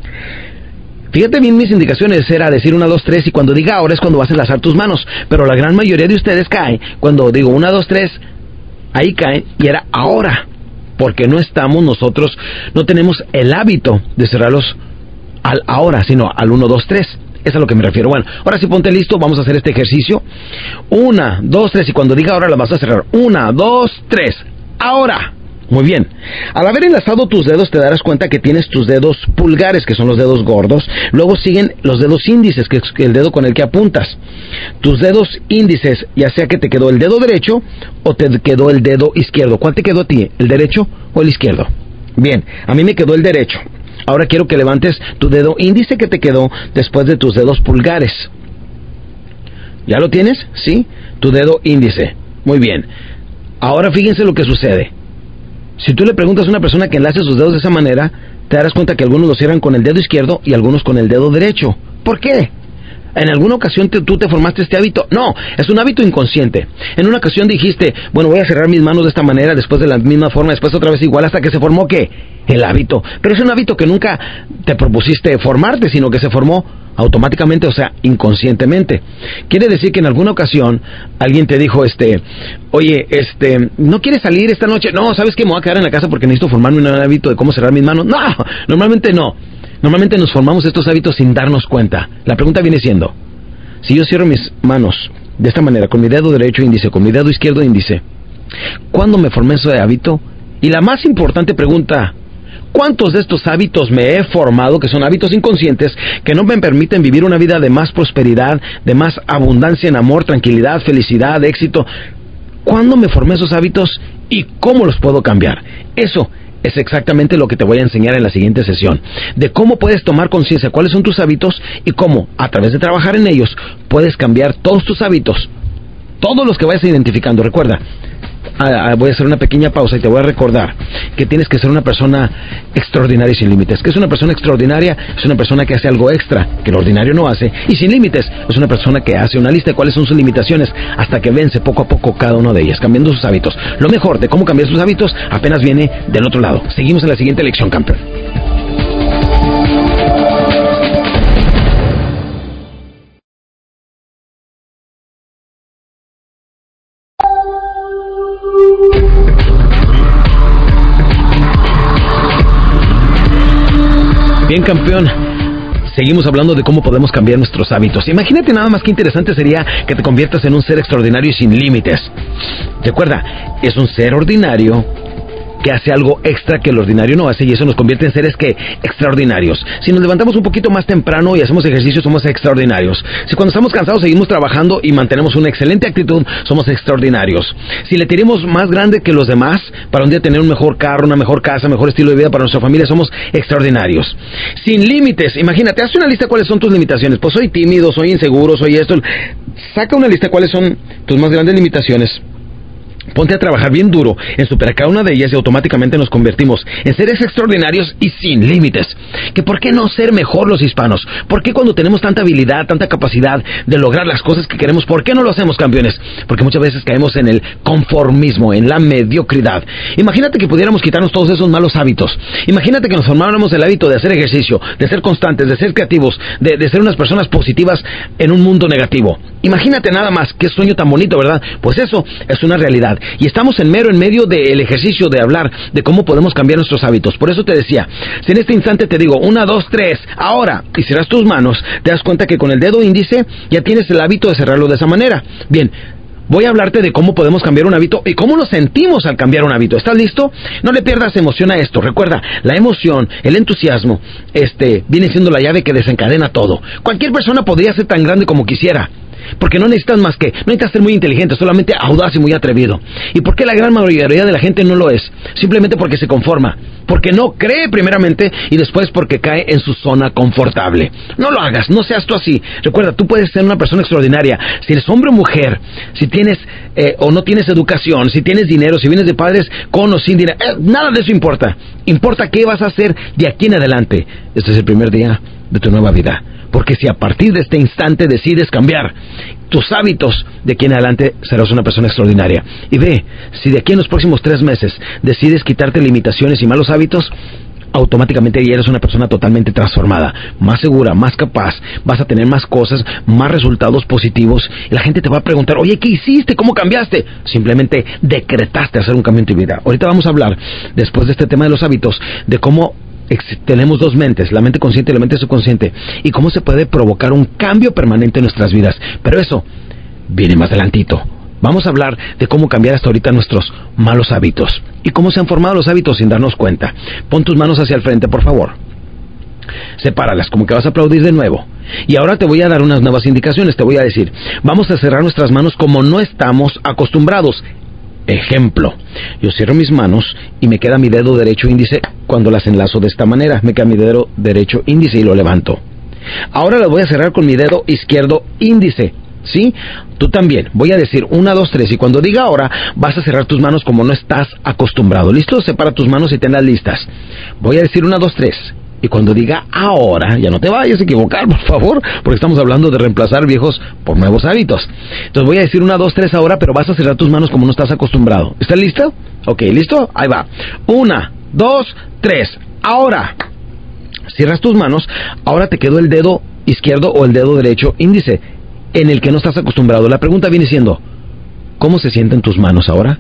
Fíjate bien, mis indicaciones era decir una, dos, tres y cuando diga ahora es cuando vas a enlazar tus manos. Pero la gran mayoría de ustedes caen cuando digo una, dos, tres, ahí caen y era ahora. Porque no estamos nosotros, no tenemos el hábito de cerrarlos al ahora, sino al uno, dos, tres. Es a lo que me refiero. Bueno, ahora sí ponte listo, vamos a hacer este ejercicio. Una, dos, tres, y cuando diga ahora la vas a cerrar. Una, dos, tres, ahora. Muy bien. Al haber enlazado tus dedos te darás cuenta que tienes tus dedos pulgares, que son los dedos gordos. Luego siguen los dedos índices, que es el dedo con el que apuntas. Tus dedos índices, ya sea que te quedó el dedo derecho o te quedó el dedo izquierdo. ¿Cuál te quedó a ti? ¿El derecho o el izquierdo? Bien, a mí me quedó el derecho. Ahora quiero que levantes tu dedo índice que te quedó después de tus dedos pulgares. ¿Ya lo tienes? Sí. Tu dedo índice. Muy bien. Ahora fíjense lo que sucede. Si tú le preguntas a una persona que enlace sus dedos de esa manera, te darás cuenta que algunos lo cierran con el dedo izquierdo y algunos con el dedo derecho. ¿Por qué? ¿En alguna ocasión te, tú te formaste este hábito? No, es un hábito inconsciente. En una ocasión dijiste, bueno, voy a cerrar mis manos de esta manera, después de la misma forma, después otra vez igual, hasta que se formó, ¿qué? El hábito. Pero es un hábito que nunca te propusiste formarte, sino que se formó automáticamente, o sea, inconscientemente. Quiere decir que en alguna ocasión alguien te dijo, este, oye, este, ¿no quieres salir esta noche? No, ¿sabes qué? Me voy a quedar en la casa porque necesito formarme un hábito de cómo cerrar mis manos. No, normalmente no. Normalmente nos formamos estos hábitos sin darnos cuenta. La pregunta viene siendo, si yo cierro mis manos de esta manera, con mi dedo derecho índice, con mi dedo izquierdo índice, ¿cuándo me formé ese hábito? Y la más importante pregunta, ¿cuántos de estos hábitos me he formado, que son hábitos inconscientes, que no me permiten vivir una vida de más prosperidad, de más abundancia en amor, tranquilidad, felicidad, éxito? ¿Cuándo me formé esos hábitos y cómo los puedo cambiar? Eso es exactamente lo que te voy a enseñar en la siguiente sesión, de cómo puedes tomar conciencia cuáles son tus hábitos y cómo, a través de trabajar en ellos, puedes cambiar todos tus hábitos, todos los que vayas identificando. Recuerda, ah, voy a hacer una pequeña pausa y te voy a recordar que tienes que ser una persona extraordinaria y sin límites. ¿Qué es una persona extraordinaria? Es una persona que hace algo extra que el ordinario no hace, y sin límites es una persona que hace una lista de cuáles son sus limitaciones hasta que vence poco a poco cada una de ellas, cambiando sus hábitos. Lo mejor de cómo cambiar sus hábitos apenas viene del otro lado. Seguimos en la siguiente lección, campeón. Bien, campeón, seguimos hablando de cómo podemos cambiar nuestros hábitos. Imagínate nada más que interesante sería que te conviertas en un ser extraordinario y sin límites. Recuerda, es un ser ordinario que hace algo extra que el ordinario no hace, y eso nos convierte en seres que extraordinarios. Si nos levantamos un poquito más temprano y hacemos ejercicio, somos extraordinarios. Si cuando estamos cansados seguimos trabajando y mantenemos una excelente actitud, somos extraordinarios. Si le tiramos más grande que los demás para un día tener un mejor carro, una mejor casa, mejor estilo de vida para nuestra familia, somos extraordinarios. Sin límites, imagínate, haz una lista de cuáles son tus limitaciones. Pues soy tímido, soy inseguro, soy esto. Saca una lista de cuáles son tus más grandes limitaciones. Ponte a trabajar bien duro en superar cada una de ellas y automáticamente nos convertimos en seres extraordinarios y sin límites. ¿Que por qué no ser mejor los hispanos? ¿Por qué cuando tenemos tanta habilidad, tanta capacidad de lograr las cosas que queremos, por qué no lo hacemos, campeones? Porque muchas veces caemos en el conformismo, en la mediocridad. Imagínate que pudiéramos quitarnos todos esos malos hábitos. Imagínate que nos formáramos el hábito de hacer ejercicio, de ser constantes, de ser creativos, de, de ser unas personas positivas en un mundo negativo. Imagínate nada más, qué sueño tan bonito, ¿verdad? Pues eso es una realidad. Y estamos en mero en medio del ejercicio de hablar de cómo podemos cambiar nuestros hábitos. Por eso te decía, si en este instante te digo una, dos, tres, ahora, y cierras tus manos, te das cuenta que con el dedo índice ya tienes el hábito de cerrarlo de esa manera. Bien, voy a hablarte de cómo podemos cambiar un hábito y cómo nos sentimos al cambiar un hábito. ¿Estás listo? No le pierdas emoción a esto. Recuerda, la emoción, el entusiasmo, este, viene siendo la llave que desencadena todo. Cualquier persona podría ser tan grande como quisiera, porque no necesitas más que, no necesitas ser muy inteligente, solamente audaz y muy atrevido. ¿Y por qué la gran mayoría de la gente no lo es? Simplemente porque se conforma, porque no cree primeramente y después porque cae en su zona confortable. No lo hagas, no seas tú así. Recuerda, tú puedes ser una persona extraordinaria. Si eres hombre o mujer, si tienes eh, o no tienes educación, si tienes dinero, si vienes de padres con o sin dinero, eh, nada de eso importa. Importa qué vas a hacer de aquí en adelante. Este es el primer día de tu nueva vida. Porque si a partir de este instante decides cambiar tus hábitos, de aquí en adelante serás una persona extraordinaria. Y ve, si de aquí en los próximos tres meses decides quitarte limitaciones y malos hábitos, automáticamente ya eres una persona totalmente transformada, más segura, más capaz, vas a tener más cosas, más resultados positivos, y la gente te va a preguntar, oye, ¿qué hiciste? ¿Cómo cambiaste? Simplemente decretaste hacer un cambio en tu vida. Ahorita vamos a hablar, después de este tema de los hábitos, de cómo tenemos dos mentes, la mente consciente y la mente subconsciente, y cómo se puede provocar un cambio permanente en nuestras vidas. Pero eso viene más adelantito. Vamos a hablar de cómo cambiar hasta ahorita nuestros malos hábitos y cómo se han formado los hábitos sin darnos cuenta. Pon tus manos hacia el frente, por favor. Sepáralas, como que vas a aplaudir de nuevo. Y ahora te voy a dar unas nuevas indicaciones. Te voy a decir, vamos a cerrar nuestras manos como no estamos acostumbrados. Ejemplo, yo cierro mis manos y me queda mi dedo derecho índice cuando las enlazo de esta manera. Me queda mi dedo derecho índice y lo levanto. Ahora las voy a cerrar con mi dedo izquierdo índice. ¿Sí? Tú también. Voy a decir una, dos, tres. Y cuando diga ahora, vas a cerrar tus manos como no estás acostumbrado. ¿Listo? Separa tus manos y tenlas listas. Voy a decir una, dos, tres. Y cuando diga ahora, ya no te vayas a equivocar, por favor, porque estamos hablando de reemplazar viejos por nuevos hábitos. Entonces voy a decir una, dos, tres ahora, pero vas a cerrar tus manos como no estás acostumbrado. ¿Estás listo? Ok, ¿listo? Ahí va. Una, dos, tres. Ahora. Cierras tus manos. Ahora te quedó el dedo izquierdo o el dedo derecho índice en el que no estás acostumbrado. La pregunta viene siendo, ¿cómo se sienten tus manos ahora?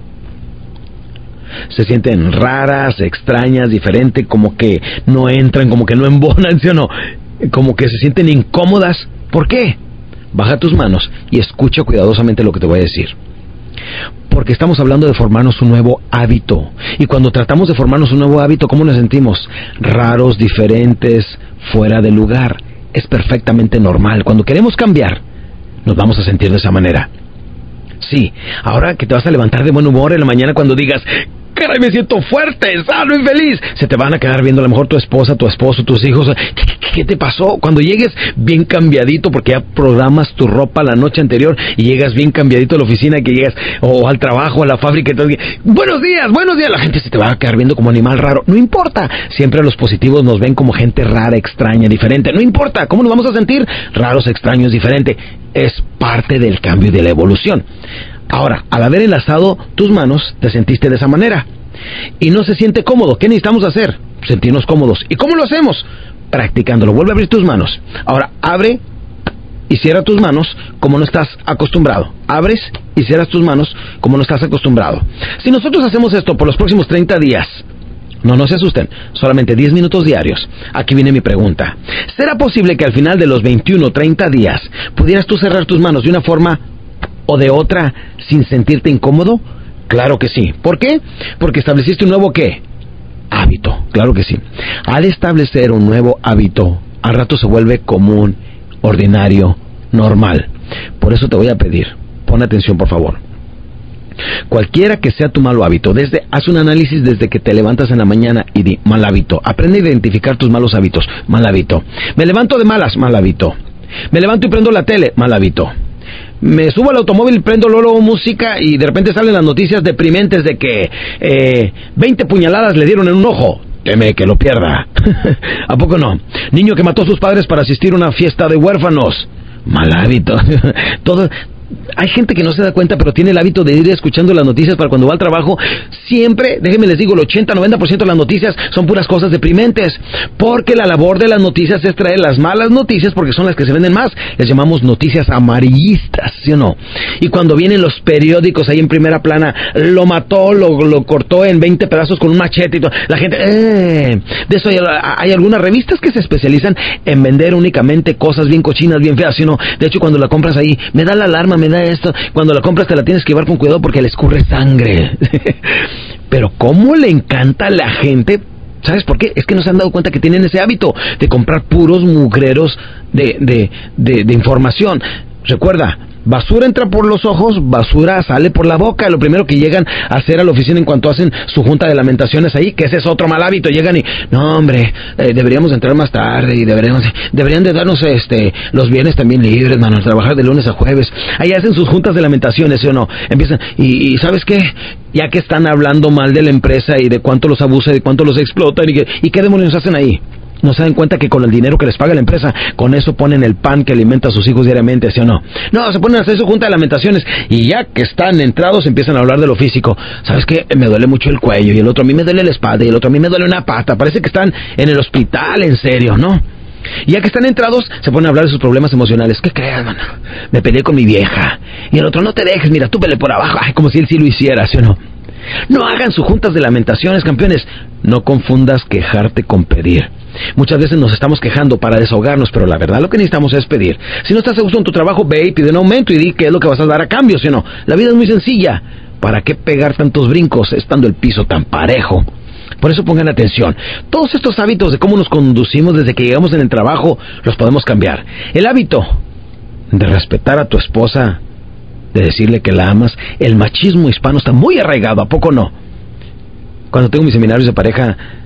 Se sienten raras, extrañas, diferentes, como que no entran, como que no embonan, ¿sí o no? Como que se sienten incómodas. ¿Por qué? Baja tus manos y escucha cuidadosamente lo que te voy a decir. Porque estamos hablando de formarnos un nuevo hábito. Y cuando tratamos de formarnos un nuevo hábito, ¿cómo nos sentimos? Raros, diferentes, fuera de lugar. Es perfectamente normal. Cuando queremos cambiar, nos vamos a sentir de esa manera. Sí, ahora que te vas a levantar de buen humor en la mañana cuando digas, caray, me siento fuerte, sano y feliz, se te van a quedar viendo a lo mejor tu esposa, tu esposo, tus hijos. ¿Qué, qué, qué te pasó? Cuando llegues bien cambiadito, porque ya programas tu ropa la noche anterior y llegas bien cambiadito a la oficina, que llegas o al trabajo, a la fábrica, y todo, buenos días, buenos días, la gente se te va a quedar viendo como animal raro. No importa, siempre los positivos nos ven como gente rara, extraña, diferente. No importa, ¿cómo nos vamos a sentir? Raros, extraños, diferente. Es parte del cambio y de la evolución. Ahora, al haber enlazado tus manos, te sentiste de esa manera. Y no se siente cómodo. ¿Qué necesitamos hacer? Sentirnos cómodos. ¿Y cómo lo hacemos? Practicándolo. Vuelve a abrir tus manos. Ahora, abre y cierra tus manos como no estás acostumbrado. Abres y cierras tus manos como no estás acostumbrado. Si nosotros hacemos esto por los próximos treinta días, no, no se asusten, solamente diez minutos diarios. Aquí viene mi pregunta. ¿Será posible que al final de los veintiuno o treinta días pudieras tú cerrar tus manos de una forma o de otra sin sentirte incómodo? Claro que sí. ¿Por qué? Porque estableciste un nuevo ¿qué? Hábito. Claro que sí. Al establecer un nuevo hábito, al rato se vuelve común, ordinario, normal. Por eso te voy a pedir, pon atención por favor. Cualquiera que sea tu malo hábito, desde haz un análisis desde que te levantas en la mañana y di, mal hábito. Aprende a identificar tus malos hábitos. Mal hábito. Me levanto de malas, mal hábito. Me levanto y prendo la tele, mal hábito. Me subo al automóvil, prendo luego música y de repente salen las noticias deprimentes de que eh, veinte puñaladas le dieron en un ojo. Teme que lo pierda. ¿A poco no? Niño que mató a sus padres para asistir a una fiesta de huérfanos. Mal hábito. Todo... Hay gente que no se da cuenta, pero tiene el hábito de ir escuchando las noticias para cuando va al trabajo. Siempre, déjenme les digo, el ochenta a noventa por ciento de las noticias son puras cosas deprimentes. Porque la labor de las noticias es traer las malas noticias, porque son las que se venden más. Les llamamos noticias amarillistas, ¿sí o no? Y cuando vienen los periódicos ahí en primera plana, lo mató, lo, lo cortó en veinte pedazos con un machete y todo. La gente, eh. De eso hay, hay algunas revistas que se especializan en vender únicamente cosas bien cochinas, bien feas, ¿sí o no? De hecho, cuando la compras ahí, me da la alarma, me da esto. Cuando la compras te la tienes que llevar con cuidado porque le escurre sangre. Pero cómo le encanta a la gente. ¿Sabes por qué? Es que no se han dado cuenta que tienen ese hábito de comprar puros mugreros de, de, de, de información. Recuerda, basura entra por los ojos, basura sale por la boca. Lo primero que llegan a hacer a la oficina en cuanto hacen su junta de lamentaciones ahí, que ese es otro mal hábito, llegan y, no hombre, eh, deberíamos entrar más tarde y deberíamos, deberían de darnos este los viernes también libres, mano, trabajar de lunes a jueves. Ahí hacen sus juntas de lamentaciones, ¿sí o no? Empiezan, y, y ¿sabes qué? Ya que están hablando mal de la empresa y de cuánto los abusa y de cuánto los explotan, y, que, y qué demonios hacen ahí. No se dan cuenta que con el dinero que les paga la empresa, con eso ponen el pan que alimenta a sus hijos diariamente, ¿sí o no? No, se ponen a hacer su junta de lamentaciones y ya que están entrados empiezan a hablar de lo físico. ¿Sabes qué? Me duele mucho el cuello y el otro a mí me duele la espalda y el otro a mí me duele una pata. Parece que están en el hospital, en serio, ¿no? Y ya que están entrados, se ponen a hablar de sus problemas emocionales. ¿Qué creas, mano? Me peleé con mi vieja. Y el otro, no te dejes, mira, tú pele por abajo. Ay, como si él sí lo hiciera, ¿sí o no? No hagan sus juntas de lamentaciones, campeones. No confundas quejarte con pedir. Muchas veces nos estamos quejando para desahogarnos, pero la verdad lo que necesitamos es pedir. Si no estás a gusto en tu trabajo, ve y pide un aumento y di qué es lo que vas a dar a cambio, ¿sí o no? La vida es muy sencilla. ¿Para qué pegar tantos brincos estando el piso tan parejo? Por eso pongan atención. Todos estos hábitos de cómo nos conducimos desde que llegamos en el trabajo, los podemos cambiar. El hábito de respetar a tu esposa, de decirle que la amas. El machismo hispano está muy arraigado, ¿a poco no? Cuando tengo mis seminarios de pareja,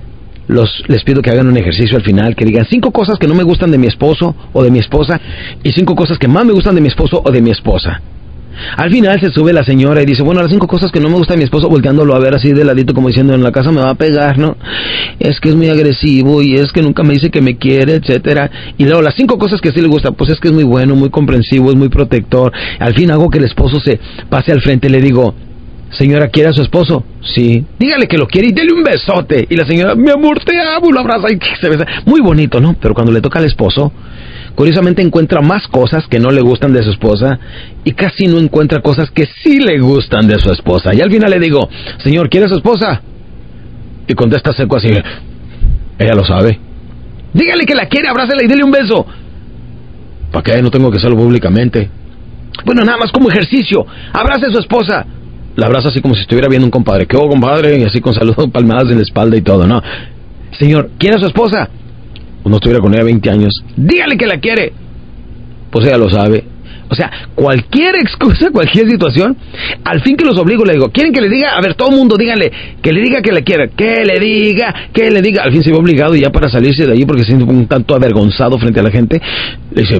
los, les pido que hagan un ejercicio al final, que digan cinco cosas que no me gustan de mi esposo o de mi esposa y cinco cosas que más me gustan de mi esposo o de mi esposa. Al final se sube la señora y dice, bueno, las cinco cosas que no me gustan de mi esposo, volteándolo a ver así de ladito como diciendo, en la casa me va a pegar, ¿no? Es que es muy agresivo y es que nunca me dice que me quiere, etcétera. Y luego las cinco cosas que sí le gustan, pues es que es muy bueno, muy comprensivo, es muy protector. Al fin hago que el esposo se pase al frente y le digo, señora, ¿quiere a su esposo? Sí. Dígale que lo quiere y dele un besote. Y la señora, mi amor, te amo, lo abraza y se besa. Muy bonito, ¿no? Pero cuando le toca al esposo, curiosamente encuentra más cosas que no le gustan de su esposa y casi no encuentra cosas que sí le gustan de su esposa. Y al final le digo, señor, ¿quiere a su esposa? Y contesta seco así, ella lo sabe. Dígale que la quiere, abrázala y dele un beso. ¿Para qué? No tengo que hacerlo públicamente. Bueno, nada más como ejercicio. Abrace a su esposa. La abraza así como si estuviera viendo un compadre. ¿Qué hago, compadre? Y así con saludos, palmadas en la espalda y todo, ¿no? Señor, ¿quiere a su esposa? Pues no estuviera con ella veinte años. Dígale que la quiere. Pues ella lo sabe. O sea, cualquier excusa, cualquier situación, al fin que los obligo, le digo, ¿quieren que le diga? A ver, todo el mundo, díganle, que le diga que la quiere, que le diga, que le diga. Al fin se ve obligado y ya para salirse de allí, porque se siente un tanto avergonzado frente a la gente, le dice,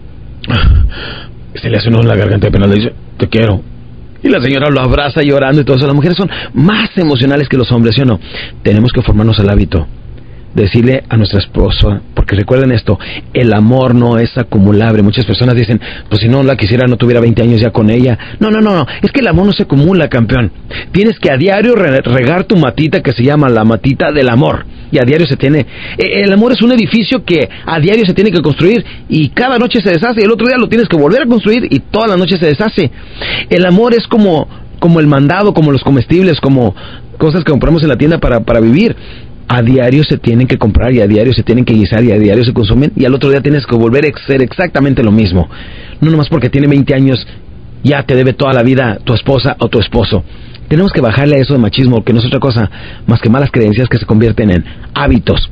se le hace uno en la garganta de pena, le dice, te quiero. Y la señora lo abraza llorando y todo eso. Las mujeres son más emocionales que los hombres, ¿sí o no? Tenemos que formarnos el hábito de decirle a nuestra esposa, porque recuerden esto, el amor no es acumulable. Muchas personas dicen, pues si no la quisiera no tuviera veinte años ya con ella. No, no, no, no, es que el amor no se acumula, campeón. Tienes que a diario regar tu matita que se llama la matita del amor. Y a diario se tiene, el amor es un edificio que a diario se tiene que construir y cada noche se deshace y el otro día lo tienes que volver a construir y toda la noche se deshace. El amor es como, como el mandado, como los comestibles, como cosas que compramos en la tienda para, para vivir. A diario se tienen que comprar y a diario se tienen que guisar y a diario se consumen y al otro día tienes que volver a hacer exactamente lo mismo. No nomás porque tiene veinte años ya te debe toda la vida tu esposa o tu esposo. Tenemos que bajarle a eso de machismo, que no es otra cosa más que malas creencias que se convierten en hábitos.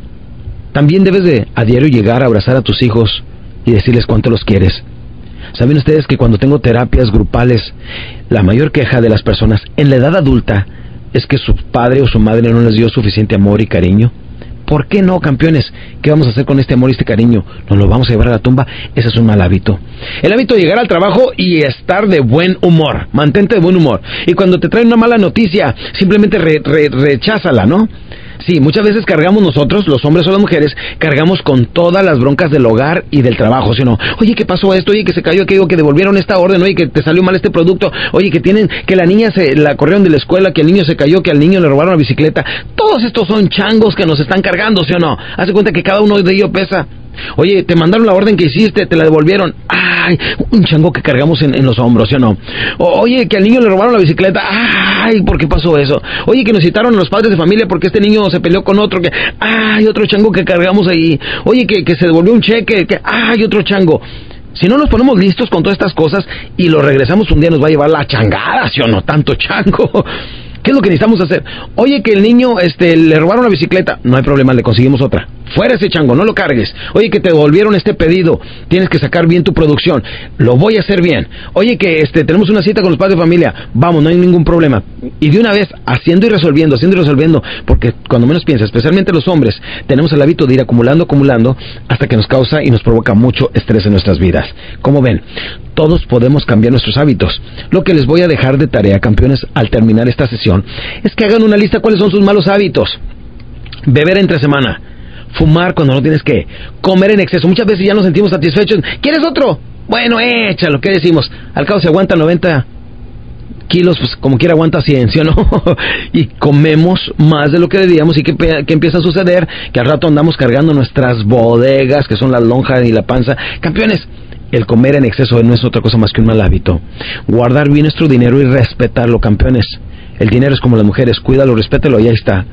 También debes de a diario llegar a abrazar a tus hijos y decirles cuánto los quieres. ¿Saben ustedes que cuando tengo terapias grupales, la mayor queja de las personas en la edad adulta es que su padre o su madre no les dio suficiente amor y cariño? ¿Por qué no, campeones? ¿Qué vamos a hacer con este amor y este cariño? ¿Nos lo vamos a llevar a la tumba? Ese es un mal hábito. El hábito de llegar al trabajo y estar de buen humor. Mantente de buen humor. Y cuando te traen una mala noticia, simplemente re, re, recházala, ¿no? Sí, muchas veces cargamos nosotros, los hombres o las mujeres, cargamos con todas las broncas del hogar y del trabajo, ¿sí o no? Oye, ¿qué pasó esto? Oye, que se cayó aquello, que devolvieron esta orden, oye, que te salió mal este producto, oye, que tienen, que la niña se la corrieron de la escuela, que el niño se cayó, que al niño le robaron la bicicleta. Todos estos son changos que nos están cargando, ¿sí o no? Haz de cuenta que cada uno de ellos pesa. Oye, te mandaron la orden que hiciste, te la devolvieron. Ay, un chango que cargamos en, en los hombros, ¿sí o no? O, oye, que al niño le robaron la bicicleta. Ay, ¿por qué pasó eso? Oye, que nos citaron a los padres de familia porque este niño se peleó con otro. Que, ay, otro chango que cargamos ahí. Oye, que, que se devolvió un cheque. Que, ay, otro chango. Si no nos ponemos listos con todas estas cosas y lo regresamos un día, nos va a llevar la changada, ¿sí o no? Tanto chango. ¿Qué es lo que necesitamos hacer? Oye, que el niño este, le robaron la bicicleta. No hay problema, le conseguimos otra. Fuera ese chango, no lo cargues. Oye, que te devolvieron este pedido. Tienes que sacar bien tu producción. Lo voy a hacer bien. Oye, que este, tenemos una cita con los padres de familia. Vamos, no hay ningún problema. Y de una vez, haciendo y resolviendo, haciendo y resolviendo. Porque cuando menos piensas, especialmente los hombres, tenemos el hábito de ir acumulando, acumulando, hasta que nos causa y nos provoca mucho estrés en nuestras vidas. Como ven, todos podemos cambiar nuestros hábitos. Lo que les voy a dejar de tarea, campeones, al terminar esta sesión, es que hagan una lista cuáles son sus malos hábitos. Beber entre semana, fumar cuando no tienes que, comer en exceso. Muchas veces ya nos sentimos satisfechos. ¿Quieres otro? Bueno, échalo. ¿Qué decimos? Al cabo se aguanta noventa kilos, pues como quiera aguanta cien, ¿sí o no? Y comemos más de lo que debíamos. ¿Y qué, qué empieza a suceder? Que al rato andamos cargando nuestras bodegas, que son la lonja y la panza. Campeones, el comer en exceso no es otra cosa más que un mal hábito. Guardar bien nuestro dinero y respetarlo, campeones. El dinero es como las mujeres, cuídalo, respétalo y ahí está.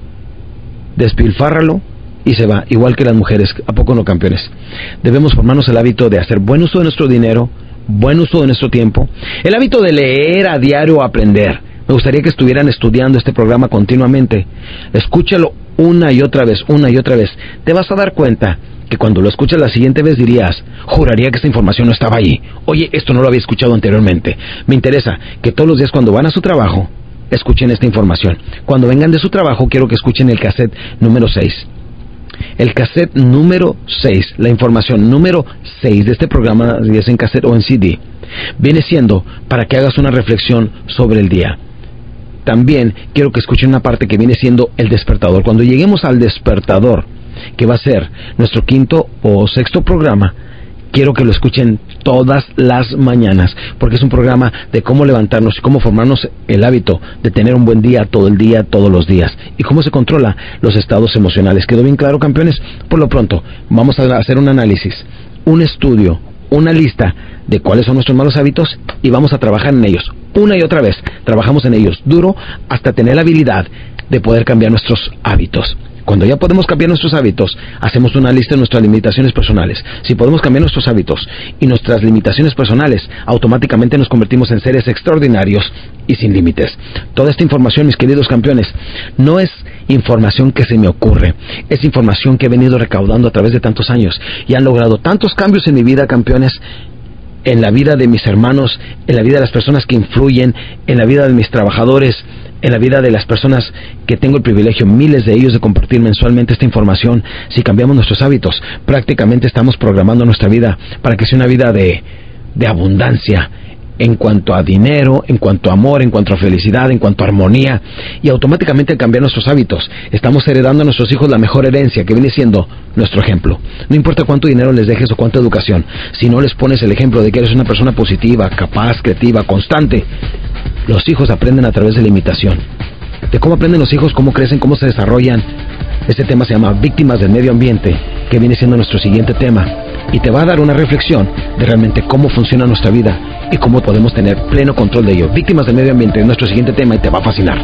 Despilfárralo y se va, igual que las mujeres. ¿A poco no, campeones? Debemos formarnos el hábito de hacer buen uso de nuestro dinero, buen uso de nuestro tiempo, el hábito de leer a diario, aprender. Me gustaría que estuvieran estudiando este programa continuamente. Escúchalo una y otra vez, una y otra vez. Te vas a dar cuenta que cuando lo escuchas la siguiente vez dirías, juraría que esta información no estaba ahí. Oye, esto no lo había escuchado anteriormente. Me interesa que todos los días cuando van a su trabajo, escuchen esta información. Cuando vengan de su trabajo, quiero que escuchen el cassette número seis. El cassette número seis, la información número seis de este programa, si es en cassette o en C D, viene siendo para que hagas una reflexión sobre el día. También quiero que escuchen una parte que viene siendo el despertador. Cuando lleguemos al despertador, que va a ser nuestro quinto o sexto programa, quiero que lo escuchen todas las mañanas, porque es un programa de cómo levantarnos y cómo formarnos el hábito de tener un buen día todo el día, todos los días, y cómo se controla los estados emocionales. ¿Quedó bien claro, campeones? Por lo pronto, vamos a hacer un análisis, un estudio, una lista de cuáles son nuestros malos hábitos y vamos a trabajar en ellos. Una y otra vez, trabajamos en ellos duro hasta tener la habilidad de poder cambiar nuestros hábitos. Cuando ya podemos cambiar nuestros hábitos, hacemos una lista de nuestras limitaciones personales. Si podemos cambiar nuestros hábitos y nuestras limitaciones personales, automáticamente nos convertimos en seres extraordinarios y sin límites. Toda esta información, mis queridos campeones, no es información que se me ocurre, es información que he venido recaudando a través de tantos años y han logrado tantos cambios en mi vida, campeones, en la vida de mis hermanos, en la vida de las personas que influyen, en la vida de mis trabajadores, en la vida de las personas que tengo el privilegio, miles de ellos, de compartir mensualmente esta información. Si cambiamos nuestros hábitos, prácticamente estamos programando nuestra vida para que sea una vida de, de abundancia, en cuanto a dinero, en cuanto a amor, en cuanto a felicidad, en cuanto a armonía. Y automáticamente al cambiar nuestros hábitos, estamos heredando a nuestros hijos la mejor herencia, que viene siendo nuestro ejemplo. No importa cuánto dinero les dejes o cuánta educación, si no les pones el ejemplo de que eres una persona positiva, capaz, creativa, constante, los hijos aprenden a través de la imitación. De cómo aprenden los hijos, cómo crecen, cómo se desarrollan. Este tema se llama Víctimas del Medio Ambiente, que viene siendo nuestro siguiente tema, y te va a dar una reflexión de realmente cómo funciona nuestra vida y cómo podemos tener pleno control de ello. Víctimas del Medio Ambiente es nuestro siguiente tema y te va a fascinar.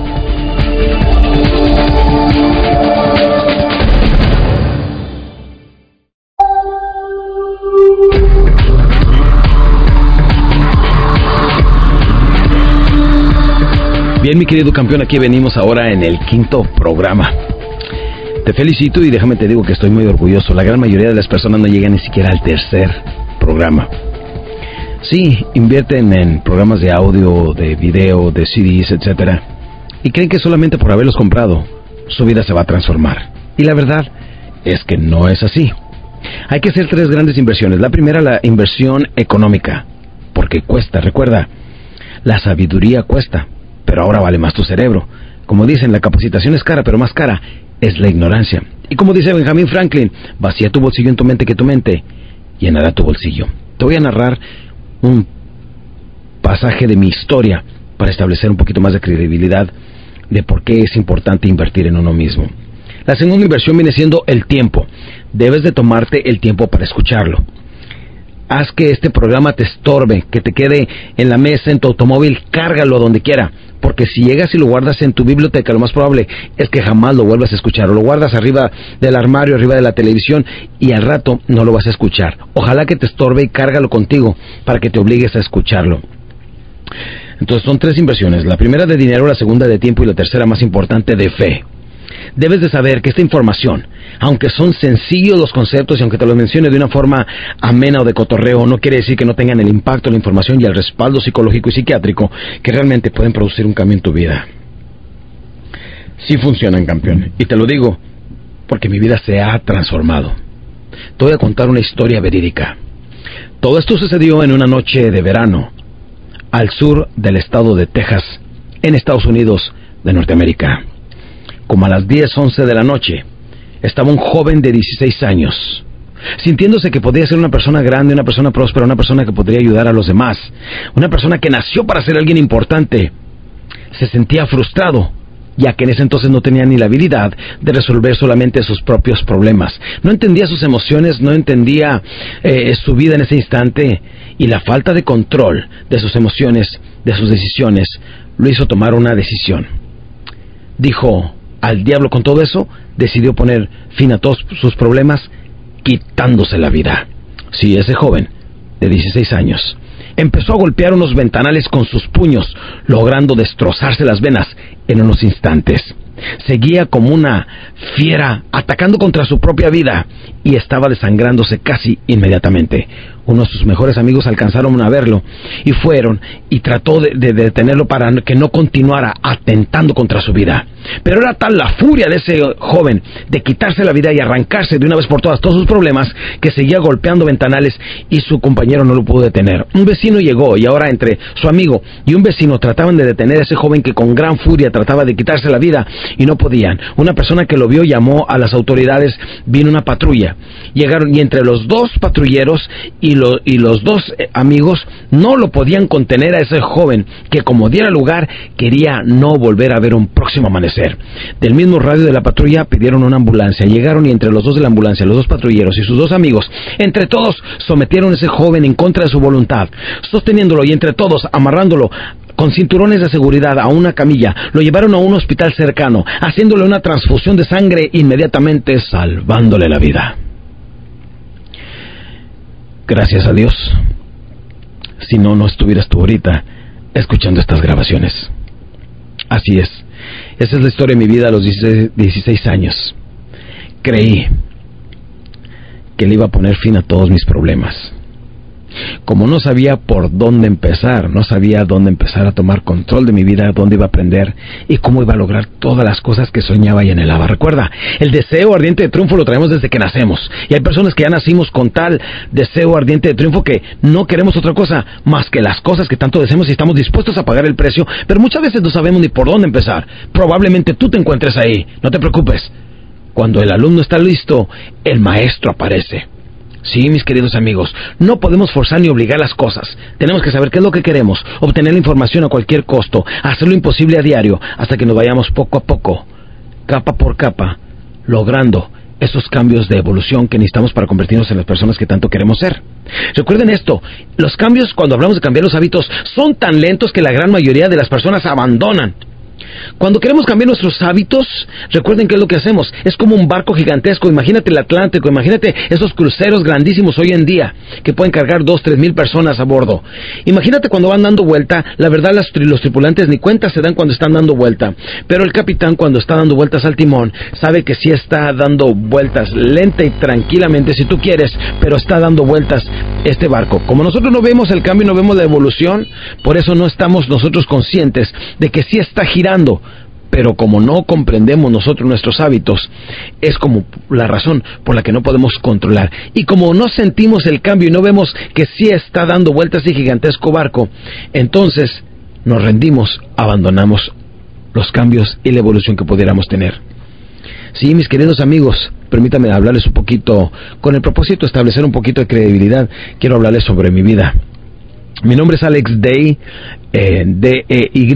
Bien, mi querido campeón, aquí venimos ahora en el quinto programa. Te felicito y déjame te digo que estoy muy orgulloso. La gran mayoría de las personas no llegan ni siquiera al tercer programa. Sí, invierten en programas de audio, de video, de C Ds, etcétera, y creen que solamente por haberlos comprado, su vida se va a transformar. Y la verdad es que no es así. Hay que hacer tres grandes inversiones. La primera, la inversión económica, porque cuesta. Recuerda, la sabiduría cuesta, pero ahora vale más tu cerebro. Como dicen, la capacitación es cara, pero más cara es la ignorancia. Y como dice Benjamin Franklin, vacía tu bolsillo en tu mente, que tu mente llenará tu bolsillo. Te voy a narrar un pasaje de mi historia para establecer un poquito más de credibilidad de por qué es importante invertir en uno mismo. La segunda inversión viene siendo el tiempo. Debes de tomarte el tiempo para escucharlo. Haz que este programa te estorbe, que te quede en la mesa, en tu automóvil, cárgalo donde quiera, porque si llegas y lo guardas en tu biblioteca, lo más probable es que jamás lo vuelvas a escuchar, o lo guardas arriba del armario, arriba de la televisión, y al rato no lo vas a escuchar. Ojalá que te estorbe y cárgalo contigo para que te obligues a escucharlo. Entonces son tres inversiones: la primera de dinero, la segunda de tiempo y la tercera, más importante, de fe. Debes de saber que esta información, aunque son sencillos los conceptos y aunque te los mencione de una forma amena o de cotorreo, no quiere decir que no tengan el impacto, la información y el respaldo psicológico y psiquiátrico que realmente pueden producir un cambio en tu vida. Sí funcionan, campeón, y te lo digo porque mi vida se ha transformado. Te voy a contar una historia verídica. Todo esto sucedió en una noche de verano al sur del estado de Texas, en Estados Unidos de Norteamérica. Como a las diez, once de la noche, estaba un joven de dieciséis años, sintiéndose que podía ser una persona grande, una persona próspera, una persona que podría ayudar a los demás, una persona que nació para ser alguien importante. Se sentía frustrado, ya que en ese entonces no tenía ni la habilidad de resolver solamente sus propios problemas. No entendía sus emociones, no entendía eh, su vida en ese instante, y la falta de control de sus emociones, de sus decisiones, lo hizo tomar una decisión. Dijo al diablo con todo eso, decidió poner fin a todos sus problemas, quitándose la vida. Sí, ese joven de dieciséis años empezó a golpear unos ventanales con sus puños, logrando destrozarse las venas en unos instantes. Seguía como una fiera atacando contra su propia vida y estaba desangrándose casi inmediatamente. Uno de sus mejores amigos alcanzaron a verlo y fueron y trató de, de, de detenerlo para que no continuara atentando contra su vida. Pero era tal la furia de ese joven de quitarse la vida y arrancarse de una vez por todas todos sus problemas, que seguía golpeando ventanales y su compañero no lo pudo detener. Un vecino llegó y ahora entre su amigo y un vecino trataban de detener a ese joven que con gran furia trataba de quitarse la vida y no podían. Una persona que lo vio llamó a las autoridades, vino una patrulla. Llegaron y entre los dos patrulleros y, lo, y los dos eh, amigos no lo podían contener a ese joven que, como diera lugar, quería no volver a ver un próximo amanecer. Del mismo radio de la patrulla pidieron una ambulancia. Llegaron y entre los dos de la ambulancia, los dos patrulleros y sus dos amigos, entre todos sometieron a ese joven en contra de su voluntad, sosteniéndolo y entre todos amarrándolo con cinturones de seguridad a una camilla. Lo llevaron a un hospital cercano, haciéndole una transfusión de sangre, inmediatamente salvándole la vida. Gracias a Dios, si no, no estuvieras tú ahorita escuchando estas grabaciones. Así es, esa es la historia de mi vida a los dieciséis años. Creí que le iba a poner fin a todos mis problemas. Como no sabía por dónde empezar, no sabía dónde empezar a tomar control de mi vida, dónde iba a aprender y cómo iba a lograr todas las cosas que soñaba y anhelaba. Recuerda, el deseo ardiente de triunfo lo traemos desde que nacemos. Y hay personas que ya nacimos con tal deseo ardiente de triunfo que no queremos otra cosa más que las cosas que tanto deseamos y estamos dispuestos a pagar el precio, pero muchas veces no sabemos ni por dónde empezar. Probablemente tú te encuentres ahí, no te preocupes. Cuando el alumno está listo, el maestro aparece. Sí, mis queridos amigos, no podemos forzar ni obligar las cosas. Tenemos que saber qué es lo que queremos, obtener la información a cualquier costo, hacer lo imposible a diario, hasta que nos vayamos poco a poco, capa por capa, logrando esos cambios de evolución que necesitamos para convertirnos en las personas que tanto queremos ser. Recuerden esto, los cambios, cuando hablamos de cambiar los hábitos, son tan lentos que la gran mayoría de las personas abandonan. Cuando queremos cambiar nuestros hábitos, recuerden qué es lo que hacemos. Es como un barco gigantesco. Imagínate el Atlántico, imagínate esos cruceros grandísimos hoy en día que pueden cargar dos, tres mil personas a bordo. Imagínate cuando van dando vuelta. La verdad, las, los tripulantes ni cuenta se dan cuando están dando vuelta, pero el capitán, cuando está dando vueltas al timón, sabe que sí está dando vueltas lenta y tranquilamente, si tú quieres, pero está dando vueltas este barco. Como nosotros no vemos el cambio, no vemos la evolución, por eso no estamos nosotros conscientes de que sí está girando. Pero como no comprendemos nosotros nuestros hábitos, es como la razón por la que no podemos controlar. Y como no sentimos el cambio y no vemos que sí está dando vueltas ese gigantesco barco, entonces nos rendimos, abandonamos los cambios y la evolución que pudiéramos tener. Sí, mis queridos amigos, permítanme hablarles un poquito, con el propósito de establecer un poquito de credibilidad, quiero hablarles sobre mi vida. Mi nombre es Alex Day, eh, D E Y.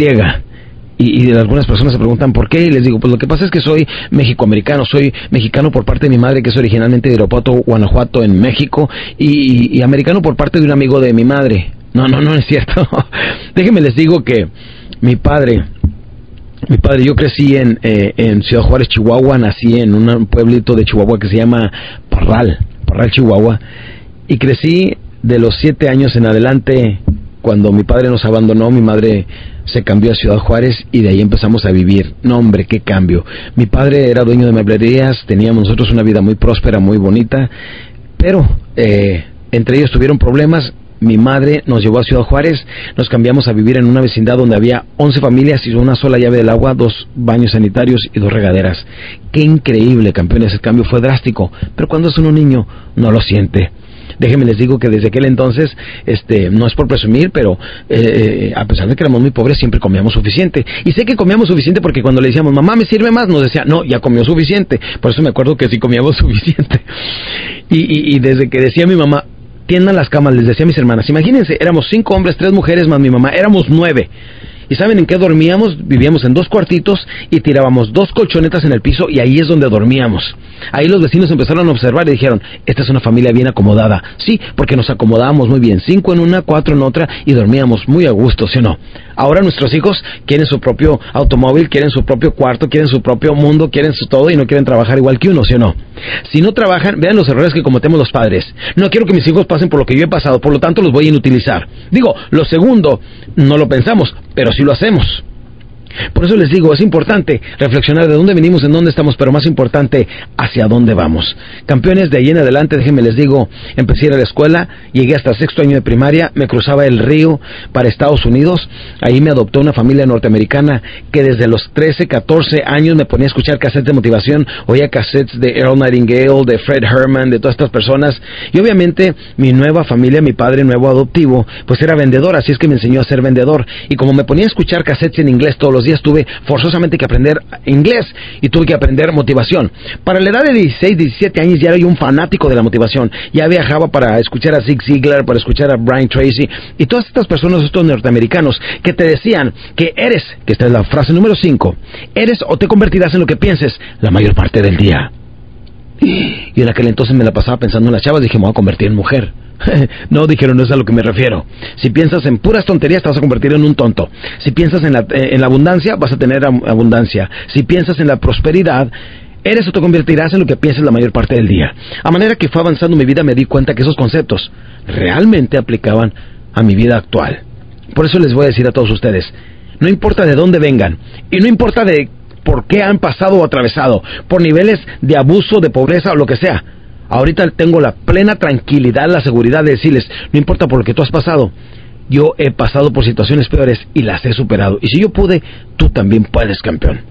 Y, y algunas personas se preguntan por qué, y les digo, pues lo que pasa es que soy mexicoamericano, soy mexicano por parte de mi madre, que es originalmente de Irapuato, Guanajuato, en México, y, y americano por parte de un amigo de mi madre. No, no, no es cierto. Déjenme les digo que mi padre, mi padre, yo crecí en, eh, en Ciudad Juárez, Chihuahua, nací en un pueblito de Chihuahua que se llama Parral, Parral, Chihuahua, y crecí de los siete años en adelante. Cuando mi padre nos abandonó, mi madre se cambió a Ciudad Juárez y de ahí empezamos a vivir. No, hombre, qué cambio. Mi padre era dueño de meblerías, teníamos nosotros una vida muy próspera, muy bonita, pero eh, entre ellos tuvieron problemas. Mi madre nos llevó a Ciudad Juárez, nos cambiamos a vivir en una vecindad donde había once familias y una sola llave del agua, dos baños sanitarios y dos regaderas. Qué increíble, campeones, el cambio fue drástico, pero cuando es uno niño no lo siente. Déjenme les digo que desde aquel entonces, este, no es por presumir, pero eh, a pesar de que éramos muy pobres, siempre comíamos suficiente. Y sé que comíamos suficiente porque cuando le decíamos, mamá, ¿me sirve más?, nos decía, no, ya comió suficiente. Por eso me acuerdo que sí comíamos suficiente. Y, y, y desde que decía mi mamá, tiendan las camas, les decía a mis hermanas, imagínense, éramos cinco hombres, tres mujeres más mi mamá, éramos nueve. ¿Y saben en qué dormíamos? Vivíamos en dos cuartitos y tirábamos dos colchonetas en el piso y ahí es donde dormíamos. Ahí los vecinos empezaron a observar y dijeron, esta es una familia bien acomodada. Sí, porque nos acomodábamos muy bien, cinco en una, cuatro en otra y dormíamos muy a gusto, ¿sí o no? Ahora nuestros hijos quieren su propio automóvil, quieren su propio cuarto, quieren su propio mundo, quieren su todo y no quieren trabajar igual que uno, ¿sí o no? Si no trabajan, vean los errores que cometemos los padres. No quiero que mis hijos pasen por lo que yo he pasado, por lo tanto los voy a inutilizar. Digo, lo segundo, no lo pensamos, pero sí lo hacemos. Por eso les digo, es importante reflexionar de dónde venimos, en dónde estamos, pero más importante, hacia dónde vamos. Campeones, de ahí en adelante, déjenme les digo, empecé a ir a la escuela, llegué hasta sexto año de primaria, me cruzaba el río para Estados Unidos, ahí me adoptó una familia norteamericana que desde los trece, catorce años me ponía a escuchar cassettes de motivación, oía cassettes de Earl Nightingale, de Fred Herman, de todas estas personas, y obviamente mi nueva familia, mi padre nuevo adoptivo, pues era vendedor, así es que me enseñó a ser vendedor, y como me ponía a escuchar cassettes en inglés todos los días, tuve forzosamente que aprender inglés y tuve que aprender motivación. Para la edad de dieciséis, diecisiete años ya era yo un fanático de la motivación. Ya viajaba para escuchar a Zig Ziglar, para escuchar a Brian Tracy y todas estas personas, estos norteamericanos que te decían que eres, que esta es la frase número cinco, eres o te convertirás en lo que pienses la mayor parte del día. Y en aquel entonces me la pasaba pensando en las chavas, dije, me voy a convertir en mujer. No, dijeron, no es a lo que me refiero. Si piensas en puras tonterías, te vas a convertir en un tonto. Si piensas en la, en la abundancia, vas a tener abundancia. Si piensas en la prosperidad, eres o te convertirás en lo que pienses la mayor parte del día. A manera que fue avanzando mi vida, me di cuenta que esos conceptos realmente aplicaban a mi vida actual. Por eso les voy a decir a todos ustedes, no importa de dónde vengan, y no importa de por qué han pasado o atravesado, por niveles de abuso, de pobreza o lo que sea, ahorita tengo la plena tranquilidad, la seguridad de decirles, no importa por lo que tú has pasado, yo he pasado por situaciones peores y las he superado. Y si yo pude, tú también puedes, campeón.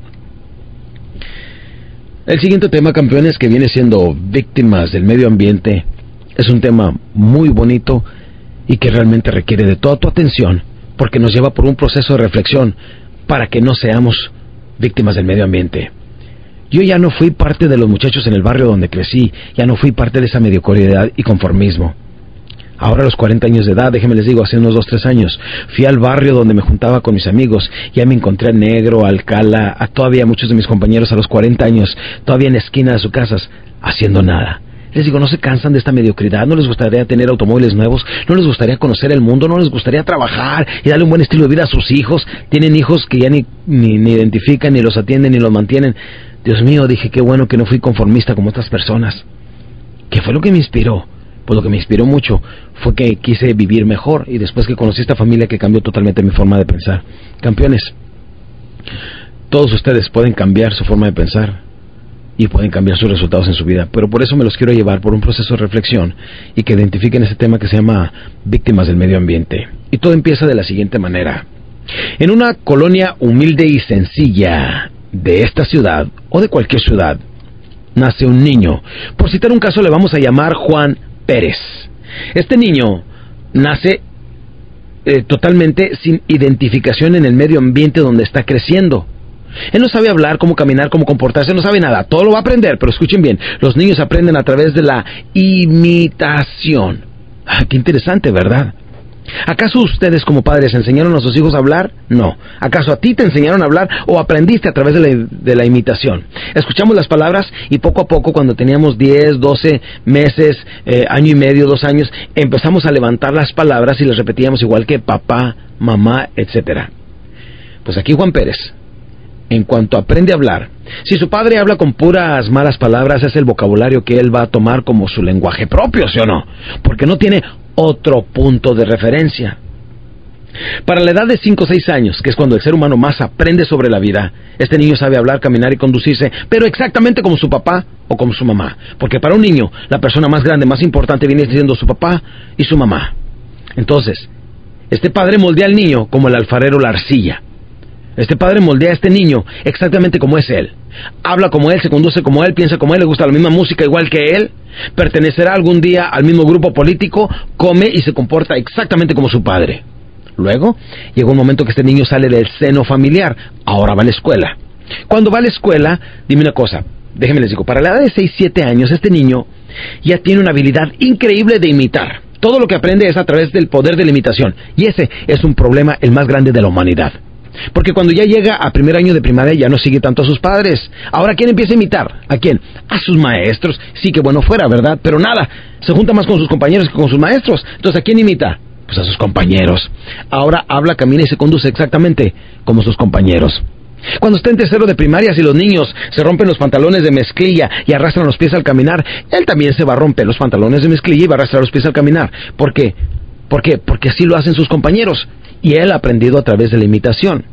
El siguiente tema, campeones, que viene siendo víctimas del medio ambiente, es un tema muy bonito y que realmente requiere de toda tu atención, porque nos lleva por un proceso de reflexión para que no seamos víctimas del medio ambiente. Yo ya no fui parte de los muchachos en el barrio donde crecí, ya no fui parte de esa mediocridad y conformismo. Ahora a los cuarenta años de edad, déjenme les digo, hace unos dos, tres años, fui al barrio donde me juntaba con mis amigos, ya me encontré a Negro, a Alcala, a todavía muchos de mis compañeros a los cuarenta años, todavía en la esquina de sus casas, haciendo nada. Les digo, ¿no se cansan de esta mediocridad? ¿No les gustaría tener automóviles nuevos? ¿No les gustaría conocer el mundo? ¿No les gustaría trabajar y darle un buen estilo de vida a sus hijos? Tienen hijos que ya ni, ni, ni identifican, ni los atienden, ni los mantienen. Dios mío, dije, qué bueno que no fui conformista como estas personas. ¿Qué fue lo que me inspiró? Pues lo que me inspiró mucho fue que quise vivir mejor, y después que conocí esta familia que cambió totalmente mi forma de pensar. Campeones, todos ustedes pueden cambiar su forma de pensar y pueden cambiar sus resultados en su vida, pero por eso me los quiero llevar por un proceso de reflexión y que identifiquen ese tema que se llama víctimas del medio ambiente. Y todo empieza de la siguiente manera. En una colonia humilde y sencilla de esta ciudad o de cualquier ciudad, nace un niño. Por citar un caso, le vamos a llamar Juan Pérez. Este niño nace eh, totalmente sin identificación en el medio ambiente donde está creciendo. Él no sabe hablar, cómo caminar, cómo comportarse, no sabe nada. Todo lo va a aprender, pero escuchen bien, los niños aprenden a través de la imitación. Ah, qué interesante, ¿verdad? ¿Acaso ustedes como padres enseñaron a sus hijos a hablar? No. ¿Acaso a ti te enseñaron a hablar o aprendiste a través de la, de la imitación? Escuchamos las palabras y poco a poco, cuando teníamos diez, doce meses, eh, año y medio, dos años, empezamos a levantar las palabras y las repetíamos igual que papá, mamá, etcétera. Pues aquí Juan Pérez, en cuanto aprende a hablar, si su padre habla con puras malas palabras, es el vocabulario que él va a tomar como su lenguaje propio, ¿sí o no? Porque no tiene otro punto de referencia. Para la edad de cinco o seis años, que es cuando el ser humano más aprende sobre la vida, este niño sabe hablar, caminar y conducirse, pero exactamente como su papá o como su mamá. Porque para un niño, la persona más grande, más importante, viene siendo su papá y su mamá. Entonces, este padre moldea al niño como el alfarero la arcilla. Este padre moldea a este niño exactamente como es él. Habla como él, se conduce como él, piensa como él, le gusta la misma música igual que él, pertenecerá algún día al mismo grupo político, come y se comporta exactamente como su padre. Luego, llega un momento que este niño sale del seno familiar, ahora va a la escuela. Cuando va a la escuela, dime una cosa, déjenme les digo, para la edad de seis, siete años, este niño ya tiene una habilidad increíble de imitar. Todo lo que aprende es a través del poder de la imitación, y ese es un problema el más grande de la humanidad. Porque cuando ya llega a primer año de primaria ya no sigue tanto a sus padres. Ahora, ¿quién empieza a imitar? ¿A quién? A sus maestros. Sí, que bueno fuera, ¿verdad? Pero nada, se junta más con sus compañeros que con sus maestros. Entonces, ¿a quién imita? Pues a sus compañeros. Ahora habla, camina y se conduce exactamente como sus compañeros. Cuando está en tercero de primaria, si los niños se rompen los pantalones de mezclilla y arrastran los pies al caminar, él también se va a romper los pantalones de mezclilla y va a arrastrar los pies al caminar. ¿Por qué? ¿Por qué? Porque así lo hacen sus compañeros. Y él ha aprendido a través de la imitación.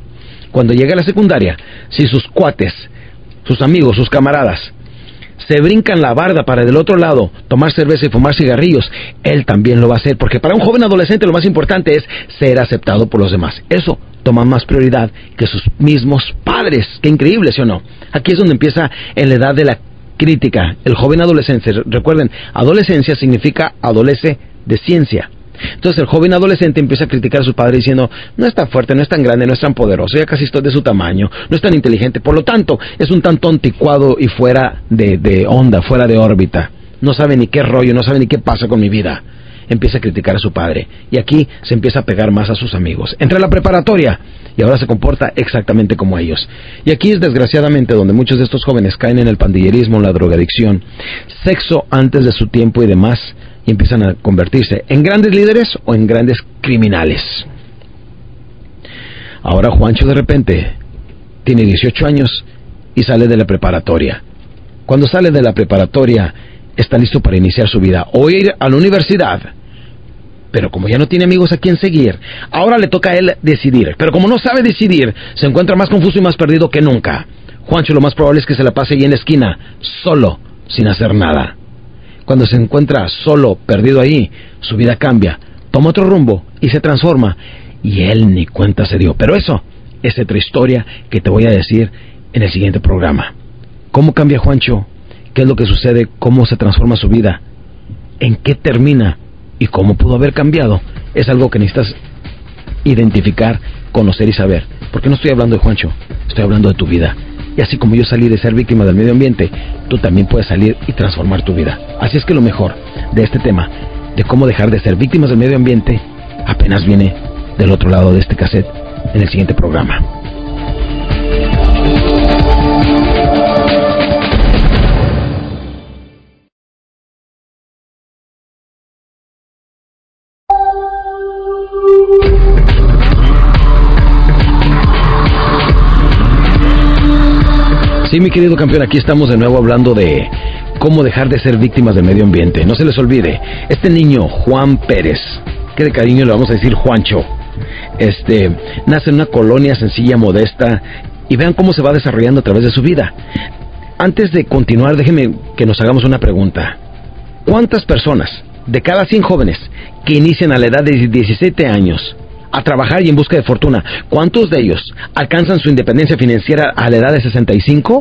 Cuando llega a la secundaria, si sus cuates, sus amigos, sus camaradas se brincan la barda para del otro lado tomar cerveza y fumar cigarrillos, él también lo va a hacer, porque para un joven adolescente lo más importante es ser aceptado por los demás. Eso toma más prioridad que sus mismos padres. Qué increíble, ¿sí o no? Aquí es donde empieza en la edad de la crítica. El joven adolescente, recuerden, adolescencia significa adolece de ciencia. Entonces el joven adolescente empieza a criticar a su padre diciendo, no es tan fuerte, no es tan grande, no es tan poderoso, ya casi estoy de su tamaño, no es tan inteligente, por lo tanto es un tanto anticuado y fuera de, de onda, fuera de órbita, no sabe ni qué rollo, no sabe ni qué pasa con mi vida. Empieza a criticar a su padre y aquí se empieza a pegar más a sus amigos. Entra a la preparatoria y ahora se comporta exactamente como ellos. Y aquí es desgraciadamente donde muchos de estos jóvenes caen en el pandillerismo, en la drogadicción, sexo antes de su tiempo y demás, y empiezan a convertirse en grandes líderes o en grandes criminales. Ahora Juancho de repente tiene dieciocho años y sale de la preparatoria. Cuando sale de la preparatoria está listo para iniciar su vida o ir a la universidad. Pero como ya no tiene amigos a quien seguir, ahora le toca a él decidir. Pero como no sabe decidir, se encuentra más confuso y más perdido que nunca. Juancho lo más probable es que se la pase ahí en la esquina, solo, sin hacer nada. Cuando se encuentra solo, perdido ahí, su vida cambia, toma otro rumbo y se transforma. Y él ni cuenta se dio. Pero eso es otra historia que te voy a decir en el siguiente programa. ¿Cómo cambia Juancho? ¿Qué es lo que sucede? ¿Cómo se transforma su vida? ¿En qué termina? ¿Y cómo pudo haber cambiado? Es algo que necesitas identificar, conocer y saber. Porque no estoy hablando de Juancho, estoy hablando de tu vida. Y así como yo salí de ser víctima del medio ambiente, tú también puedes salir y transformar tu vida. Así es que lo mejor de este tema, de cómo dejar de ser víctimas del medio ambiente, apenas viene del otro lado de este cassette en el siguiente programa. Sí, mi querido campeón, aquí estamos de nuevo hablando de cómo dejar de ser víctimas del medio ambiente. No se les olvide, este niño, Juan Pérez, que de cariño le vamos a decir Juancho, este, nace en una colonia sencilla, modesta, y vean cómo se va desarrollando a través de su vida. Antes de continuar, déjenme que nos hagamos una pregunta. ¿Cuántas personas de cada cien jóvenes que inician a la edad de diecisiete años a trabajar y en busca de fortuna, cuántos de ellos alcanzan su independencia financiera a la edad de sesenta y cinco?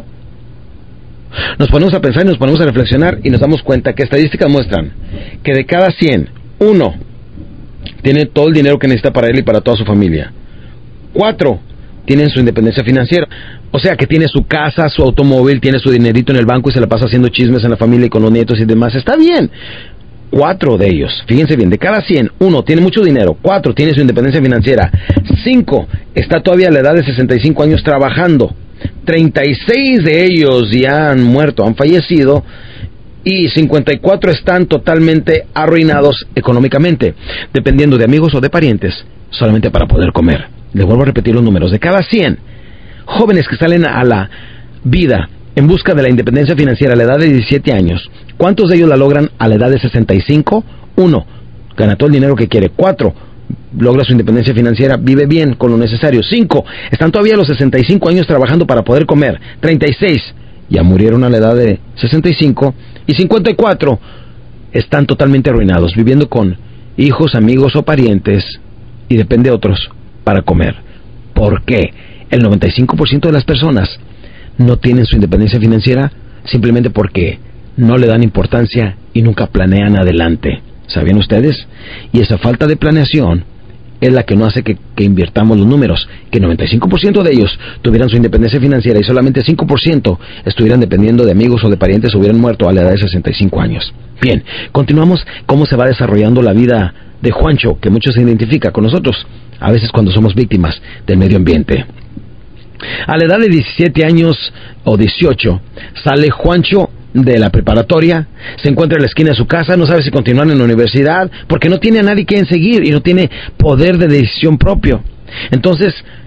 Nos ponemos a pensar y nos ponemos a reflexionar y nos damos cuenta que estadísticas muestran que de cada cien, uno tiene todo el dinero que necesita para él y para toda su familia. Cuatro tienen su independencia financiera. O sea que tiene su casa, su automóvil, tiene su dinerito en el banco y se la pasa haciendo chismes en la familia y con los nietos y demás. Está bien. Cuatro de ellos, fíjense bien, de cada cien, uno tiene mucho dinero, cuatro tiene su independencia financiera, cinco está todavía a la edad de sesenta y cinco años trabajando, treinta y seis de ellos ya han muerto, han fallecido, y cincuenta y cuatro están totalmente arruinados económicamente, dependiendo de amigos o de parientes, solamente para poder comer. Les vuelvo a repetir los números. De cada cien jóvenes que salen a la vida en busca de la independencia financiera a la edad de diecisiete años, ¿cuántos de ellos la logran a la edad de sesenta y cinco? Uno, gana todo el dinero que quiere. Cuatro, logra su independencia financiera, vive bien con lo necesario. Cinco, están todavía a los sesenta y cinco años trabajando para poder comer. Treinta y seis, ya murieron a la edad de sesenta y cinco. Y cincuenta y cuatro, están totalmente arruinados, viviendo con hijos, amigos o parientes, y depende de otros para comer. ¿Por qué? El noventa y cinco por ciento de las personas no tienen su independencia financiera simplemente porque no le dan importancia y nunca planean adelante. ¿Sabían ustedes? Y esa falta de planeación es la que no hace que, que invirtamos los números, que noventa y cinco por ciento de ellos tuvieran su independencia financiera y solamente cinco por ciento estuvieran dependiendo de amigos o de parientes o hubieran muerto a la edad de sesenta y cinco años. Bien, continuamos cómo se va desarrollando la vida de Juancho, que muchos se identifica con nosotros, a veces cuando somos víctimas del medio ambiente. A la edad de diecisiete años o dieciocho, sale Juancho de la preparatoria, se encuentra en la esquina de su casa, no sabe si continuar en la universidad, porque no tiene a nadie quien seguir y no tiene poder de decisión propio. Entonces,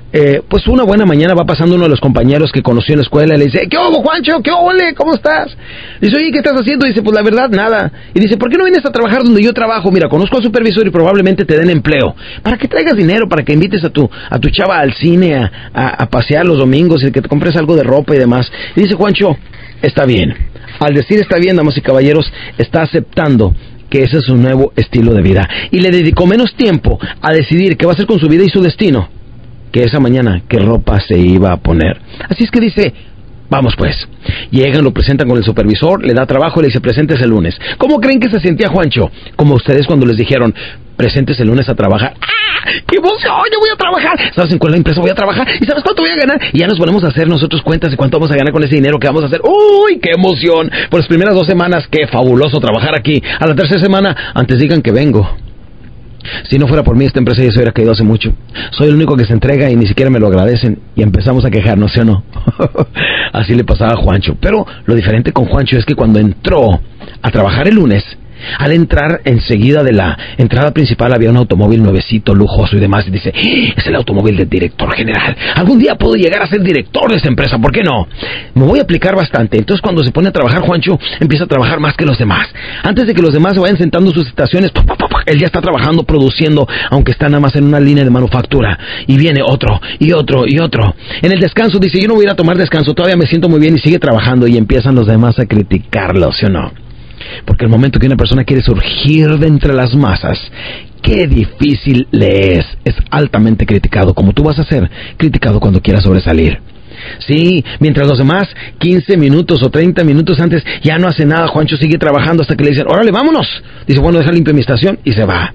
eh, pues una buena mañana va pasando uno de los compañeros que conoció en la escuela y le dice, ¿qué hubo, Juancho? ¿Qué ole? ¿Cómo estás? Dice, oye, ¿qué estás haciendo? Dice, pues la verdad, nada. Y dice, ¿por qué no vienes a trabajar donde yo trabajo? Mira, conozco al supervisor y probablemente te den empleo. Para que traigas dinero, para que invites a tu a tu chava al cine, a, a, a pasear los domingos y que te compres algo de ropa y demás. Y dice, Juancho, está bien. Al decir está bien, damas y caballeros, está aceptando que ese es su nuevo estilo de vida. Y le dedicó menos tiempo a decidir qué va a hacer con su vida y su destino que esa mañana qué ropa se iba a poner. Así es que dice, vamos pues. Llegan, lo presentan con el supervisor, le da trabajo y le dice, presentes el lunes. ¿Cómo creen que se sentía Juancho? Como ustedes cuando les dijeron, presentes el lunes a trabajar. ¡Ah! ¡Qué emoción! ¡Yo voy a trabajar! ¿Sabes en cuál empresa voy a trabajar? ¿Y sabes cuánto voy a ganar? Y ya nos ponemos a hacer nosotros cuentas de cuánto vamos a ganar con ese dinero que vamos a hacer. ¡Uy! ¡Qué emoción! Por las primeras dos semanas, ¡qué fabuloso trabajar aquí! A la tercera semana, antes digan que vengo. Si no fuera por mí, esta empresa ya se hubiera caído hace mucho. Soy el único que se entrega y ni siquiera me lo agradecen. Y empezamos a quejarnos, ¿sí o no? Así le pasaba a Juancho. Pero lo diferente con Juancho es que cuando entró a trabajar el lunes, al entrar enseguida de la entrada principal había un automóvil nuevecito, lujoso y demás. Y dice, es el automóvil del director general. Algún día puedo llegar a ser director de esta empresa, ¿por qué no? Me voy a aplicar bastante. Entonces cuando se pone a trabajar Juancho, empieza a trabajar más que los demás. Antes de que los demás se vayan sentando en sus estaciones, pa, pa, pa, pa, él ya está trabajando, produciendo, aunque está nada más en una línea de manufactura. Y viene otro, y otro, y otro. En el descanso dice, yo no voy a ir a tomar descanso, todavía me siento muy bien, y sigue trabajando. Y empiezan los demás a criticarlo, ¿sí o no? Porque el momento que una persona quiere surgir de entre las masas, qué difícil le es. Es altamente criticado, como tú vas a ser criticado cuando quieras sobresalir. Sí, mientras los demás quince minutos o treinta minutos antes ya no hace nada, Juancho sigue trabajando hasta que le dicen, órale, vámonos. Dice, bueno, deja limpio mi estación y se va.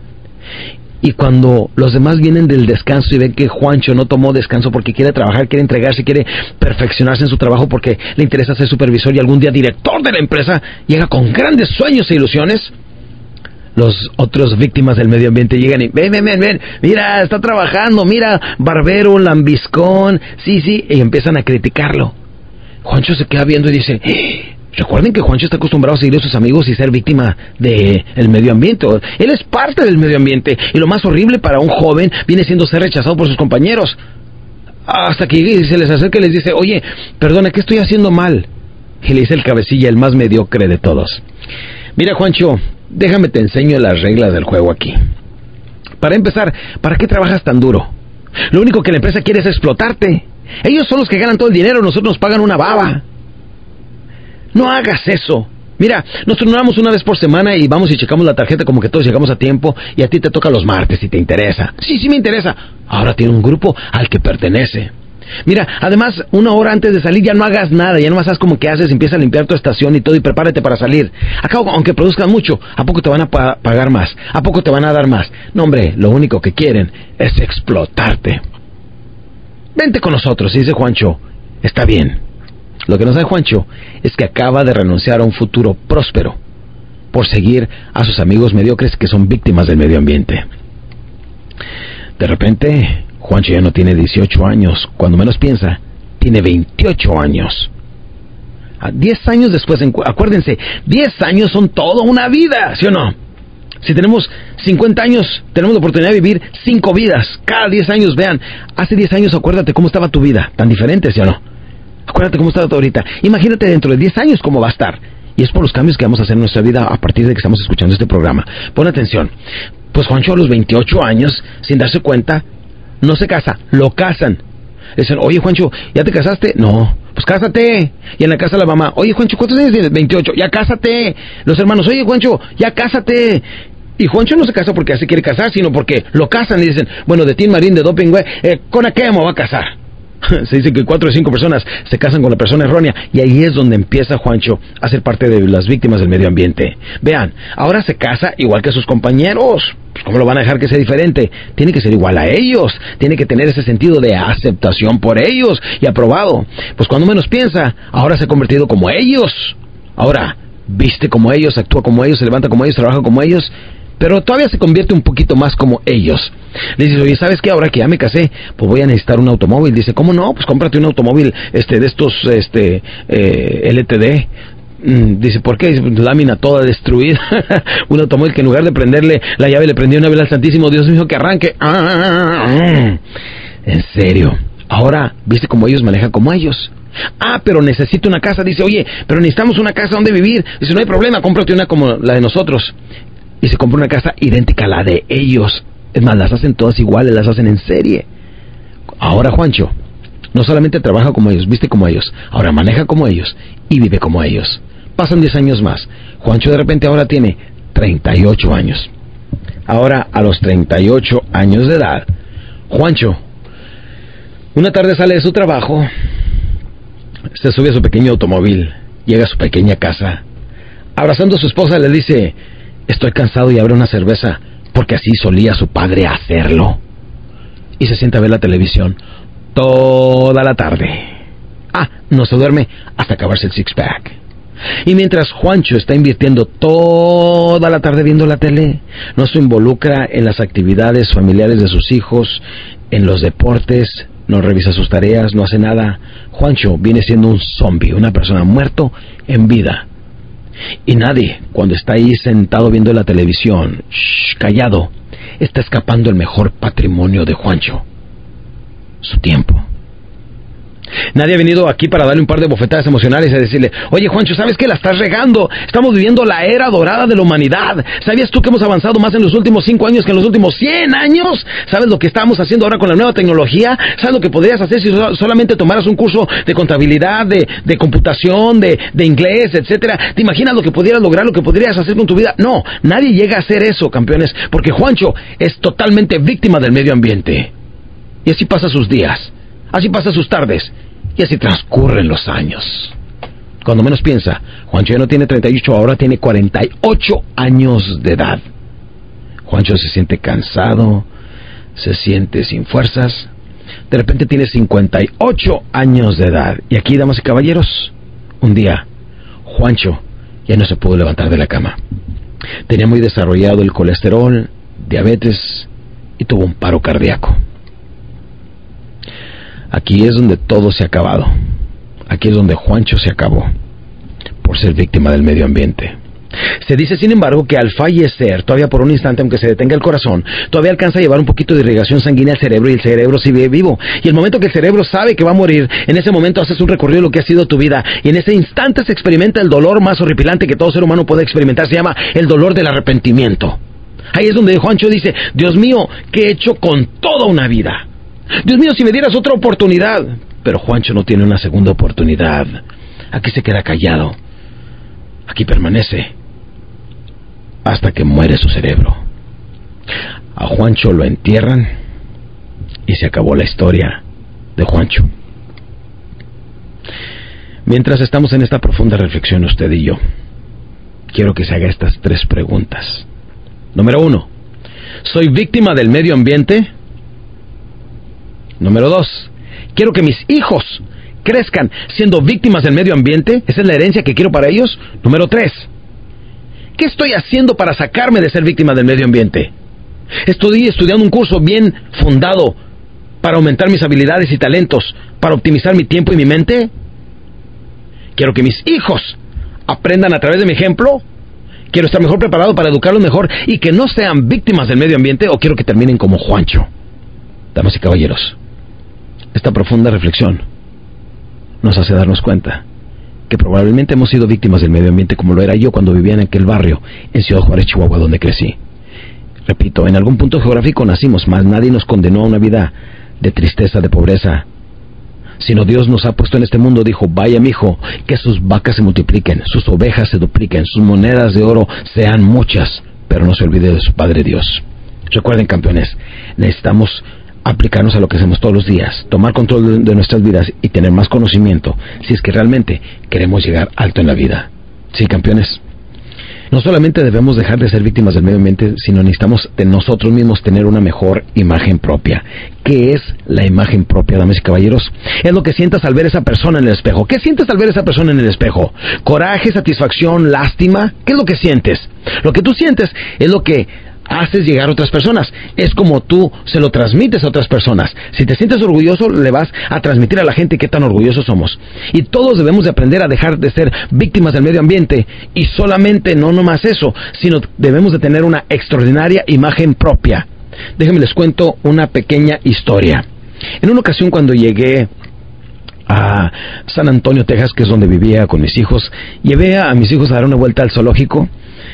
Y cuando los demás vienen del descanso y ven que Juancho no tomó descanso porque quiere trabajar, quiere entregarse, quiere perfeccionarse en su trabajo porque le interesa ser supervisor y algún día director de la empresa, llega con grandes sueños e ilusiones, los otros víctimas del medio ambiente llegan y ven, ven, ven, ven, mira, está trabajando, mira, barbero, lambiscón, sí, sí, y empiezan a criticarlo. Juancho se queda viendo y dice, recuerden que Juancho está acostumbrado a seguir a sus amigos y ser víctima del medio ambiente. Él es parte del medio ambiente. Y lo más horrible para un joven viene siendo ser rechazado por sus compañeros. Hasta que se les acerca y les dice, oye, perdona, ¿qué estoy haciendo mal? Y le dice el cabecilla, el más mediocre de todos. Mira, Juancho, déjame te enseño las reglas del juego aquí. Para empezar, ¿para qué trabajas tan duro? Lo único que la empresa quiere es explotarte. Ellos son los que ganan todo el dinero, nosotros nos pagan una baba. No hagas eso. Mira, nos turnamos una vez por semana y vamos y checamos la tarjeta como que todos llegamos a tiempo y a ti te toca los martes si te interesa. Sí, sí me interesa. Ahora tiene un grupo al que pertenece. Mira, además, una hora antes de salir ya no hagas nada, ya no más haz como que haces, empieza a limpiar tu estación y todo y prepárate para salir. Acá, aunque produzcan mucho, ¿a poco te van a pa- pagar más? ¿A poco te van a dar más? No, hombre, lo único que quieren es explotarte. Vente con nosotros, dice Juancho. Está bien. Lo que no sabe Juancho es que acaba de renunciar a un futuro próspero por seguir a sus amigos mediocres que son víctimas del medio ambiente. De repente, Juancho ya no tiene dieciocho años. Cuando menos piensa, tiene veintiocho años. diez años después, acuérdense, diez años son toda una vida, ¿sí o no? Si tenemos cincuenta años, tenemos la oportunidad de vivir cinco vidas. Cada diez años, vean, hace diez años acuérdate cómo estaba tu vida, tan diferente, ¿sí o no? Acuérdate cómo está todo ahorita. Imagínate dentro de diez años cómo va a estar. Y es por los cambios que vamos a hacer en nuestra vida a partir de que estamos escuchando este programa. Pon atención. Pues Juancho a los veintiocho años, sin darse cuenta, no se casa, lo casan. Le dicen, oye Juancho, ¿ya te casaste? No, pues cásate. Y en la casa la mamá, oye Juancho, ¿cuántos años tienes? veintiocho, ya cásate. Los hermanos, oye Juancho, ya cásate. Y Juancho no se casa porque se quiere casar, sino porque lo casan y dicen, bueno, de Tim Marín, de Doping, güey, eh, ¿con a qué me va a casar? Se dice que cuatro de cinco personas se casan con la persona errónea y ahí es donde empieza Juancho a ser parte de las víctimas del medio ambiente. Vean, ahora se casa igual que sus compañeros. Pues ¿cómo lo van a dejar que sea diferente? Tiene que ser igual a ellos. Tiene que tener ese sentido de aceptación por ellos y aprobado. Pues cuando menos piensa, ahora se ha convertido como ellos. Ahora viste como ellos, actúa como ellos, se levanta como ellos, trabaja como ellos. Pero todavía se convierte un poquito más como ellos. Le dices, oye, ¿sabes qué? Ahora que ya me casé, pues voy a necesitar un automóvil. Dice, ¿cómo no? Pues cómprate un automóvil este de estos este eh, L T D. Mm, dice, ¿por qué? Dice, lámina toda destruida. Un automóvil que en lugar de prenderle la llave le prendió una vela al Santísimo. Dios mío, que arranque. Ah, ah, ah, ah. En serio. Ahora, ¿viste cómo ellos manejan como ellos? Ah, pero necesito una casa. Dice, oye, pero necesitamos una casa donde vivir. Dice, no hay problema, cómprate una como la de nosotros. Y se compra una casa idéntica a la de ellos. Es más, las hacen todas iguales, las hacen en serie. Ahora Juancho no solamente trabaja como ellos, viste como ellos, ahora maneja como ellos y vive como ellos. Pasan diez años más. Juancho de repente ahora tiene treinta y ocho años. Ahora, a los treinta y ocho años de edad, Juancho una tarde sale de su trabajo, se sube a su pequeño automóvil, llega a su pequeña casa, abrazando a su esposa le dice, estoy cansado, y abre una cerveza, porque así solía su padre hacerlo. Y se sienta a ver la televisión toda la tarde. Ah, no se duerme hasta acabarse el six-pack. Y mientras Juancho está invirtiendo toda la tarde viendo la tele, no se involucra en las actividades familiares de sus hijos, en los deportes, no revisa sus tareas, no hace nada. Juancho viene siendo un zombie, una persona muerto en vida. Y nadie, cuando está ahí sentado viendo la televisión, shh, callado, está escapando el mejor patrimonio de Juancho: su tiempo. Nadie ha venido aquí para darle un par de bofetadas emocionales y decirle, oye Juancho, ¿sabes qué? La estás regando. Estamos viviendo la era dorada de la humanidad. ¿Sabías tú que hemos avanzado más en los últimos cinco años que en los últimos cien años? ¿Sabes lo que estamos haciendo ahora con la nueva tecnología? ¿Sabes lo que podrías hacer si solamente tomaras un curso de contabilidad, de, de computación, de, de inglés, etcétera? ¿Te imaginas lo que pudieras lograr, lo que podrías hacer con tu vida? No, nadie llega a hacer eso, campeones, porque Juancho es totalmente víctima del medio ambiente. Y así pasa sus días, así pasa sus tardes, y así transcurren los años. Cuando menos piensa, Juancho ya no tiene treinta y ocho, ahora tiene cuarenta y ocho años de edad. Juancho se siente cansado, se siente sin fuerzas. De repente tiene cincuenta y ocho años de edad. Y aquí, damas y caballeros, un día, Juancho ya no se pudo levantar de la cama. Tenía muy desarrollado el colesterol, diabetes y tuvo un paro cardíaco. Aquí es donde todo se ha acabado. Aquí es donde Juancho se acabó, por ser víctima del medio ambiente. Se dice, sin embargo, que al fallecer, todavía por un instante, aunque se detenga el corazón, todavía alcanza a llevar un poquito de irrigación sanguínea al cerebro, y el cerebro sigue vivo. Y el momento que el cerebro sabe que va a morir, en ese momento haces un recorrido de lo que ha sido tu vida, y en ese instante se experimenta el dolor más horripilante que todo ser humano puede experimentar. Se llama el dolor del arrepentimiento. Ahí es donde Juancho dice, Dios mío, ¿qué he hecho con toda una vida? Dios mío, si me dieras otra oportunidad. Pero Juancho no tiene una segunda oportunidad. Aquí se queda callado. Aquí permanece hasta que muere su cerebro. A Juancho lo entierran y se acabó la historia de Juancho. Mientras estamos en esta profunda reflexión, usted y yo, quiero que se haga estas tres preguntas. Número uno, ¿soy víctima del medio ambiente? Número dos, ¿quiero que mis hijos crezcan siendo víctimas del medio ambiente? ¿Esa es la herencia que quiero para ellos? Número tres, ¿qué estoy haciendo para sacarme de ser víctima del medio ambiente? Estoy estudiando un curso bien fundado para aumentar mis habilidades y talentos, para optimizar mi tiempo y mi mente. ¿Quiero que mis hijos aprendan a través de mi ejemplo? ¿Quiero estar mejor preparado para educarlos mejor y que no sean víctimas del medio ambiente? ¿O quiero que terminen como Juancho? Damas y caballeros, esta profunda reflexión nos hace darnos cuenta que probablemente hemos sido víctimas del medio ambiente, como lo era yo cuando vivía en aquel barrio en Ciudad Juárez, Chihuahua, donde crecí. Repito, en algún punto geográfico nacimos, mas nadie nos condenó a una vida de tristeza, de pobreza, sino Dios nos ha puesto en este mundo. Dijo, vaya mijo, que sus vacas se multipliquen, sus ovejas se dupliquen, sus monedas de oro sean muchas, pero no se olvide de su Padre Dios. Recuerden, campeones, necesitamos aplicarnos a lo que hacemos todos los días, tomar control de nuestras vidas y tener más conocimiento si es que realmente queremos llegar alto en la vida. Sí, campeones, no solamente debemos dejar de ser víctimas del medio ambiente, sino necesitamos de nosotros mismos tener una mejor imagen propia. ¿Qué es la imagen propia, damas y caballeros? Es lo que sientas al ver a esa persona en el espejo. ¿Qué sientes al ver a esa persona en el espejo? ¿Coraje, satisfacción, lástima? ¿Qué es lo que sientes? Lo que tú sientes es lo que haces llegar a otras personas. Es como tú se lo transmites a otras personas. Si te sientes orgulloso, le vas a transmitir a la gente qué tan orgullosos somos. Y todos debemos de aprender a dejar de ser víctimas del medio ambiente. Y solamente, no nomás eso, sino debemos de tener una extraordinaria imagen propia. Déjenme les cuento una pequeña historia. En una ocasión cuando llegué a San Antonio, Texas, que es donde vivía con mis hijos, llevé a mis hijos a dar una vuelta al zoológico.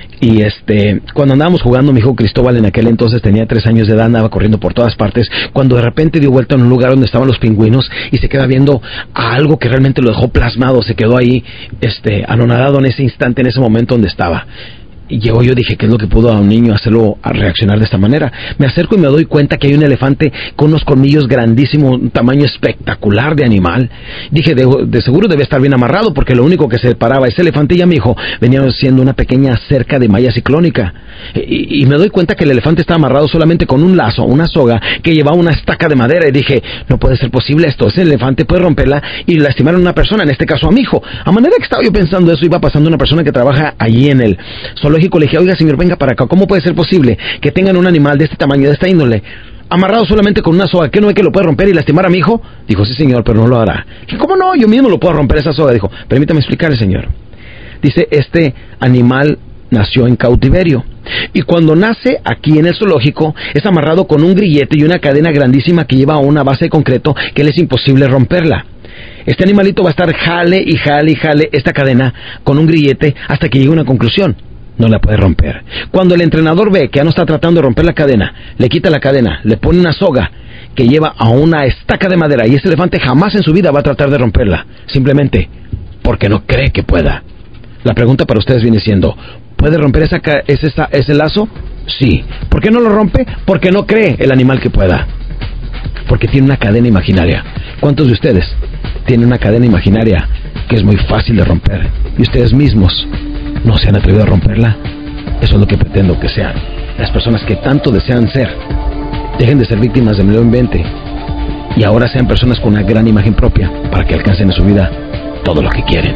Y este, cuando andábamos jugando, mi hijo Cristóbal en aquel entonces tenía tres años de edad, andaba corriendo por todas partes, cuando de repente dio vuelta en un lugar donde estaban los pingüinos y se queda viendo a algo que realmente lo dejó plasmado, se quedó ahí, este, anonadado en ese instante, en ese momento donde estaba. Y llegó, yo dije, ¿qué es lo que pudo a un niño hacerlo a reaccionar de esta manera? Me acerco y me doy cuenta que hay un elefante con unos colmillos grandísimos, un tamaño espectacular de animal. Dije, de, de seguro debe estar bien amarrado, porque lo único que separaba ese elefante y a mi hijo venía siendo una pequeña cerca de malla ciclónica. Y, y me doy cuenta que el elefante está amarrado solamente con un lazo, una soga, que llevaba una estaca de madera. Y dije, no puede ser posible esto, ese elefante puede romperla y lastimar a una persona, en este caso a mi hijo. A manera que estaba yo pensando eso, iba pasando una persona que trabaja allí en el zoológico. Le dije, oiga señor, venga para acá, ¿cómo puede ser posible que tengan un animal de este tamaño, de esta índole, amarrado solamente con una soga? ¿Qué no ve que lo puede romper y lastimar a mi hijo? Dijo, sí señor, pero no lo hará. Dije, ¿cómo no? Yo mismo lo puedo romper esa soga. Dijo, permítame explicarle señor. Dice, este animal nació en cautiverio y cuando nace aquí en el zoológico es amarrado con un grillete y una cadena grandísima que lleva a una base de concreto que le es imposible romperla. Este animalito va a estar jale y jale y jale esta cadena con un grillete hasta que llegue a una conclusión. No la puede romper. Cuando el entrenador ve que ya no está tratando de romper la cadena, le quita la cadena, le pone una soga que lleva a una estaca de madera y ese elefante jamás en su vida va a tratar de romperla, simplemente porque no cree que pueda. La pregunta para ustedes viene siendo, ¿puede romper esa, ese, ese lazo? Sí. ¿Por qué no lo rompe? Porque no cree el animal que pueda. Porque tiene una cadena imaginaria. ¿Cuántos de ustedes tienen una cadena imaginaria que es muy fácil de romper y ustedes mismos no se han atrevido a romperla? Eso es lo que pretendo que sean las personas que tanto desean ser. Dejen de ser víctimas de medio ambiente y ahora sean personas con una gran imagen propia para que alcancen en su vida todo lo que quieren.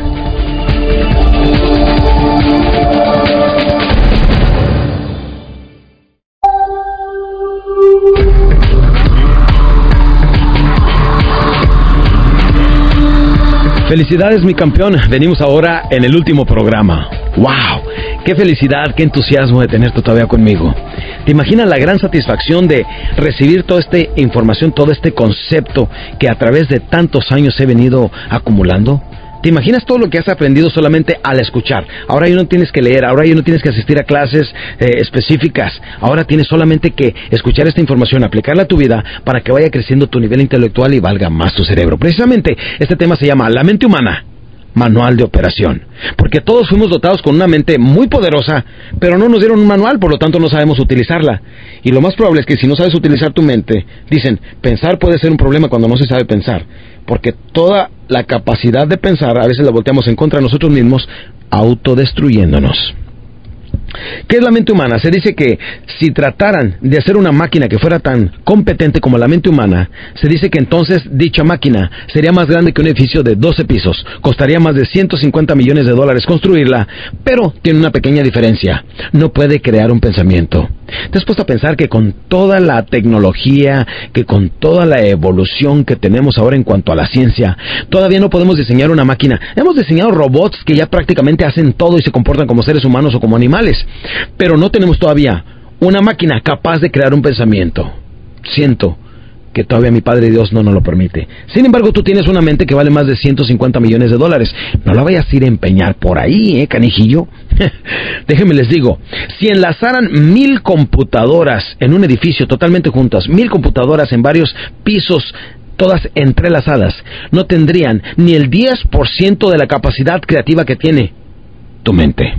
Felicidades mi campeón, venimos ahora en el último programa. ¡Wow! ¡Qué felicidad, qué entusiasmo de tenerte todavía conmigo! ¿Te imaginas la gran satisfacción de recibir toda esta información, todo este concepto que a través de tantos años he venido acumulando? ¿Te imaginas todo lo que has aprendido solamente al escuchar? Ahora ya no tienes que leer, ahora ya no tienes que asistir a clases eh, específicas. Ahora tienes solamente que escuchar esta información, aplicarla a tu vida para que vaya creciendo tu nivel intelectual y valga más tu cerebro. Precisamente este tema se llama La mente humana, manual de operación. Porque todos fuimos dotados con una mente muy poderosa, pero no nos dieron un manual, por lo tanto no sabemos utilizarla. Y lo más probable es que si no sabes utilizar tu mente, dicen, pensar puede ser un problema cuando no se sabe pensar. Porque toda la capacidad de pensar a veces la volteamos en contra de nosotros mismos, autodestruyéndonos. ¿Qué es la mente humana? Se dice que si trataran de hacer una máquina que fuera tan competente como la mente humana, se dice que entonces dicha máquina sería más grande que un edificio de doce pisos, costaría más de ciento cincuenta millones de dólares construirla, pero tiene una pequeña diferencia, no puede crear un pensamiento. ¿Te has puesto a pensar que con toda la tecnología, que con toda la evolución que tenemos ahora en cuanto a la ciencia, todavía no podemos diseñar una máquina? Hemos diseñado robots que ya prácticamente hacen todo y se comportan como seres humanos o como animales, pero no tenemos todavía una máquina capaz de crear un pensamiento. Siento que todavía mi Padre Dios no nos lo permite. Sin embargo, tú tienes una mente que vale más de ciento cincuenta millones de dólares. No la vayas a ir a empeñar por ahí, ¿eh, canijillo? Déjenme les digo, si enlazaran mil computadoras en un edificio totalmente juntas, mil computadoras en varios pisos, todas entrelazadas, no tendrían ni el diez por ciento de la capacidad creativa que tiene tu mente.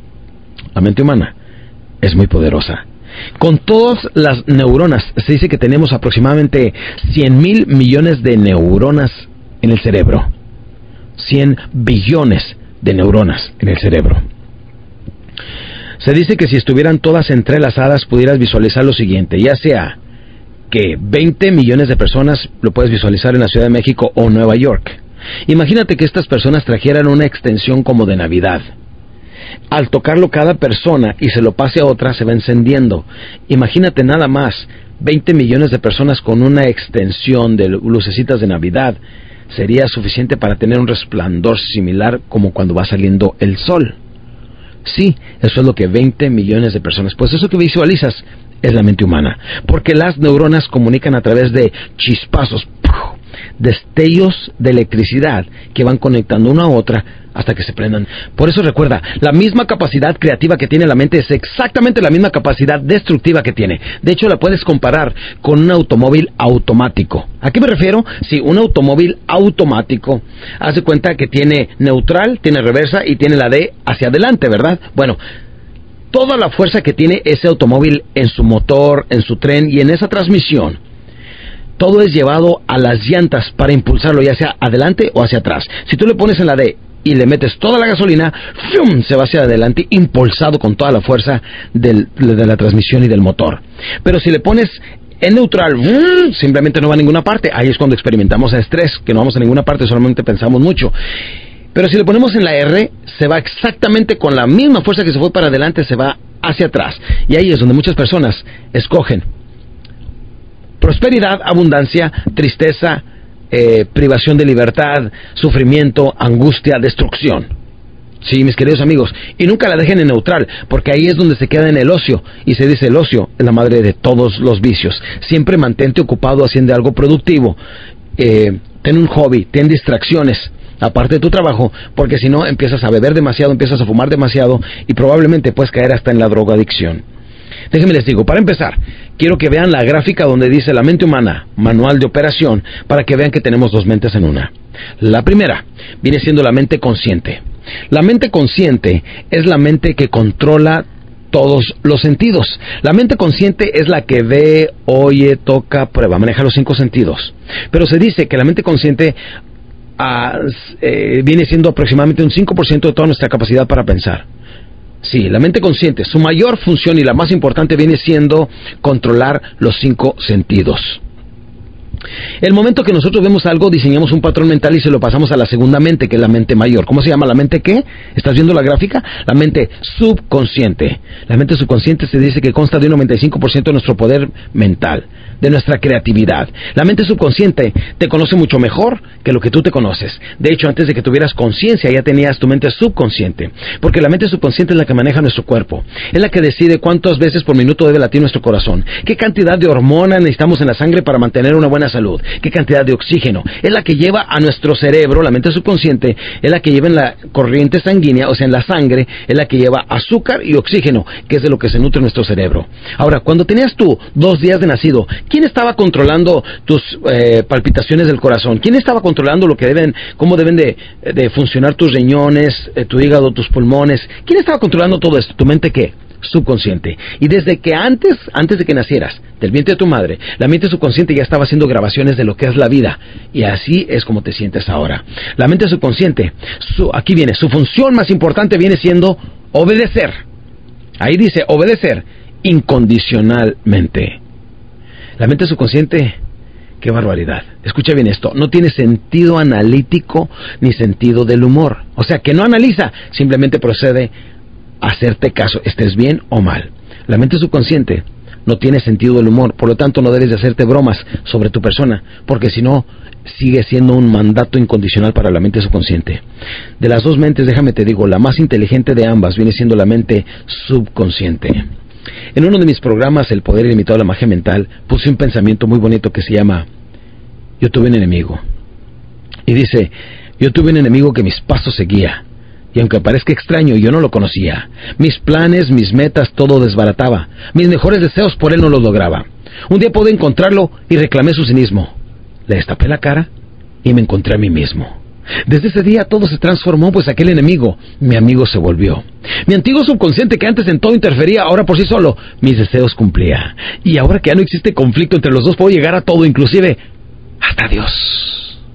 La mente humana es muy poderosa. Con todas las neuronas, se dice que tenemos aproximadamente cien mil millones de neuronas en el cerebro. cien billones de neuronas en el cerebro. Se dice que si estuvieran todas entrelazadas pudieras visualizar lo siguiente, ya sea que veinte millones de personas lo puedes visualizar en la Ciudad de México o Nueva York. Imagínate que estas personas trajeran una extensión como de Navidad. Al tocarlo cada persona y se lo pase a otra, se va encendiendo. Imagínate nada más, veinte millones de personas con una extensión de lucecitas de Navidad. Sería suficiente para tener un resplandor similar como cuando va saliendo el sol. Sí, eso es lo que veinte millones de personas. Pues eso que visualizas es la mente humana, porque las neuronas comunican a través de chispazos, destellos de electricidad que van conectando una a otra hasta que se prendan. Por eso recuerda, la misma capacidad creativa que tiene la mente es exactamente la misma capacidad destructiva que tiene. De hecho, la puedes comparar con un automóvil automático. ¿A qué me refiero? Sí, un automóvil automático, haz de cuenta que tiene neutral, tiene reversa y tiene la D hacia adelante, ¿verdad? Bueno, toda la fuerza que tiene ese automóvil en su motor, en su tren y en esa transmisión, todo es llevado a las llantas para impulsarlo, ya sea adelante o hacia atrás. Si tú le pones en la D y le metes toda la gasolina, ¡fium!, se va hacia adelante, impulsado con toda la fuerza del, de la transmisión y del motor. Pero si le pones en neutral, ¡fium!, simplemente no va a ninguna parte. Ahí es cuando experimentamos estrés, que no vamos a ninguna parte, solamente pensamos mucho. Pero si le ponemos en la R, se va exactamente con la misma fuerza que se fue para adelante, se va hacia atrás. Y ahí es donde muchas personas escogen prosperidad, abundancia, tristeza, eh, privación de libertad, sufrimiento, angustia, destrucción. Sí, mis queridos amigos. Y nunca la dejen en neutral, porque ahí es donde se queda en el ocio. Y se dice, el ocio es la madre de todos los vicios. Siempre mantente ocupado haciendo algo productivo. Eh, ten un hobby, ten distracciones aparte de tu trabajo, porque si no empiezas a beber demasiado, empiezas a fumar demasiado y probablemente puedes caer hasta en la drogadicción. Déjenme les digo, para empezar, quiero que vean la gráfica donde dice la mente humana, manual de operación, para que vean que tenemos dos mentes en una. La primera viene siendo la mente consciente. La mente consciente es la mente que controla todos los sentidos. La mente consciente es la que ve, oye, toca, prueba, maneja los cinco sentidos. Pero se dice que la mente consciente uh, eh, viene siendo aproximadamente un cinco por ciento de toda nuestra capacidad para pensar. Sí, la mente consciente, su mayor función y la más importante viene siendo controlar los cinco sentidos. El momento que nosotros vemos algo, diseñamos un patrón mental y se lo pasamos a la segunda mente, que es la mente mayor. ¿Cómo se llama? ¿La mente qué? ¿Estás viendo la gráfica? La mente subconsciente. La mente subconsciente se dice que consta de un noventa y cinco por ciento de nuestro poder mental, de nuestra creatividad. La mente subconsciente te conoce mucho mejor que lo que tú te conoces. De hecho, antes de que tuvieras conciencia, ya tenías tu mente subconsciente. Porque la mente subconsciente es la que maneja nuestro cuerpo. Es la que decide cuántas veces por minuto debe latir nuestro corazón. Qué cantidad de hormonas necesitamos en la sangre para mantener una buena salud, qué cantidad de oxígeno. Es la que lleva a nuestro cerebro, la mente subconsciente, es la que lleva en la corriente sanguínea, o sea, en la sangre, es la que lleva azúcar y oxígeno, que es de lo que se nutre nuestro cerebro. Ahora, cuando tenías tú dos días de nacido, ¿quién estaba controlando tus eh, palpitaciones del corazón? ¿Quién estaba controlando lo que deben, cómo deben de, de funcionar tus riñones, eh, tu hígado, tus pulmones? ¿Quién estaba controlando todo esto? ¿Tu mente qué? Subconsciente. Y desde que antes, antes de que nacieras, del vientre de tu madre, la mente subconsciente ya estaba haciendo grabaciones de lo que es la vida. Y así es como te sientes ahora. La mente subconsciente, su, aquí viene, su función más importante viene siendo obedecer. Ahí dice, obedecer incondicionalmente. La mente subconsciente, qué barbaridad. Escucha bien esto, no tiene sentido analítico ni sentido del humor. O sea, que no analiza, simplemente procede hacerte caso, estés bien o mal. La mente subconsciente no tiene sentido del humor, por lo tanto no debes de hacerte bromas sobre tu persona, porque si no, sigue siendo un mandato incondicional para la mente subconsciente. De las dos mentes, déjame te digo, la más inteligente de ambas viene siendo la mente subconsciente. En uno de mis programas, El Poder Ilimitado de la Magia Mental, puse un pensamiento muy bonito que se llama, yo tuve un enemigo. Y dice, yo tuve un enemigo que mis pasos seguía. Y aunque parezca extraño, yo no lo conocía. Mis planes, mis metas, todo desbarataba. Mis mejores deseos por él no los lograba. Un día pude encontrarlo y reclamé su cinismo. Le destapé la cara y me encontré a mí mismo. Desde ese día todo se transformó, pues aquel enemigo, mi amigo, se volvió. Mi antiguo subconsciente, que antes en todo interfería, ahora por sí solo, mis deseos cumplía. Y ahora que ya no existe conflicto entre los dos, puedo llegar a todo, inclusive hasta Dios.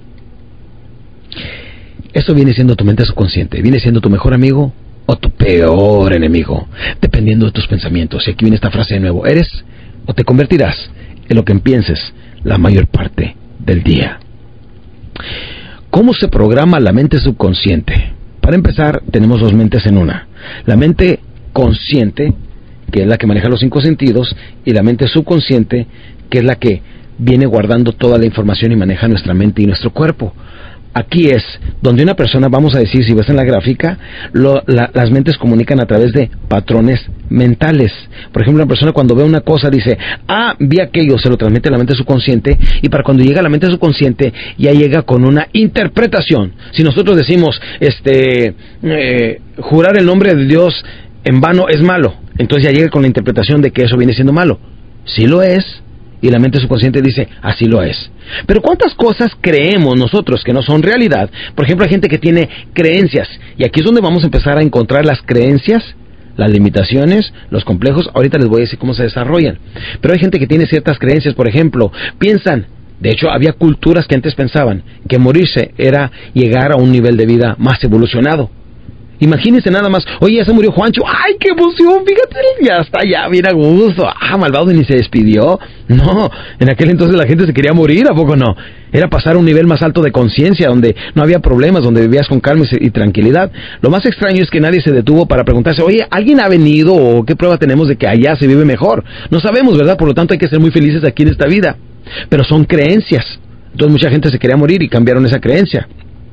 Eso viene siendo tu mente subconsciente, viene siendo tu mejor amigo o tu peor enemigo, dependiendo de tus pensamientos. Y aquí viene esta frase de nuevo, eres o te convertirás en lo que pienses la mayor parte del día. ¿Cómo se programa la mente subconsciente? Para empezar, tenemos dos mentes en una. La mente consciente, que es la que maneja los cinco sentidos, y la mente subconsciente, que es la que viene guardando toda la información y maneja nuestra mente y nuestro cuerpo. Aquí es donde una persona, vamos a decir, si ves en la gráfica, lo, la, las mentes comunican a través de patrones mentales. Por ejemplo, una persona cuando ve una cosa dice, ah, vi aquello, se lo transmite a la mente subconsciente, y para cuando llega a la mente subconsciente ya llega con una interpretación. Si nosotros decimos, este, eh, jurar el nombre de Dios en vano es malo, entonces ya llega con la interpretación de que eso viene siendo malo. Sí lo es, y la mente subconsciente dice, así lo es. Pero ¿cuántas cosas creemos nosotros que no son realidad? Por ejemplo, hay gente que tiene creencias, y aquí es donde vamos a empezar a encontrar las creencias, las limitaciones, los complejos. Ahorita les voy a decir cómo se desarrollan. Pero hay gente que tiene ciertas creencias, por ejemplo, piensan, de hecho había culturas que antes pensaban que morirse era llegar a un nivel de vida más evolucionado. Imagínense nada más, oye, ya se murió Juancho, ¡ay, qué emoción! Fíjate, ya está, ya, bien a gusto. Ah, malvado, ni se despidió. No, en aquel entonces la gente se quería morir, ¿a poco no? Era pasar a un nivel más alto de conciencia, donde no había problemas, donde vivías con calma y, y tranquilidad. Lo más extraño es que nadie se detuvo para preguntarse, oye, ¿alguien ha venido o qué prueba tenemos de que allá se vive mejor? No sabemos, ¿verdad? Por lo tanto hay que ser muy felices aquí en esta vida. Pero son creencias. Entonces mucha gente se quería morir y cambiaron esa creencia.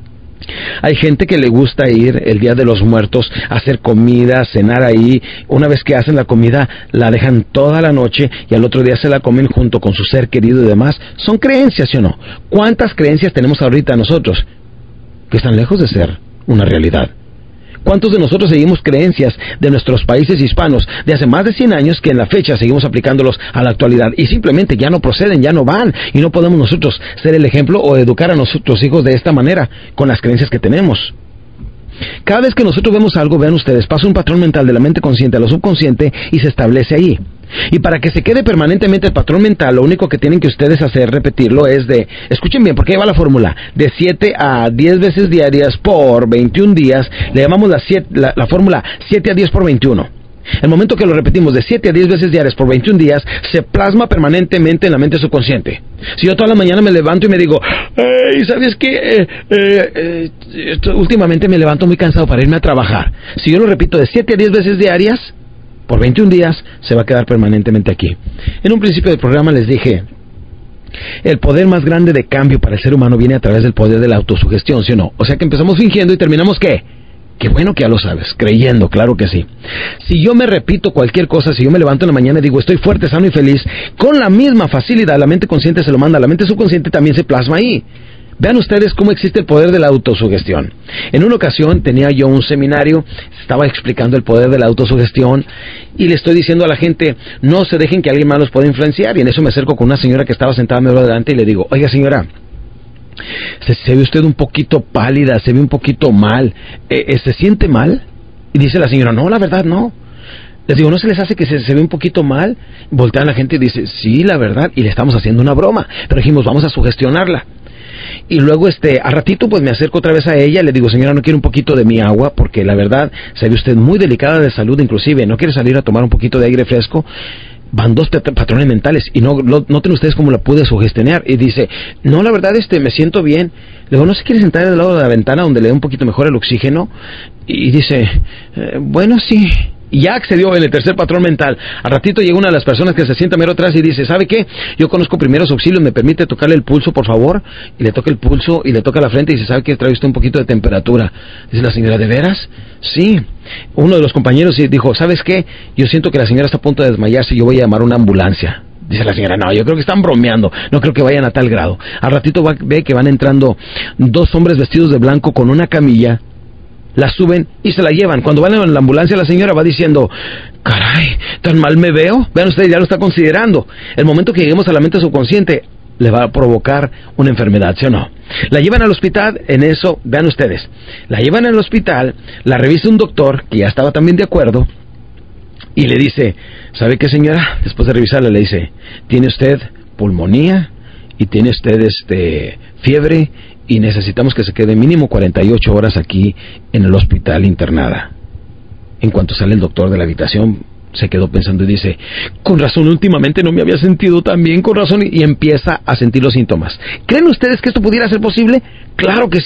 Hay gente que le gusta ir el Día de los Muertos a hacer comida, cenar ahí. Una vez que hacen la comida, la dejan toda la noche y al otro día se la comen junto con su ser querido y demás. Son creencias, ¿sí o no? ¿Cuántas creencias tenemos ahorita nosotros que están lejos de ser una realidad? ¿Cuántos de nosotros seguimos creencias de nuestros países hispanos de hace más de cien años que en la fecha seguimos aplicándolos a la actualidad y simplemente ya no proceden, ya no van, y no podemos nosotros ser el ejemplo o educar a nuestros hijos de esta manera con las creencias que tenemos? Cada vez que nosotros vemos algo, vean ustedes, pasa un patrón mental de la mente consciente a la subconsciente y se establece ahí. Y para que se quede permanentemente el patrón mental, lo único que tienen que ustedes hacer, repetirlo, es de, escuchen bien, porque ahí va la fórmula, de siete a diez veces diarias por veintiún días, le llamamos la, siete, la, la fórmula siete a diez por veintiuno. El momento que lo repetimos de siete a diez veces diarias por veintiún días, se plasma permanentemente en la mente subconsciente. Si yo toda la mañana me levanto y me digo, hey, ¿sabes qué? Eh, eh, eh, últimamente me levanto muy cansado para irme a trabajar. Si yo lo repito de siete a diez veces diarias, por veintiún días, se va a quedar permanentemente aquí. En un principio del programa les dije, el poder más grande de cambio para el ser humano viene a través del poder de la autosugestión, ¿sí o no? O sea que empezamos fingiendo y terminamos, ¿qué? Qué bueno que ya lo sabes, creyendo, claro que sí. Si yo me repito cualquier cosa, si yo me levanto en la mañana y digo, estoy fuerte, sano y feliz, con la misma facilidad, la mente consciente se lo manda, la mente subconsciente también se plasma ahí. Vean ustedes cómo existe el poder de la autosugestión. En una ocasión tenía yo un seminario, estaba explicando el poder de la autosugestión y le estoy diciendo a la gente, no se dejen que alguien más los pueda influenciar. Y en eso me acerco con una señora que estaba sentada medio adelante y le digo, oiga señora, se, se ve usted un poquito pálida, se ve un poquito mal, eh, eh, ¿se siente mal? Y dice la señora, no, la verdad no. Les digo, ¿no se les hace que se, se ve un poquito mal? Voltean la gente y dice, sí, la verdad, y le estamos haciendo una broma, pero dijimos, vamos a sugestionarla. Y luego, este, a ratito, pues me acerco otra vez a ella y le digo, señora, ¿no quiere un poquito de mi agua? Porque la verdad, se ve usted muy delicada de salud, inclusive, ¿no quiere salir a tomar un poquito de aire fresco? Van dos patrones mentales y no, no noten ustedes cómo la pude sugestionar. Y dice, no, la verdad, este, me siento bien. Le digo, ¿no se quiere sentar al lado de la ventana donde le dé un poquito mejor el oxígeno? Y dice, eh, bueno, sí. Y ya accedió en el tercer patrón mental. Al ratito llega una de las personas que se sienta mero atrás y dice, ¿sabe qué? Yo conozco primeros auxilios, ¿me permite tocarle el pulso, por favor? Y le toca el pulso y le toca la frente y dice, ¿sabe qué? Trae usted un poquito de temperatura. Dice la señora, ¿de veras? Sí. Uno de los compañeros dijo, ¿sabes qué? Yo siento que la señora está a punto de desmayarse y yo voy a llamar una ambulancia. Dice la señora, no, yo creo que están bromeando, no creo que vayan a tal grado. Al ratito va, ve que van entrando dos hombres vestidos de blanco con una camilla, la suben y se la llevan. Cuando van en la ambulancia, la señora va diciendo, caray, ¿tan mal me veo? Vean ustedes, ya lo está considerando. El momento que lleguemos a la mente subconsciente, le va a provocar una enfermedad, ¿sí o no? La llevan al hospital, en eso, vean ustedes, la llevan al hospital, la revisa un doctor, que ya estaba también de acuerdo, y le dice, ¿sabe qué, señora? Después de revisarla, le dice, tiene usted pulmonía, y tiene usted este fiebre, y necesitamos que se quede mínimo cuarenta y ocho horas aquí en el hospital internada. En cuanto sale el doctor de la habitación, se quedó pensando y dice, con razón, últimamente no me había sentido tan bien, con razón, y empieza a sentir los síntomas. ¿Creen ustedes que esto pudiera ser posible? Claro que sí.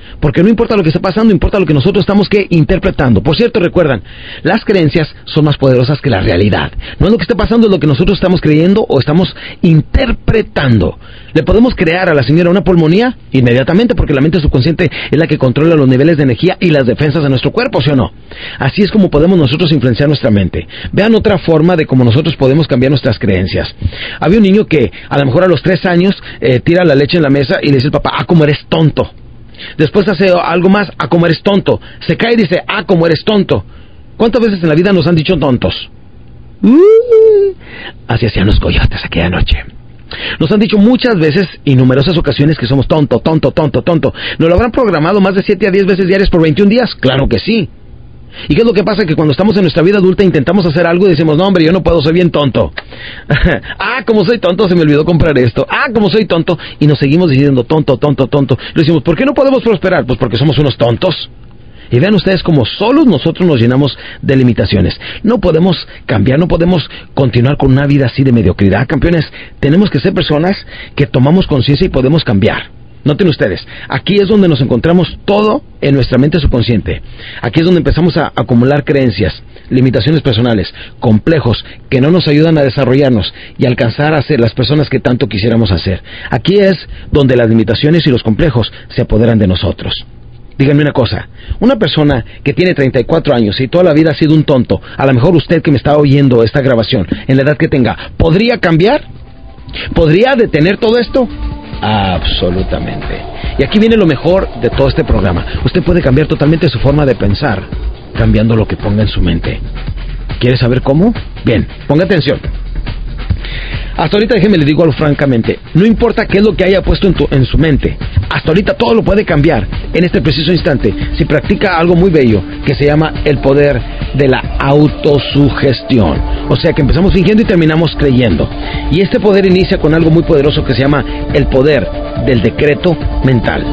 Porque no importa lo que está pasando, importa lo que nosotros estamos que interpretando. Por cierto, recuerdan, las creencias son más poderosas que la realidad. No es lo que está pasando, es lo que nosotros estamos creyendo o estamos interpretando. ¿Le podemos crear a la señora una pulmonía? Inmediatamente, porque la mente subconsciente es la que controla los niveles de energía y las defensas de nuestro cuerpo, ¿sí o no? Así es como podemos nosotros influenciar nuestra mente. Vean otra forma de cómo nosotros podemos cambiar nuestras creencias. Había un niño que a lo mejor a los tres años eh, tira la leche en la mesa y le dice al papá, ah, como eres tonto. Después hace algo más, ah, como eres tonto. Se cae y dice, ah, como eres tonto. ¿Cuántas veces en la vida nos han dicho tontos? Uh, así hacían los coyotes aquella noche. Nos han dicho muchas veces y numerosas ocasiones que somos tonto, tonto, tonto, tonto. ¿Nos lo habrán programado más de siete a diez veces diarias por veintiún días? Claro que sí. ¿Y qué es lo que pasa? Que cuando estamos en nuestra vida adulta intentamos hacer algo y decimos, no hombre, yo no puedo, soy bien tonto. Ah, como soy tonto, se me olvidó comprar esto. Ah, como soy tonto. Y nos seguimos diciendo tonto, tonto, tonto. Le decimos, ¿por qué no podemos prosperar? Pues porque somos unos tontos. Y vean ustedes cómo solos nosotros nos llenamos de limitaciones. No podemos cambiar, no podemos continuar con una vida así de mediocridad. Campeones, tenemos que ser personas que tomamos conciencia y podemos cambiar. Noten ustedes, aquí es donde nos encontramos todo en nuestra mente subconsciente. Aquí es donde empezamos a acumular creencias, limitaciones personales, complejos que no nos ayudan a desarrollarnos y alcanzar a ser las personas que tanto quisiéramos hacer. Aquí es donde las limitaciones y los complejos se apoderan de nosotros. Díganme una cosa, una persona que tiene treinta y cuatro años y toda la vida ha sido un tonto, a lo mejor usted que me está oyendo esta grabación, en la edad que tenga, ¿podría cambiar? ¿Podría detener todo esto? Absolutamente. Y aquí viene lo mejor de todo este programa. Usted puede cambiar totalmente su forma de pensar, cambiando lo que ponga en su mente. ¿Quiere saber cómo? Bien, ponga atención. Hasta ahorita déjeme le digo algo francamente, no importa qué es lo que haya puesto en, tu, en su mente, hasta ahorita todo lo puede cambiar en este preciso instante si practica algo muy bello que se llama el poder de la autosugestión. O sea que empezamos fingiendo y terminamos creyendo. Y este poder inicia con algo muy poderoso que se llama el poder del decreto mental.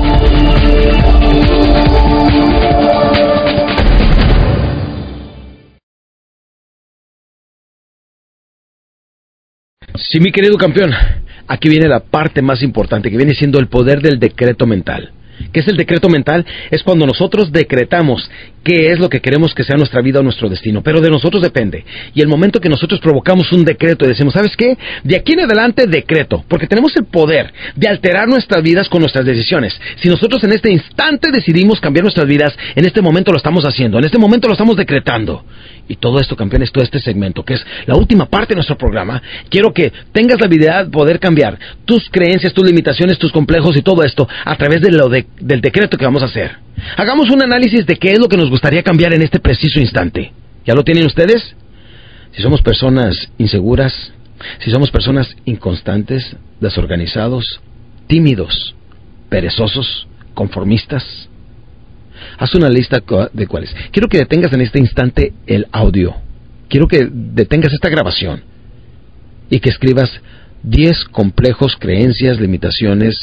Sí, mi querido campeón, aquí viene la parte más importante, que viene siendo el poder del decreto mental. ¿Qué es el decreto mental? Es cuando nosotros decretamos qué es lo que queremos que sea nuestra vida o nuestro destino, pero de nosotros depende. Y el momento que nosotros provocamos un decreto y decimos, ¿sabes qué? De aquí en adelante decreto, porque tenemos el poder de alterar nuestras vidas con nuestras decisiones. Si nosotros en este instante decidimos cambiar nuestras vidas, en este momento lo estamos haciendo, en este momento lo estamos decretando. Y todo esto, campeones, todo este segmento, que es la última parte de nuestro programa, quiero que tengas la habilidad de poder cambiar tus creencias, tus limitaciones, tus complejos y todo esto a través de lo de, del decreto que vamos a hacer. Hagamos un análisis de qué es lo que nos gustaría cambiar en este preciso instante. ¿Ya lo tienen ustedes? Si somos personas inseguras, si somos personas inconstantes, desorganizados, tímidos, perezosos, conformistas, haz una lista de cuáles. Quiero que detengas en este instante el audio. Quiero que detengas esta grabación y que escribas diez complejos, creencias, limitaciones,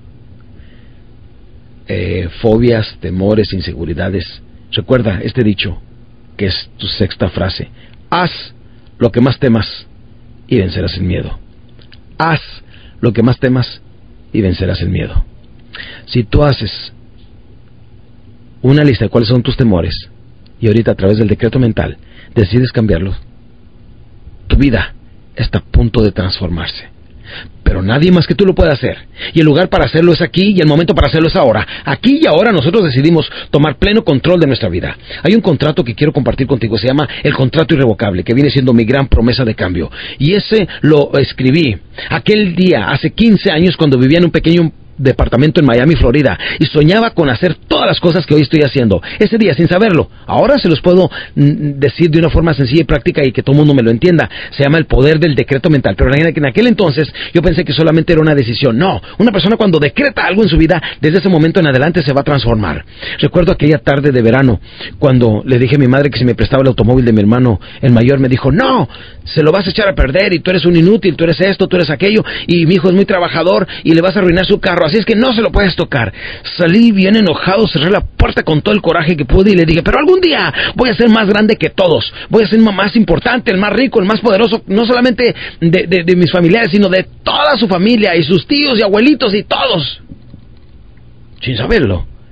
eh, fobias, temores, inseguridades. Recuerda este dicho, que es tu sexta frase. Haz lo que más temas y vencerás el miedo. Haz lo que más temas y vencerás el miedo. Si tú haces una lista de cuáles son tus temores y ahorita a través del decreto mental decides cambiarlos, tu vida está a punto de transformarse. Pero nadie más que tú lo puede hacer. Y el lugar para hacerlo es aquí y el momento para hacerlo es ahora. Aquí y ahora nosotros decidimos tomar pleno control de nuestra vida. Hay un contrato que quiero compartir contigo, se llama el contrato irrevocable, que viene siendo mi gran promesa de cambio. Y ese lo escribí aquel día, hace quince años, cuando vivía en un pequeño departamento en Miami, Florida, y soñaba con hacer todas las cosas que hoy estoy haciendo ese día sin saberlo. Ahora se los puedo mm, decir de una forma sencilla y práctica y que todo el mundo me lo entienda. Se llama el poder del decreto mental. Pero en aquel entonces yo pensé que solamente era una decisión. No, una persona cuando decreta algo en su vida, desde ese momento en adelante se va a transformar. Recuerdo aquella tarde de verano cuando le dije a mi madre que si me prestaba el automóvil de mi hermano el mayor, me dijo, no, se lo vas a echar a perder y tú eres un inútil, tú eres esto, tú eres aquello, y mi hijo es muy trabajador y le vas a arruinar su carro, así es que no se lo puedes tocar. Salí bien enojado, cerré la puerta con todo el coraje que pude y le dije, pero algún día voy a ser más grande que todos, voy a ser más importante, el más rico, el más poderoso, no solamente de, de, de mis familiares, sino de toda su familia y sus tíos y abuelitos y todos. Sin saberlo,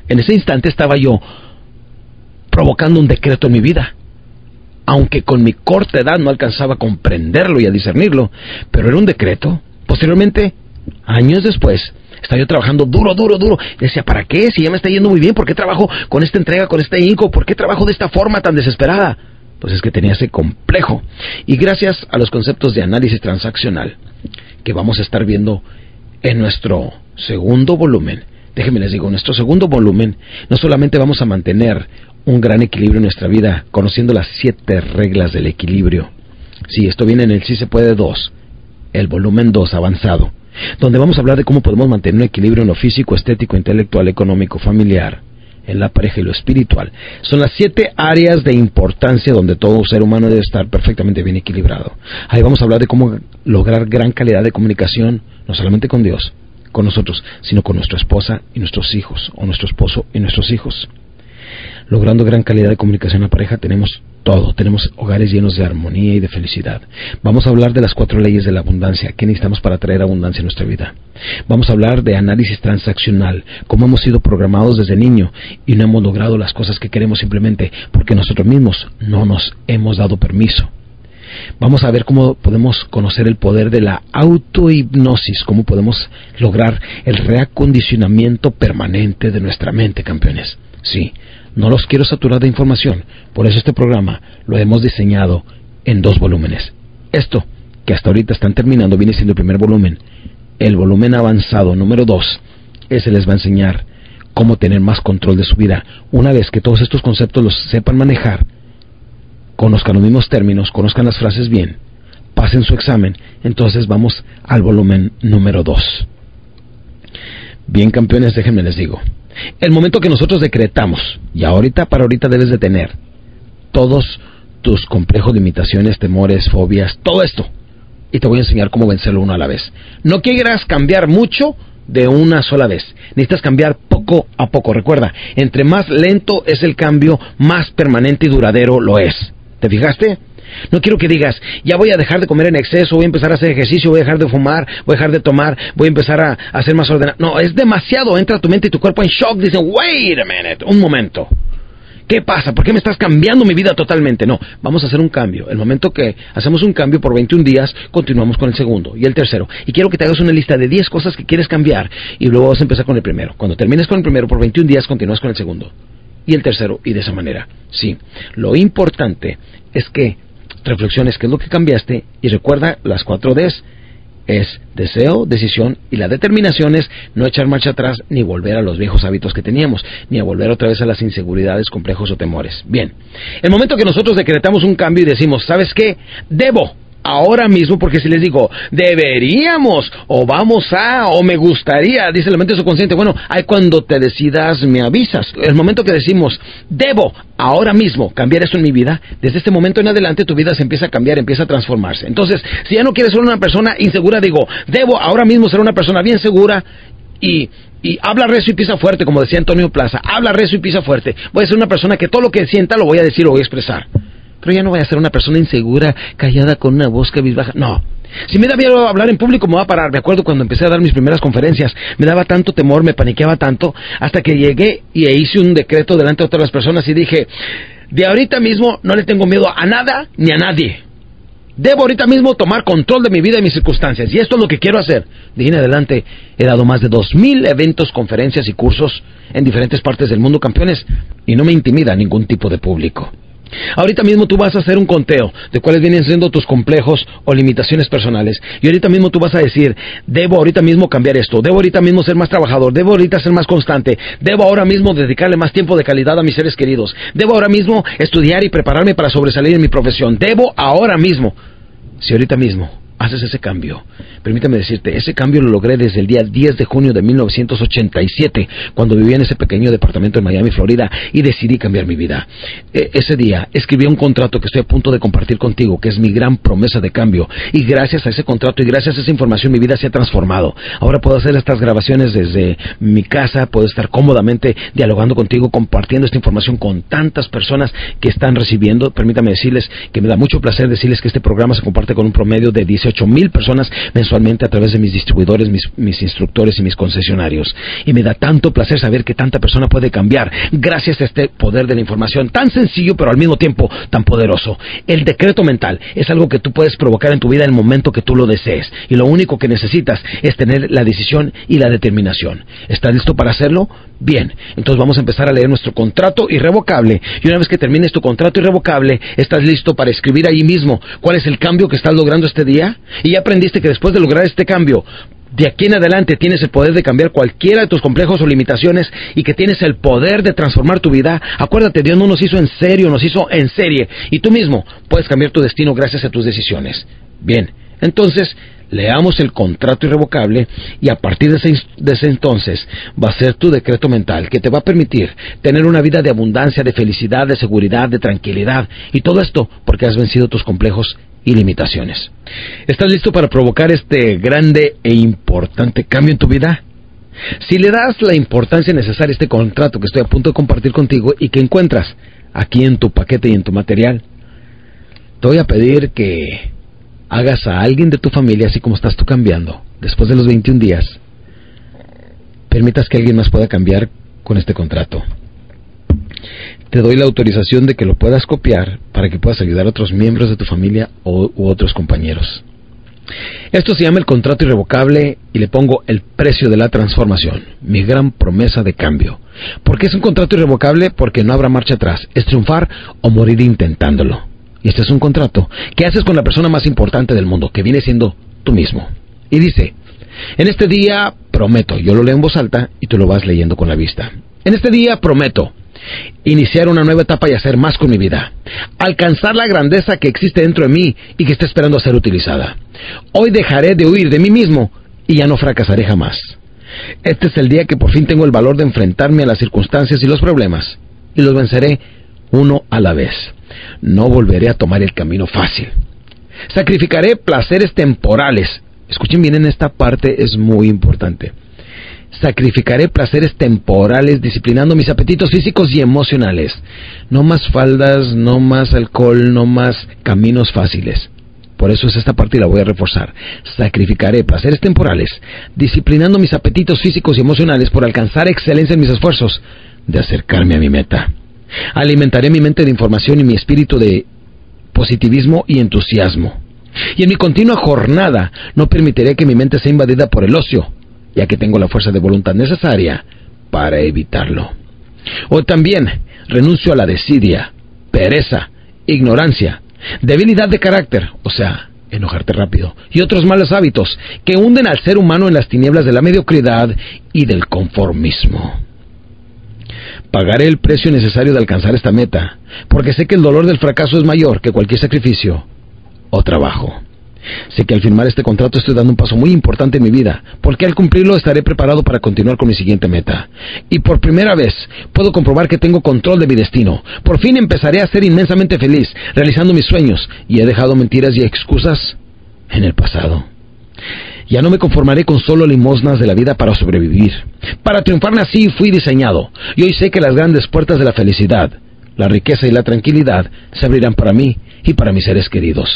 En ese instante estaba yo provocando un decreto en mi vida. Aunque con mi corta edad no alcanzaba a comprenderlo y a discernirlo, pero era un decreto. Posteriormente, años después, estaba yo trabajando duro, duro, duro. Y decía, ¿para qué? Si ya me está yendo muy bien, ¿por qué trabajo con esta entrega, con este ahínco? ¿Por qué trabajo de esta forma tan desesperada? Pues es que tenía ese complejo. Y gracias a los conceptos de análisis transaccional que vamos a estar viendo en nuestro segundo volumen, déjenme les digo, en nuestro segundo volumen, no solamente vamos a mantener un gran equilibrio en nuestra vida, conociendo las siete reglas del equilibrio. Sí, esto viene en el Sí Se Puede dos, el volumen dos avanzado, donde vamos a hablar de cómo podemos mantener un equilibrio en lo físico, estético, intelectual, económico, familiar, en la pareja y lo espiritual. Son las siete áreas de importancia donde todo ser humano debe estar perfectamente bien equilibrado. Ahí vamos a hablar de cómo lograr gran calidad de comunicación, no solamente con Dios, con nosotros, sino con nuestra esposa y nuestros hijos, o nuestro esposo y nuestros hijos. Logrando gran calidad de comunicación en la pareja tenemos todo, tenemos hogares llenos de armonía y de felicidad. Vamos a hablar de las cuatro leyes de la abundancia, qué necesitamos para traer abundancia en nuestra vida. Vamos a hablar de análisis transaccional, cómo hemos sido programados desde niño y no hemos logrado las cosas que queremos simplemente porque nosotros mismos no nos hemos dado permiso. Vamos a ver cómo podemos conocer el poder de la autohipnosis, cómo podemos lograr el reacondicionamiento permanente de nuestra mente, campeones. Sí, no los quiero saturar de información, por eso este programa lo hemos diseñado en dos volúmenes. Esto, que hasta ahorita están terminando, viene siendo el primer volumen. El volumen avanzado número dos, ese les va a enseñar cómo tener más control de su vida. Una vez que todos estos conceptos los sepan manejar, conozcan los mismos términos, conozcan las frases bien, pasen su examen, entonces vamos al volumen número dos. Bien, campeones, déjenme les digo. El momento que nosotros decretamos, y ahorita para ahorita debes de tener todos tus complejos, limitaciones, temores, fobias, todo esto, y te voy a enseñar cómo vencerlo uno a la vez. No quieras cambiar mucho de una sola vez, necesitas cambiar poco a poco. Recuerda, entre más lento es el cambio, más permanente y duradero lo es. ¿Te fijaste? No quiero que digas, ya voy a dejar de comer en exceso, voy a empezar a hacer ejercicio, voy a dejar de fumar, voy a dejar de tomar, voy a empezar a, a ser más ordenado. No, es demasiado, entra tu mente y tu cuerpo en shock, dicen, wait a minute, un momento. ¿Qué pasa? ¿Por qué me estás cambiando mi vida totalmente? No, vamos a hacer un cambio. El momento que hacemos un cambio por veintiún días, continuamos con el segundo y el tercero. Y quiero que te hagas una lista de diez cosas que quieres cambiar y luego vas a empezar con el primero. Cuando termines con el primero por veintiún días, continúas con el segundo y el tercero, y de esa manera. Sí, lo importante es que reflexiones qué es lo que cambiaste y recuerda las cuatro Ds. Es deseo, decisión, y la determinación es no echar marcha atrás ni volver a los viejos hábitos que teníamos, ni a volver otra vez a las inseguridades, complejos o temores. Bien, el momento que nosotros decretamos un cambio y decimos, ¿sabes qué? Debo ahora mismo, porque si les digo deberíamos o vamos a o me gustaría, dice la mente subconsciente, bueno, ahí cuando te decidas me avisas. El momento que decimos debo ahora mismo cambiar esto en mi vida, desde este momento en adelante tu vida se empieza a cambiar, empieza a transformarse. Entonces, si ya no quieres ser una persona insegura, digo, debo ahora mismo ser una persona bien segura y Y habla recio y pisa fuerte, como decía Antonio Plaza. Habla recio y pisa fuerte. Voy a ser una persona que todo lo que sienta lo voy a decir, lo voy a expresar. Pero ya no voy a ser una persona insegura, callada, con una voz cabizbaja. No. Si me da miedo hablar en público, me voy a parar. Me acuerdo cuando empecé a dar mis primeras conferencias. Me daba tanto temor, me paniqueaba tanto, hasta que llegué y hice un decreto delante de otras personas y dije, de ahorita mismo no le tengo miedo a nada ni a nadie. Debo ahorita mismo tomar control de mi vida y mis circunstancias. Y esto es lo que quiero hacer. De ahí en adelante he dado más de dos mil eventos, conferencias y cursos en diferentes partes del mundo, campeones. Y no me intimida ningún tipo de público. Ahorita mismo tú vas a hacer un conteo de cuáles vienen siendo tus complejos o limitaciones personales. Y ahorita mismo tú vas a decir, debo ahorita mismo cambiar esto. Debo ahorita mismo ser más trabajador. Debo ahorita ser más constante. Debo ahora mismo dedicarle más tiempo de calidad a mis seres queridos. Debo ahora mismo estudiar y prepararme para sobresalir en mi profesión. Debo ahora mismo. Si ahorita mismo haces ese cambio, permítame decirte, ese cambio lo logré desde el día diez de junio de mil novecientos ochenta y siete, cuando vivía en ese pequeño departamento en Miami, Florida, y decidí cambiar mi vida. E- ese día escribí un contrato que estoy a punto de compartir contigo, que es mi gran promesa de cambio, y gracias a ese contrato y gracias a esa información mi vida se ha transformado. Ahora puedo hacer estas grabaciones desde mi casa, puedo estar cómodamente dialogando contigo, compartiendo esta información con tantas personas que están recibiendo. Permítame decirles que me da mucho placer decirles que este programa se comparte con un promedio de diecinueve dieciocho mil personas mensualmente a través de mis distribuidores, mis, mis instructores y mis concesionarios. Y me da tanto placer saber que tanta persona puede cambiar gracias a este poder de la información, tan sencillo pero al mismo tiempo tan poderoso. El decreto mental es algo que tú puedes provocar en tu vida en el momento que tú lo desees. Y lo único que necesitas es tener la decisión y la determinación. ¿Estás listo para hacerlo? Bien, entonces vamos a empezar a leer nuestro contrato irrevocable. Y una vez que termines tu contrato irrevocable, ¿estás listo para escribir ahí mismo cuál es el cambio que estás logrando este día? Y ya aprendiste que después de lograr este cambio, de aquí en adelante tienes el poder de cambiar cualquiera de tus complejos o limitaciones y que tienes el poder de transformar tu vida. Acuérdate, Dios no nos hizo en serio, nos hizo en serie. Y tú mismo puedes cambiar tu destino gracias a tus decisiones. Bien, entonces leamos el contrato irrevocable y a partir de ese, de ese entonces va a ser tu decreto mental que te va a permitir tener una vida de abundancia, de felicidad, de seguridad, de tranquilidad. Y todo esto porque has vencido tus complejos y limitaciones. ¿Estás listo para provocar este grande e importante cambio en tu vida? Si le das la importancia necesaria a este contrato que estoy a punto de compartir contigo y que encuentras aquí en tu paquete y en tu material, te voy a pedir que hagas a alguien de tu familia, así como estás tú cambiando, después de los veintiún días, permitas que alguien más pueda cambiar con este contrato. Te doy la autorización de que lo puedas copiar para que puedas ayudar a otros miembros de tu familia o, u otros compañeros. Esto se llama el contrato irrevocable y le pongo el precio de la transformación, mi gran promesa de cambio. ¿Por qué es un contrato irrevocable? Porque no habrá marcha atrás, es triunfar o morir intentándolo. Y este es un contrato que haces con la persona más importante del mundo, que viene siendo tú mismo. Y dice, en este día prometo, yo lo leo en voz alta y tú lo vas leyendo con la vista. En este día prometo iniciar una nueva etapa y hacer más con mi vida. Alcanzar la grandeza que existe dentro de mí y que está esperando a ser utilizada. Hoy dejaré de huir de mí mismo y ya no fracasaré jamás. Este es el día que por fin tengo el valor de enfrentarme a las circunstancias y los problemas. Y los venceré uno a la vez. No volveré a tomar el camino fácil. Sacrificaré placeres temporales. Escuchen bien, en esta parte es muy importante. Sacrificaré placeres temporales disciplinando mis apetitos físicos y emocionales. No más faldas, no más alcohol, no más caminos fáciles. Por eso es esta parte y la voy a reforzar. Sacrificaré placeres temporales disciplinando mis apetitos físicos y emocionales por alcanzar excelencia en mis esfuerzos de acercarme a mi meta. Alimentaré mi mente de información y mi espíritu de positivismo y entusiasmo. Y en mi continua jornada no permitiré que mi mente sea invadida por el ocio, ya que tengo la fuerza de voluntad necesaria para evitarlo. O también renuncio a la desidia, pereza, ignorancia, debilidad de carácter, o sea, enojarte rápido, y otros malos hábitos que hunden al ser humano en las tinieblas de la mediocridad y del conformismo. Pagaré el precio necesario de alcanzar esta meta, porque sé que el dolor del fracaso es mayor que cualquier sacrificio o trabajo. Sé que al firmar este contrato estoy dando un paso muy importante en mi vida, porque al cumplirlo estaré preparado para continuar con mi siguiente meta. Y por primera vez puedo comprobar que tengo control de mi destino. Por fin empezaré a ser inmensamente feliz, realizando mis sueños, y he dejado mentiras y excusas en el pasado. Ya no me conformaré con solo limosnas de la vida para sobrevivir. Para triunfar nací y fui diseñado, y hoy sé que las grandes puertas de la felicidad, la riqueza y la tranquilidad se abrirán para mí y para mis seres queridos.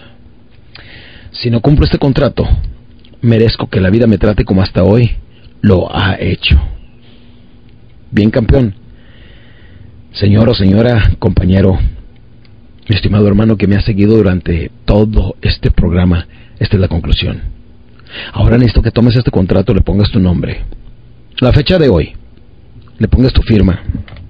Si no cumplo este contrato, merezco que la vida me trate como hasta hoy lo ha hecho. Bien, campeón. Señor o señora, compañero, mi estimado hermano que me ha seguido durante todo este programa, esta es la conclusión. Ahora necesito que tomes este contrato, le pongas tu nombre, la fecha de hoy, le pongas tu firma.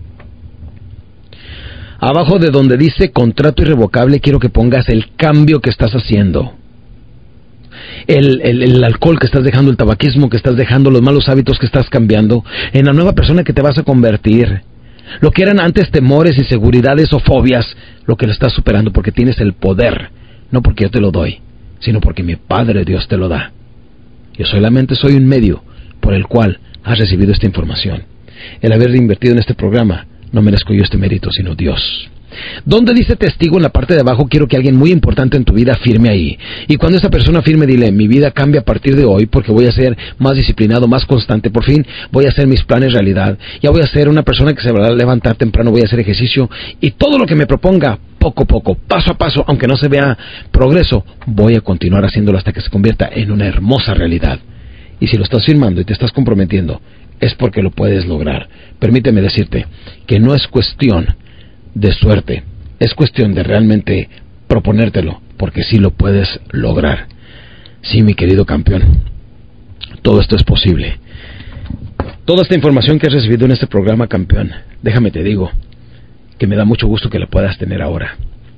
Abajo de donde dice contrato irrevocable, quiero que pongas el cambio que estás haciendo. El, el, el alcohol que estás dejando, el tabaquismo que estás dejando, los malos hábitos que estás cambiando, en la nueva persona que te vas a convertir. Lo que eran antes temores, inseguridades o fobias, lo que lo estás superando porque tienes el poder, no porque yo te lo doy, sino porque mi Padre Dios te lo da. Yo solamente soy un medio por el cual has recibido esta información. El haber invertido en este programa, no merezco yo este mérito, sino Dios. Donde dice testigo en la parte de abajo, quiero que alguien muy importante en tu vida firme ahí. Y cuando esa persona firme, dile, mi vida cambia a partir de hoy porque voy a ser más disciplinado, más constante. Por fin voy a hacer mis planes realidad. Ya voy a ser una persona que se va a levantar temprano, voy a hacer ejercicio. Y todo lo que me proponga poco a poco, paso a paso, aunque no se vea progreso, voy a continuar haciéndolo hasta que se convierta en una hermosa realidad. Y si lo estás firmando y te estás comprometiendo, es porque lo puedes lograr. Permíteme decirte que no es cuestión de suerte, es cuestión de realmente proponértelo, porque sí lo puedes lograr. Sí, mi querido campeón, todo esto es posible. Toda esta información que has recibido en este programa, campeón, déjame te digo que me da mucho gusto que la puedas tener ahora.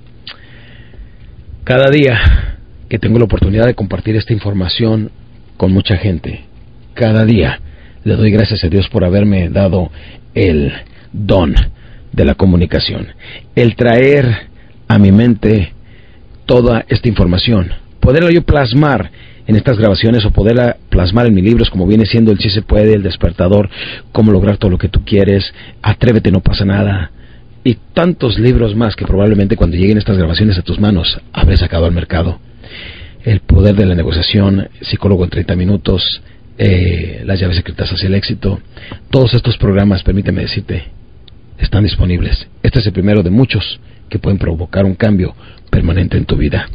Cada día que tengo la oportunidad de compartir esta información con mucha gente, cada día le doy gracias a Dios por haberme dado el don de la comunicación, el traer a mi mente toda esta información, poderla yo plasmar en estas grabaciones o poderla plasmar en mis libros, como viene siendo el Sí se puede, el despertador, cómo lograr todo lo que tú quieres, Atrévete, no pasa nada, y tantos libros más que probablemente cuando lleguen estas grabaciones a tus manos habré sacado al mercado. El poder de la negociación, Psicólogo en treinta minutos, eh, Las llaves secretas hacia el éxito. Todos estos programas, permíteme decirte, están disponibles. Este es el primero de muchos que pueden provocar un cambio permanente en tu vida.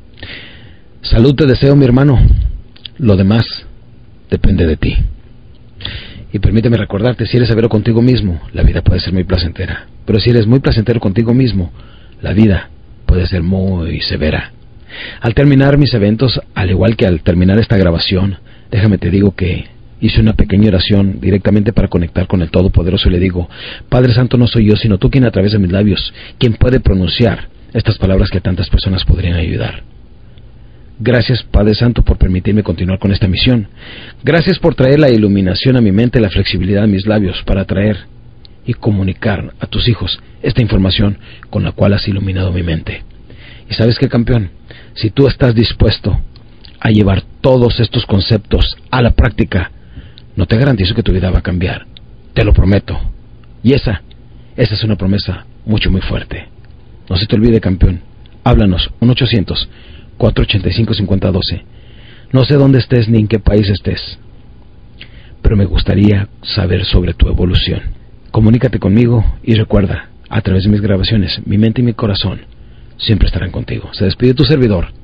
Salud te deseo, mi hermano. Lo demás depende de ti. Y permíteme recordarte, si eres severo contigo mismo, la vida puede ser muy placentera. Pero si eres muy placentero contigo mismo, la vida puede ser muy severa. Al terminar mis eventos, al igual que al terminar esta grabación, déjame te digo que hice una pequeña oración directamente para conectar con el Todopoderoso y le digo: Padre Santo, no soy yo, sino tú quien a través de mis labios, quien puede pronunciar estas palabras que a tantas personas podrían ayudar. Gracias, Padre Santo, por permitirme continuar con esta misión. Gracias por traer la iluminación a mi mente, la flexibilidad a mis labios para traer y comunicar a tus hijos esta información con la cual has iluminado mi mente. ¿Y sabes qué, campeón? Si tú estás dispuesto a llevar todos estos conceptos a la práctica, no te garantizo que tu vida va a cambiar. Te lo prometo. Y esa, esa es una promesa mucho, muy fuerte. No se te olvide, campeón. Háblanos, uno ochocientos, cuatrocientos ochenta y cinco, cincuenta doce. No sé dónde estés ni en qué país estés, pero me gustaría saber sobre tu evolución. Comunícate conmigo y recuerda, a través de mis grabaciones, mi mente y mi corazón siempre estarán contigo. Se despide tu servidor,